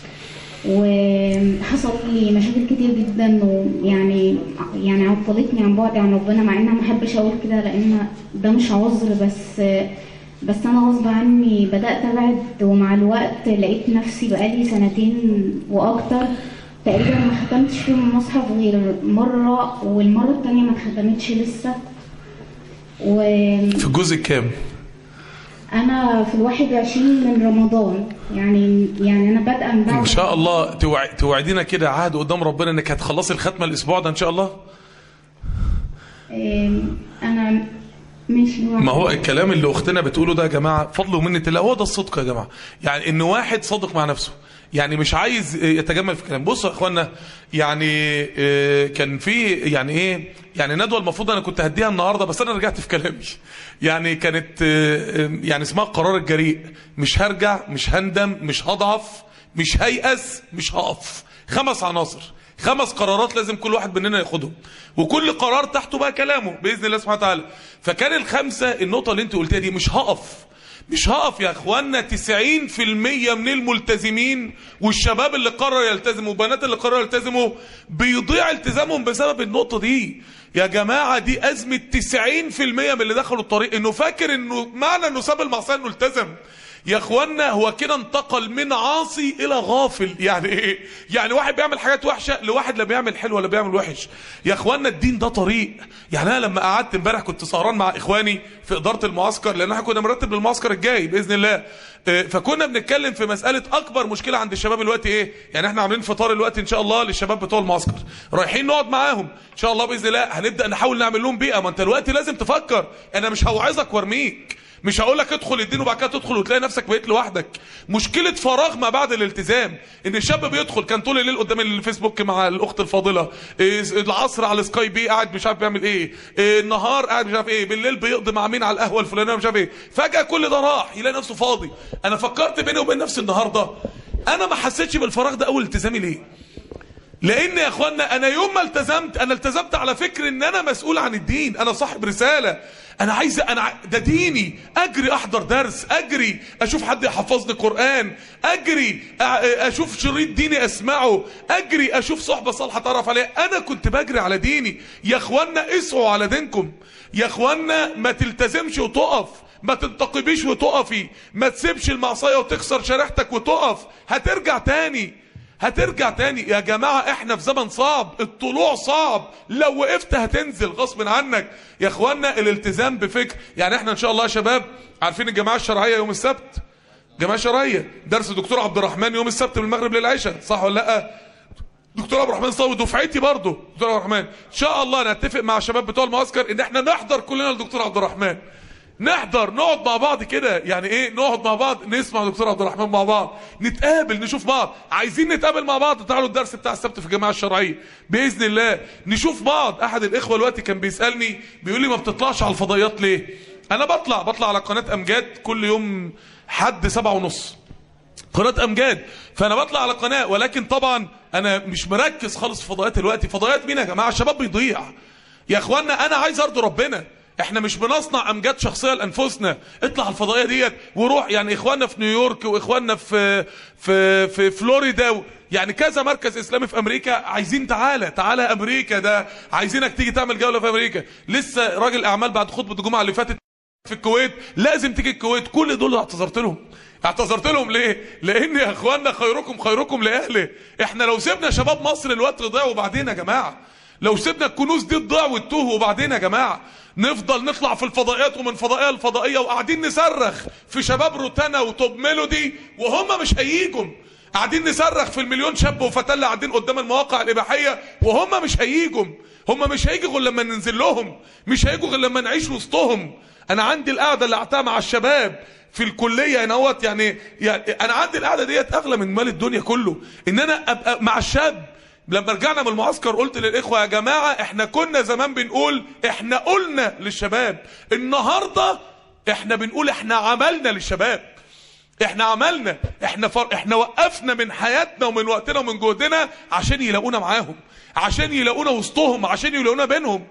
S5: وحصل لي مشاكل كتير جدا ويعني يعني عطلتني عن بعدي عن ربنا، مع ان انا ما احبش اقول كده لان ده مش عذر، بس بس انا غصب عني بدات ابعد. ومع الوقت لقيت نفسي بقالي سنتين واكتر تقريبا ما ختمتش فيهم المصحف غير مره، والمره الثانيه ما اتختمتش لسه. و
S3: في الجزء كام؟
S5: انا في الواحد وعشرين من رمضان، يعني يعني انا بادئه من بعد
S3: ان شاء الله. توع... توعدينا كده عهد قدام ربنا انك هتخلصي الختمه الاسبوع ده ان شاء الله.
S5: انا مش
S3: ما هو الكلام اللي اختنا بتقوله ده يا جماعه فضل ومنه الله، هو ده الصدق يا جماعه. يعني ان واحد صادق مع نفسه، يعني مش عايز يتجمل في الكلام. بصوا يا اخوانا، يعني كان في يعني ايه يعني ندوه المفروض انا كنت هديها النهارده، بس انا رجعت في كلامي. يعني كانت يعني اسمها القرار الجريء. مش هرجع، مش هندم، مش هضعف، مش هيأس، مش هقف. خمس عناصر، خمس قرارات لازم كل واحد مننا ياخدهم، وكل قرار تحته بقى كلامه باذن الله سبحانه وتعالى. فكان الخمسه النقطه اللي انت قلتها دي، مش هقف. مش هقف يا اخوانا. تسعين في المية من الملتزمين والشباب اللي قرر يلتزموا وبنات اللي قرروا يلتزموا بيضيع التزامهم بسبب النقطة دي يا جماعة. دي أزمة تسعين في المية من اللي دخلوا الطريق، انه فاكر انه معنى انه ساب المعصية انه التزم. يا اخوانا هو كده انتقل من عاصي الى غافل. يعني ايه؟ يعني واحد بيعمل حاجات وحشه لواحد لا بيعمل حلو ولا بيعمل وحش. يا اخوانا الدين ده طريق. يعني انا لما قعدت امبارح كنت سهران مع اخواني في اداره المعسكر، لان احنا كنا مرتب للمعسكر الجاي باذن الله. فكنا بنتكلم في مساله اكبر مشكله عند الشباب الوقت ايه. يعني احنا عاملين فطار الوقت ان شاء الله للشباب بتوع المعسكر، رايحين نقعد معاهم ان شاء الله باذن الله. هنبدا نحاول نعمل لهم بيئه. ما انت الوقت لازم تفكر. انا مش هوعظك وارميك، مش هقول لك ادخل الدين وبعد كده تدخل وتلاقي نفسك بقيت لوحدك. مشكله فراغ ما بعد الالتزام، ان الشاب بيدخل كان طول الليل قدام الفيسبوك مع الاخت الفاضله، العصر على سكاي بي قاعد مش عارف بيعمل ايه، النهار قاعد مش عارف ايه، بالليل بيقضي مع مين على القهوه الفلانيه مش عارف ايه. فجاه كل ده راح يلاقي نفسه فاضي. انا فكرت بيني وبين نفسي النهارده، انا ما حسيتش بالفراغ ده اول التزامي ليه؟ لان يا اخوانا انا يوم ما التزمت، انا التزمت على فكر ان انا مسؤول عن الدين، انا صاحب رساله، انا عايز انا ده ديني. اجري احضر درس، اجري اشوف حد يحفظني قران، اجري اشوف شريط ديني اسمعه، اجري اشوف صحبه صالحه اتعرف عليها. انا كنت بجري على ديني. يا اخوانا اسعوا على دينكم. يا اخوانا ما تلتزمش وتقف، ما تنتقبيش وتقفي، ما تسيبش المعصيه وتكسر شريحتك وتقف. هترجع تاني، هترجع تاني يا جماعة. احنا في زمن صعب، الطلوع صعب، لو وقفت هتنزل غصب عنك. يا اخوانا الالتزام بفكر. يعني احنا ان شاء الله يا شباب عارفين الجماعة الشرعية يوم السبت، جماعة شرعية درس دكتور عبد الرحمن يوم السبت من المغرب للعشاء، صح ولا لا؟ دكتور عبد الرحمن صاوي دفعتي برضه. دكتور عبد الرحمن ان شاء الله نتفق مع الشباب بتوع المعسكر ان احنا نحضر كلنا لدكتور عبد الرحمن، نحضر نقعد مع بعض كده. يعني ايه نقعد مع بعض نسمع دكتور عبد الرحمن مع بعض، نتقابل نشوف بعض. عايزين نتقابل مع بعض، تعالوا الدرس بتاع السبت في الجماعه الشرعيه باذن الله نشوف بعض. احد الاخوه دلوقتي كان بيسالني بيقول لي ما بتطلعش على الفضائيات ليه؟ انا بطلع بطلع على قناه امجاد كل يوم حد سبعة ونص، قناه امجاد. فانا بطلع على قناه، ولكن طبعا انا مش مركز خالص في فضائيات دلوقتي. فضائيات مين يا جماعه؟ الشباب بيضيع يا اخوانا. انا عايز ارضي ربنا، احنا مش بنصنع امجاد شخصيه لانفسنا. اطلع على الفضائيه ديت وروح. يعني اخواننا في نيويورك واخواننا في في في فلوريدا و... يعني كذا مركز اسلامي في امريكا عايزين تعالى تعالى امريكا، ده عايزينك تيجي تعمل جوله في امريكا. لسه راجل اعمال بعد خطبه الجمعه اللي فاتت في الكويت، لازم تيجي الكويت. كل دول اعتذرت لهم. اعتذرت لهم ليه؟ لان يا اخواننا خيركم خيركم لاهله. احنا لو سيبنا شباب مصر الوقت يضيع وبعدين يا جماعه، لو سيبنا الكنوز دي تضيع وتتوه وبعدين يا جماعه نفضل نطلع في الفضائيات ومن فضائيه لفضائيه وقاعدين نصرخ في شباب روتانا وتوب ميلودي وهم مش هييجوا. قاعدين نصرخ في المليون شاب وفتاه اللي قاعدين قدام المواقع الاباحيه وهم مش هييجوا. هم مش هيجوا غير لما ننزل لهم، مش هيجوا غير لما نعيش وسطهم. انا عندي القعده اللي قعدتها مع الشباب في الكليه هنا يعني, يعني انا عندي القعده ديت اغلى من مال الدنيا كله. ان انا ابقى مع الشاب. لما رجعنا من المعسكر قلت للاخوه يا جماعه احنا كنا زمان بنقول احنا قلنا للشباب، النهارده احنا بنقول احنا عملنا للشباب. احنا عملنا، احنا فر... احنا وقفنا من حياتنا ومن وقتنا ومن جهدنا عشان يلاقونا معاهم، عشان يلاقونا وسطهم، عشان يلاقونا بينهم.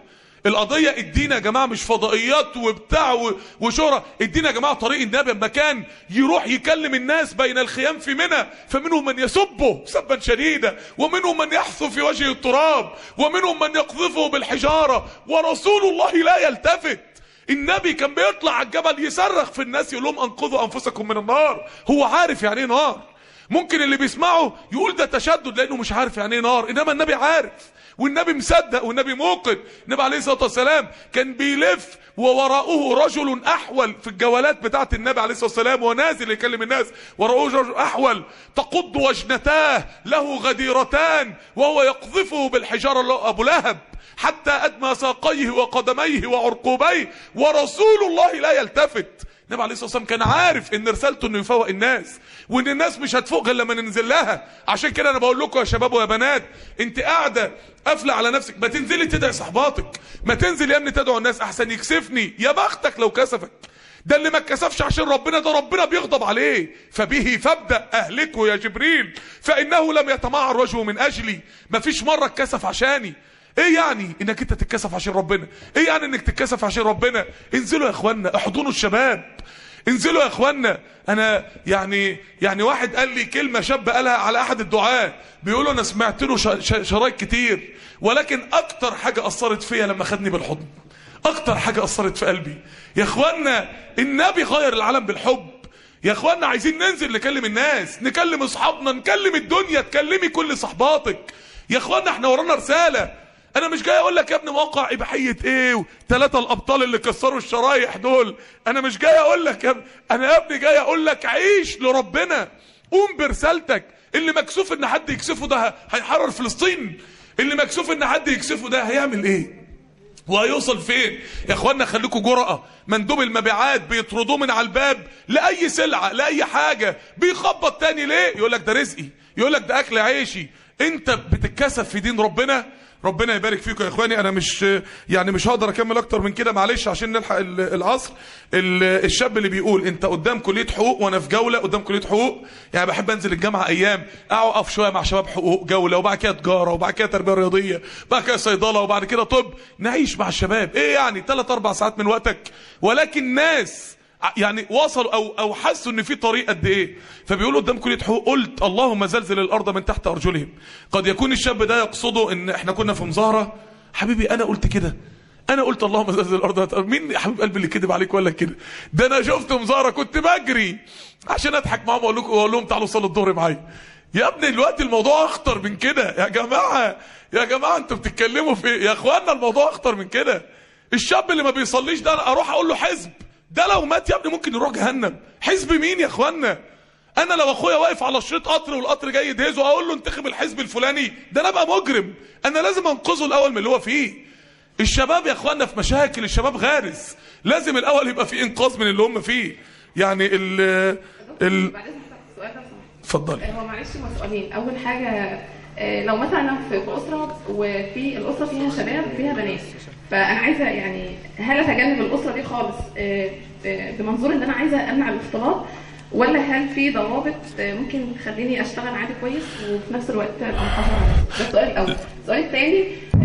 S3: القضيه الدين يا جماعه مش فضائيات وبتاع وشهره، الدين يا جماعه طريق النبي. اما كان يروح يكلم الناس بين الخيام في منى فمنهم من يسبه سبا شديدا، ومنهم من يحثو في وجهه التراب، ومنهم من يقذفه بالحجاره، ورسول الله لا يلتفت. النبي كان بيطلع على الجبل يصرخ في الناس يقول لهم انقذوا انفسكم من النار. هو عارف يعني ايه نار. ممكن اللي بيسمعه يقول ده تشدد لانه مش عارف يعني ايه نار، انما النبي عارف، والنبي مصدق، والنبي موقن. النبي عليه الصلاه والسلام كان بيلف ووراءه رجل احول في الجولات بتاعه النبي عليه الصلاه والسلام ونازل يكلم الناس، وراءه رجل احول تقض وجنتاه له غديرتان وهو يقذفه بالحجاره له ابو لهب حتى ادمى ساقيه وقدميه وعرقوبيه، ورسول الله لا يلتفت. النبي عليه الصلاه والسلام كان عارف ان رسالته انه يفوق الناس، وان الناس مش هتفوق غير لما ننزل لها. عشان كده انا بقول لكم يا شباب ويا بنات، انت قاعده قافله على نفسك، ما تنزلي تدعي صحباتك، ما تنزل يا ابني تدعو الناس احسن يكسفني. يا بختك لو كسفك. ده اللي ما اتكسفش عشان ربنا ده ربنا بيغضب عليه. فبه فابدأ اهلكه يا جبريل فانه لم يتمعر وجهه من اجلي. ما فيش مره اتكسف عشاني. ايه يعني انك انت تتكسف عشان ربنا؟ ايه يعني انك تتكسف عشان ربنا؟ انزلوا يا اخوانا، احضنوا الشباب، انزلوا يا اخوانا. انا يعني يعني واحد قال لي كلمه شاب قالها على احد الدعاء، بيقولوا انا سمعت له شرايط كتير، ولكن اكتر حاجه اثرت فيا لما خدني بالحضن، اكتر حاجه اثرت في قلبي. يا اخوانا النبي غير العالم بالحب. يا اخوانا عايزين ننزل نكلم الناس، نكلم اصحابنا، نكلم الدنيا، تكلمي كل صحباتك. يا اخوانا احنا ورانا رساله. انا مش جاي اقول لك يا ابني موقع اباحيه ايه وثلاثه الابطال اللي كسروا الشرايح دول، انا مش جاي اقول لك يا ابني، انا يا ابني جاي اقول لك عيش لربنا، قوم برسالتك. اللي مكسوف ان حد يكسفه ده هيحرر فلسطين، اللي مكسوف ان حد يكسفه ده هيعمل ايه وهيوصل فين؟ يا اخوانا خليكم جرأة. مندوب المبيعات بيطردوه من على الباب لاي سلعه لاي حاجه، بيخبط تاني ليه؟ يقول لك ده رزقي، يقول لك ده اكل عيشي. انت بتتكسف في دين ربنا؟ ربنا يبارك فيكم يا اخواني. انا مش يعني مش هقدر اكمل اكتر من كده، معلش عشان نلحق العصر. الشاب اللي بيقول انت قدام كليه حقوق وانا في جوله قدام كليه حقوق، يعني بحب انزل الجامعه ايام اقف شويه مع شباب حقوق جوله، وبعد كده تجاره، وبعد كده تربيه رياضيه، بعد كده صيدله، وبعد كده طب، نعيش مع الشباب. ايه يعني ثلاث اربع ساعات من وقتك؟ ولكن ناس يعني وصلوا او او حسوا ان في طريق قد ايه. فبيقولوا قدام كليه حقوق قلت اللهم زلزل الارض من تحت ارجلهم. قد يكون الشاب ده يقصده ان احنا كنا في مظاهره. حبيبي انا قلت كده، انا قلت اللهم زلزل الارض. مين يا حبيب قلبي اللي كذب عليك ولا كده؟ ده انا شفت مظاهره كنت بجري عشان اضحك معاهم واقول لكم واقول لهم تعالوا صلوا الظهر معايا. يا ابني دلوقتي الموضوع اخطر من كده يا جماعه. يا جماعه انتوا بتتكلموا في ايه يا اخوانا؟ الموضوع اخطر من كده. الشاب اللي ما بيصليش ده انا اروح اقول له حزب؟ ده لو مات يا ابني ممكن يروح جهنم. حزب مين يا اخوانا؟ انا لو اخويا واقف على شريط قطر والقطر جاي يدهزه اقول له انتخب الحزب الفلاني؟ ده انا ابقى مجرم. انا لازم انقذه الاول من اللي هو فيه. الشباب يا اخوانا في مشاكل، الشباب غارس، لازم الاول يبقى في انقاذ من اللي هم فيه. يعني ال ال اتفضلي.
S6: هو معلش هو سؤالين. اول حاجه لو مثلا انا في اسره وفي الاسره فيها شباب فيها بنات، فانا عايزه يعني هل اتجنب الاسره دي خالص بمنظور ان انا عايزه امنع الاختلاط، ولا هل في ضوابط ممكن تخليني اشتغل عادي كويس وفي نفس الوقت ابقى محافظه على نفسي؟ ده السؤال الاول. السؤال الثاني،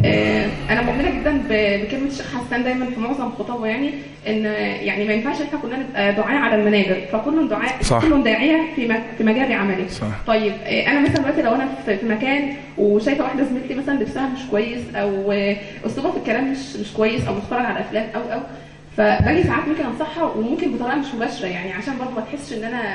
S6: انا مؤمنه جدا بكلمه الشيخ حسان دايما في معظم خطابه، يعني ان يعني ما ينفعش احنا كلنا نبقى دعاء على المنابر، فكل دعاء كل داعيه في في مجال عملي. صح. طيب انا مثلا دلوقتي لو انا في مكان وشايفه واحده زميلتي مثلا لبسها مش كويس او اسلوبها في الكلام مش مش كويس او بتتفرج على افلام او او فباجي ساعات ممكن انصحها وممكن بطريقه مش مباشره، يعني عشان برضه ما تحسش ان انا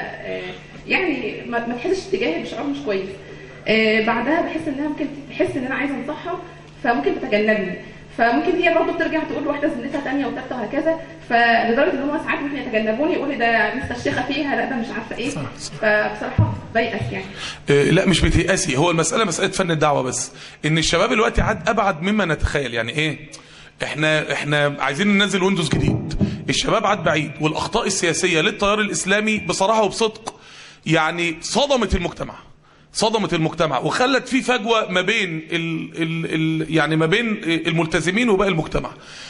S6: يعني ما تحسش اتجاهي بشعور مش كويس. بعدها بحس انها ممكن تحس ان انا عايزه انصحها فممكن تتجنبني، فممكن هي برضه بترجع تقول لواحده زميلتها ثانيه وثالثه وهكذا، فلدرجه ان هم ساعات ممكن يتجنبوني يقولوا ده مستشيخه فيها، لا ده مش عارفه ايه. فبصراحه بيأس يعني.
S3: إيه لا مش بتيأسي، هو المساله مساله فن الدعوه بس، ان الشباب دلوقتي عاد ابعد مما نتخيل. يعني ايه؟ احنا احنا عايزين ننزل ويندوز جديد، الشباب عاد بعيد، والاخطاء السياسيه للتيار الاسلامي بصراحه وبصدق يعني صدمت المجتمع. صدمت المجتمع وخلت في فجوة ما بين ال ال ال يعني ما بين الملتزمين وباقي المجتمع.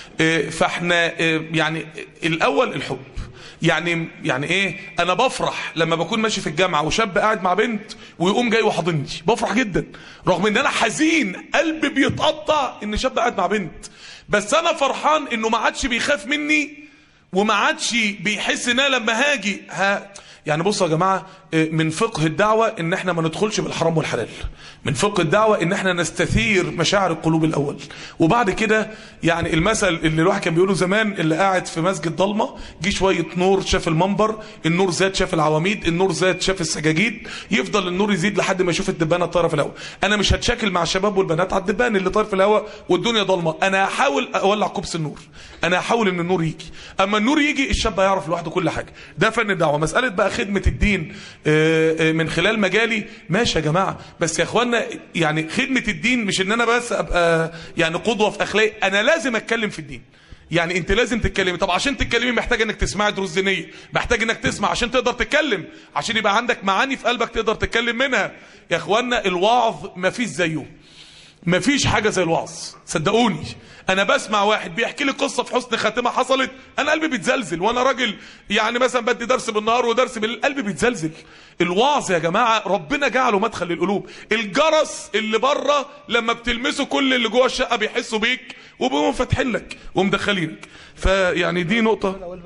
S3: فاحنا يعني الاول الحب، يعني يعني ايه، انا بفرح لما بكون ماشي في الجامعه وشاب قاعد مع بنت ويقوم جاي وحاضني، بفرح جدا رغم ان انا حزين قلبي بيتقطع ان شاب قاعد مع بنت، بس انا فرحان انه ما عادش بيخاف مني وما عادش بيحس ان انا لما هاجي ها. يعني بصوا يا جماعه، من فقه الدعوه ان احنا ما ندخلش بالحرام والحلال، من فقه الدعوه ان احنا نستثير مشاعر القلوب الاول، وبعد كده يعني المثل اللي الواحد كان بيقوله زمان، اللي قاعد في مسجد ضلمه جه شويه نور شاف المنبر، النور زاد شاف العواميد، النور زاد شاف السجاجيد، يفضل النور يزيد لحد ما يشوف الدبانه الطايره في الهواء. انا مش هتشاكل مع الشباب والبنات على الدبان اللي طاير في الهواء والدنيا ضلمه، انا هحاول اولع كوبس النور، انا هحاول ان النور يجي، اما النور يجي الشاب هيعرف لوحده كل حاجه. ده فن الدعوه. مساله بقى خدمه الدين من خلال مجالي، ماشي يا جماعه، بس يا اخوانا يعني خدمه الدين مش ان انا بس ابقى يعني قدوه في اخلاق، انا لازم اتكلم في الدين. يعني انت لازم تتكلمي. طب عشان تتكلمي محتاج انك تسمعي دروس دينيه، محتاج انك تسمع عشان تقدر تتكلم، عشان يبقى عندك معاني في قلبك تقدر تتكلم منها. يا اخوانا الوعظ مفيش زيه، مفيش حاجه زي الوعظ، صدقوني. انا بسمع واحد بيحكي لي قصه في حسن خاتمه حصلت، انا قلبي بيتزلزل، وانا راجل يعني مثلا بدي درس بالنهار ودرس بالليل قلبي بيتزلزل. الوعظ يا جماعه ربنا جعله مدخل للقلوب. الجرس اللي بره لما بتلمسه كل اللي جوه الشقه بيحسوا بيك وبيقوموا فاتحين لك ومدخلينك. فيعني دي نقطه.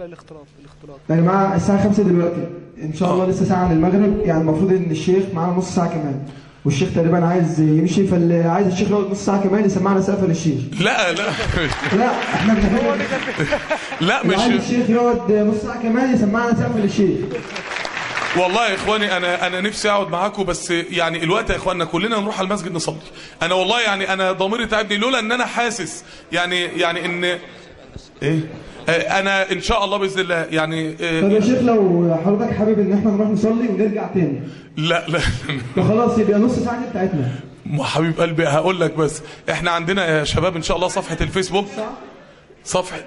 S1: يا جماعه الساعه خمسة دلوقتي ان شاء الله، لسه ساعه عن المغرب، يعني المفروض ان الشيخ معانا نص ساعه كمان، والشيخ تقريبا عايز يمشي، فاللي عايز الشيخ يقعد نص ساعه كمان يسمعنا سقفه للشيخ.
S3: لا لا
S1: لا احنا بنحب
S3: لا مش
S1: عايز الشيخ يقعد نص ساعه كمان يسمعنا سقفه للشيخ.
S3: والله يا اخواني انا انا نفسي اقعد معاكم، بس يعني الوقت يا اخواننا كلنا نروح على المسجد نصلي. انا والله يعني انا ضميري تعبني لولا ان انا حاسس يعني يعني ان ايه انا ان شاء الله باذن الله يعني.
S1: طب يا شيخ لو حضرتك حابب ان احنا نروح نصلي ونرجع تاني.
S3: لا لا
S1: خلاص يبقى نص ساعه دي بتاعتنا.
S3: حبيب قلبي هقول لك، بس احنا عندنا يا شباب ان شاء الله صفحه الفيسبوك، صفحه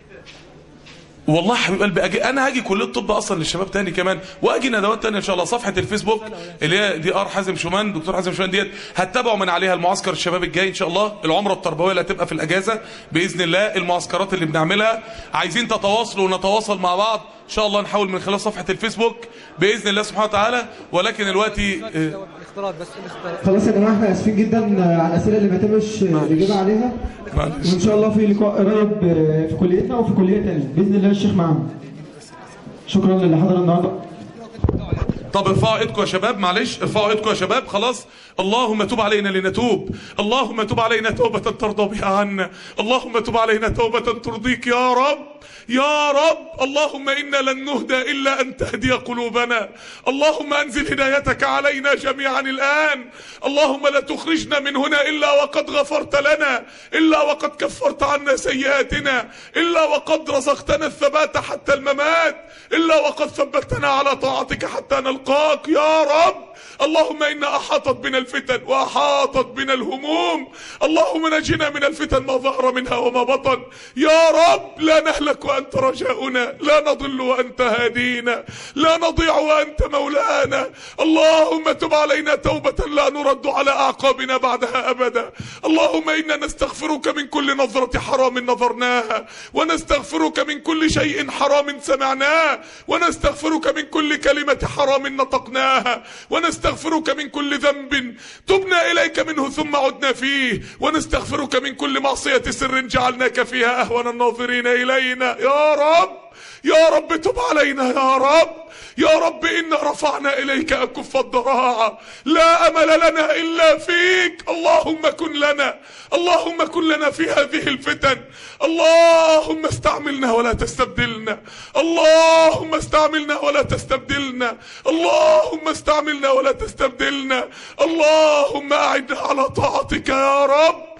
S3: والله حبيب قلبي أجي انا هاجي كليه الطب اصلا للشباب تاني كمان، واجي ندوات تانية ان شاء الله. صفحه الفيسبوك اللي هي دي ار حازم شومان، دكتور حازم شومان ديت، هتتابعوا من عليها المعسكر الشباب الجاي ان شاء الله، العمره التربويه اللي هتبقى في الاجازه باذن الله، المعسكرات اللي بنعملها. عايزين تتواصلوا ونتواصل مع بعض ان شاء الله، نحاول من خلال صفحه الفيسبوك باذن الله سبحانه وتعالى. ولكن دلوقتي
S1: خلاص يا جماعه احنا اسفين جدا على الاسئله اللي ما تمش الاجابه عليها، وان شاء الله في لقاء قريب في كليتنا وفي كليه ثانيه باذن الله الشيخ معانا. شكرا للي حضر النهارده.
S3: طب ارفعوا ايدكم يا شباب، معلش ارفعوا ايدكم يا شباب. خلاص، اللهم تب علينا لنتوب، اللهم تب علينا توبة ترضى بها عنا، اللهم تب علينا توبة ترضيك يا رب يا رب. اللهم إنا لن نهدى إلا أن تهدي قلوبنا، اللهم أنزل هدايتك علينا جميعا الآن. اللهم لا تخرجنا من هنا إلا وقد غفرت لنا، إلا وقد كفرت عنا سيئاتنا، إلا وقد رزقتنا الثبات حتى الممات، إلا وقد ثبتنا على طاعتك حتى نلقاك يا رب. اللهم إنا أحاطت بنا الفتن وأحاطت بنا الهموم، اللهم نجنا من الفتن ما ظهر منها وما بطن يا رب. لا نهلك وأنت رجاؤنا، لا نضل وأنت هادينا، لا نضيع وأنت مولانا. اللهم تب علينا توبة لا نرد على أعقابنا بعدها أبدا. اللهم إنا نستغفرك من كل نظرة حرام نظرناها، ونستغفرك من كل شيء حرام سمعناه، ونستغفرك من كل كلمة حرام نطقناها، ونستغفرك من كل ذنب تبنا إليك منه ثم عدنا فيه، ونستغفرك من كل معصية سر جعلناك فيها أهون الناظرين إلينا يا رب. يا رب تب علينا يا رب يا رب. إنا رفعنا إليك أكف الضراعة، لا أمل لنا إلا فيك. اللهم كن لنا، اللهم كن لنا في هذه الفتن. اللهم استعملنا ولا تستبدلنا، اللهم استعملنا ولا تستبدلنا، اللهم استعملنا ولا تستبدلنا. اللهم أعنا على طاعتك يا رب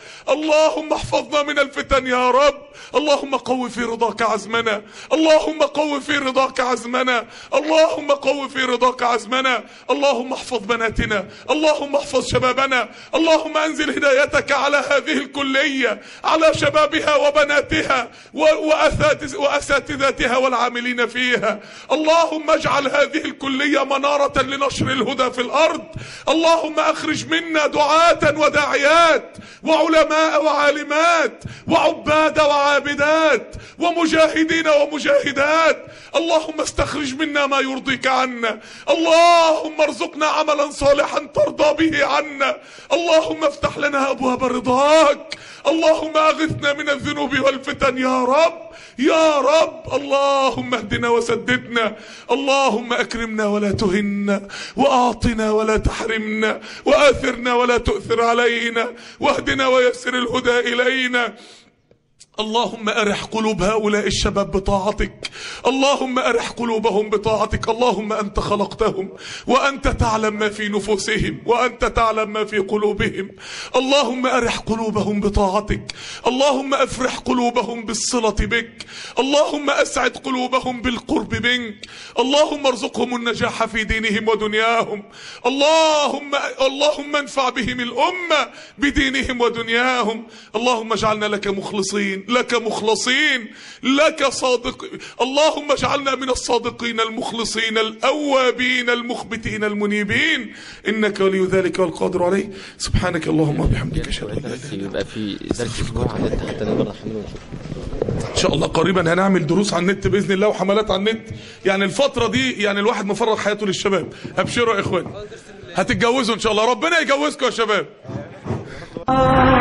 S3: اللهم احفظنا من الفتن يا رب. اللهم قو في رضاك عزمنا، اللهم قو في رضاك عزمنا، اللهم قو في رضاك عزمنا. اللهم احفظ بناتنا، اللهم احفظ شبابنا، اللهم انزل هدايتك على هذه الكلية، على شبابها وبناتها وأساتذتها والعاملين فيها. اللهم اجعل هذه الكلية منارة لنشر الهدى في الأرض. اللهم اخرج منا دعاة وداعيات وعلماء وعالمات وعباد وعابدات ومجاهدين ومجاهدات. اللهم استخرج منا ما يرضيك عنا. اللهم ارزقنا عملا صالحا ترضى به عنا. اللهم افتح لنا أبواب رضاك. اللهم اغثنا من الذنوب والفتن يا رب يا رب. اللهم اهدنا وسددنا. اللهم اكرمنا ولا تهنا، واعطنا ولا تحرمنا، واثرنا ولا تؤثر علينا، واهدنا ويسر الهدى الينا. اللهم أرح قلوب هؤلاء الشباب بطاعتك، اللهم أرح قلوبهم بطاعتك. اللهم أنت خلقتهم وأنت تعلم ما في نفوسهم وأنت تعلم ما في قلوبهم. اللهم أرح قلوبهم بطاعتك، اللهم أفرح قلوبهم بالصلة بك، اللهم أسعد قلوبهم بالقرب منك. اللهم ارزقهم النجاح في دينهم ودنياهم. اللهم اللهم انفع بهم الأمة بدينهم ودنياهم. اللهم اجعلنا لك مخلصين، لك مخلصين، لك صادق. اللهم اجعلنا من الصادقين المخلصين الأوابين المخبتين المنيبين، إنك ولي ذلك والقادر عليه. سبحانك اللهم وبحمدك اشهد ان لا اله الا انت.
S7: يبقى في درس اسبوع على النت حتى نقدر نحمله ونشوفه
S3: ان شاء الله. قريبا هنعمل دروس على النت باذن الله وحملات على النت. يعني الفترة دي يعني الواحد مفرغ حياته للشباب. ابشروا يا اخوان، هتتجوزوا ان شاء الله، ربنا يجوزكم يا شباب.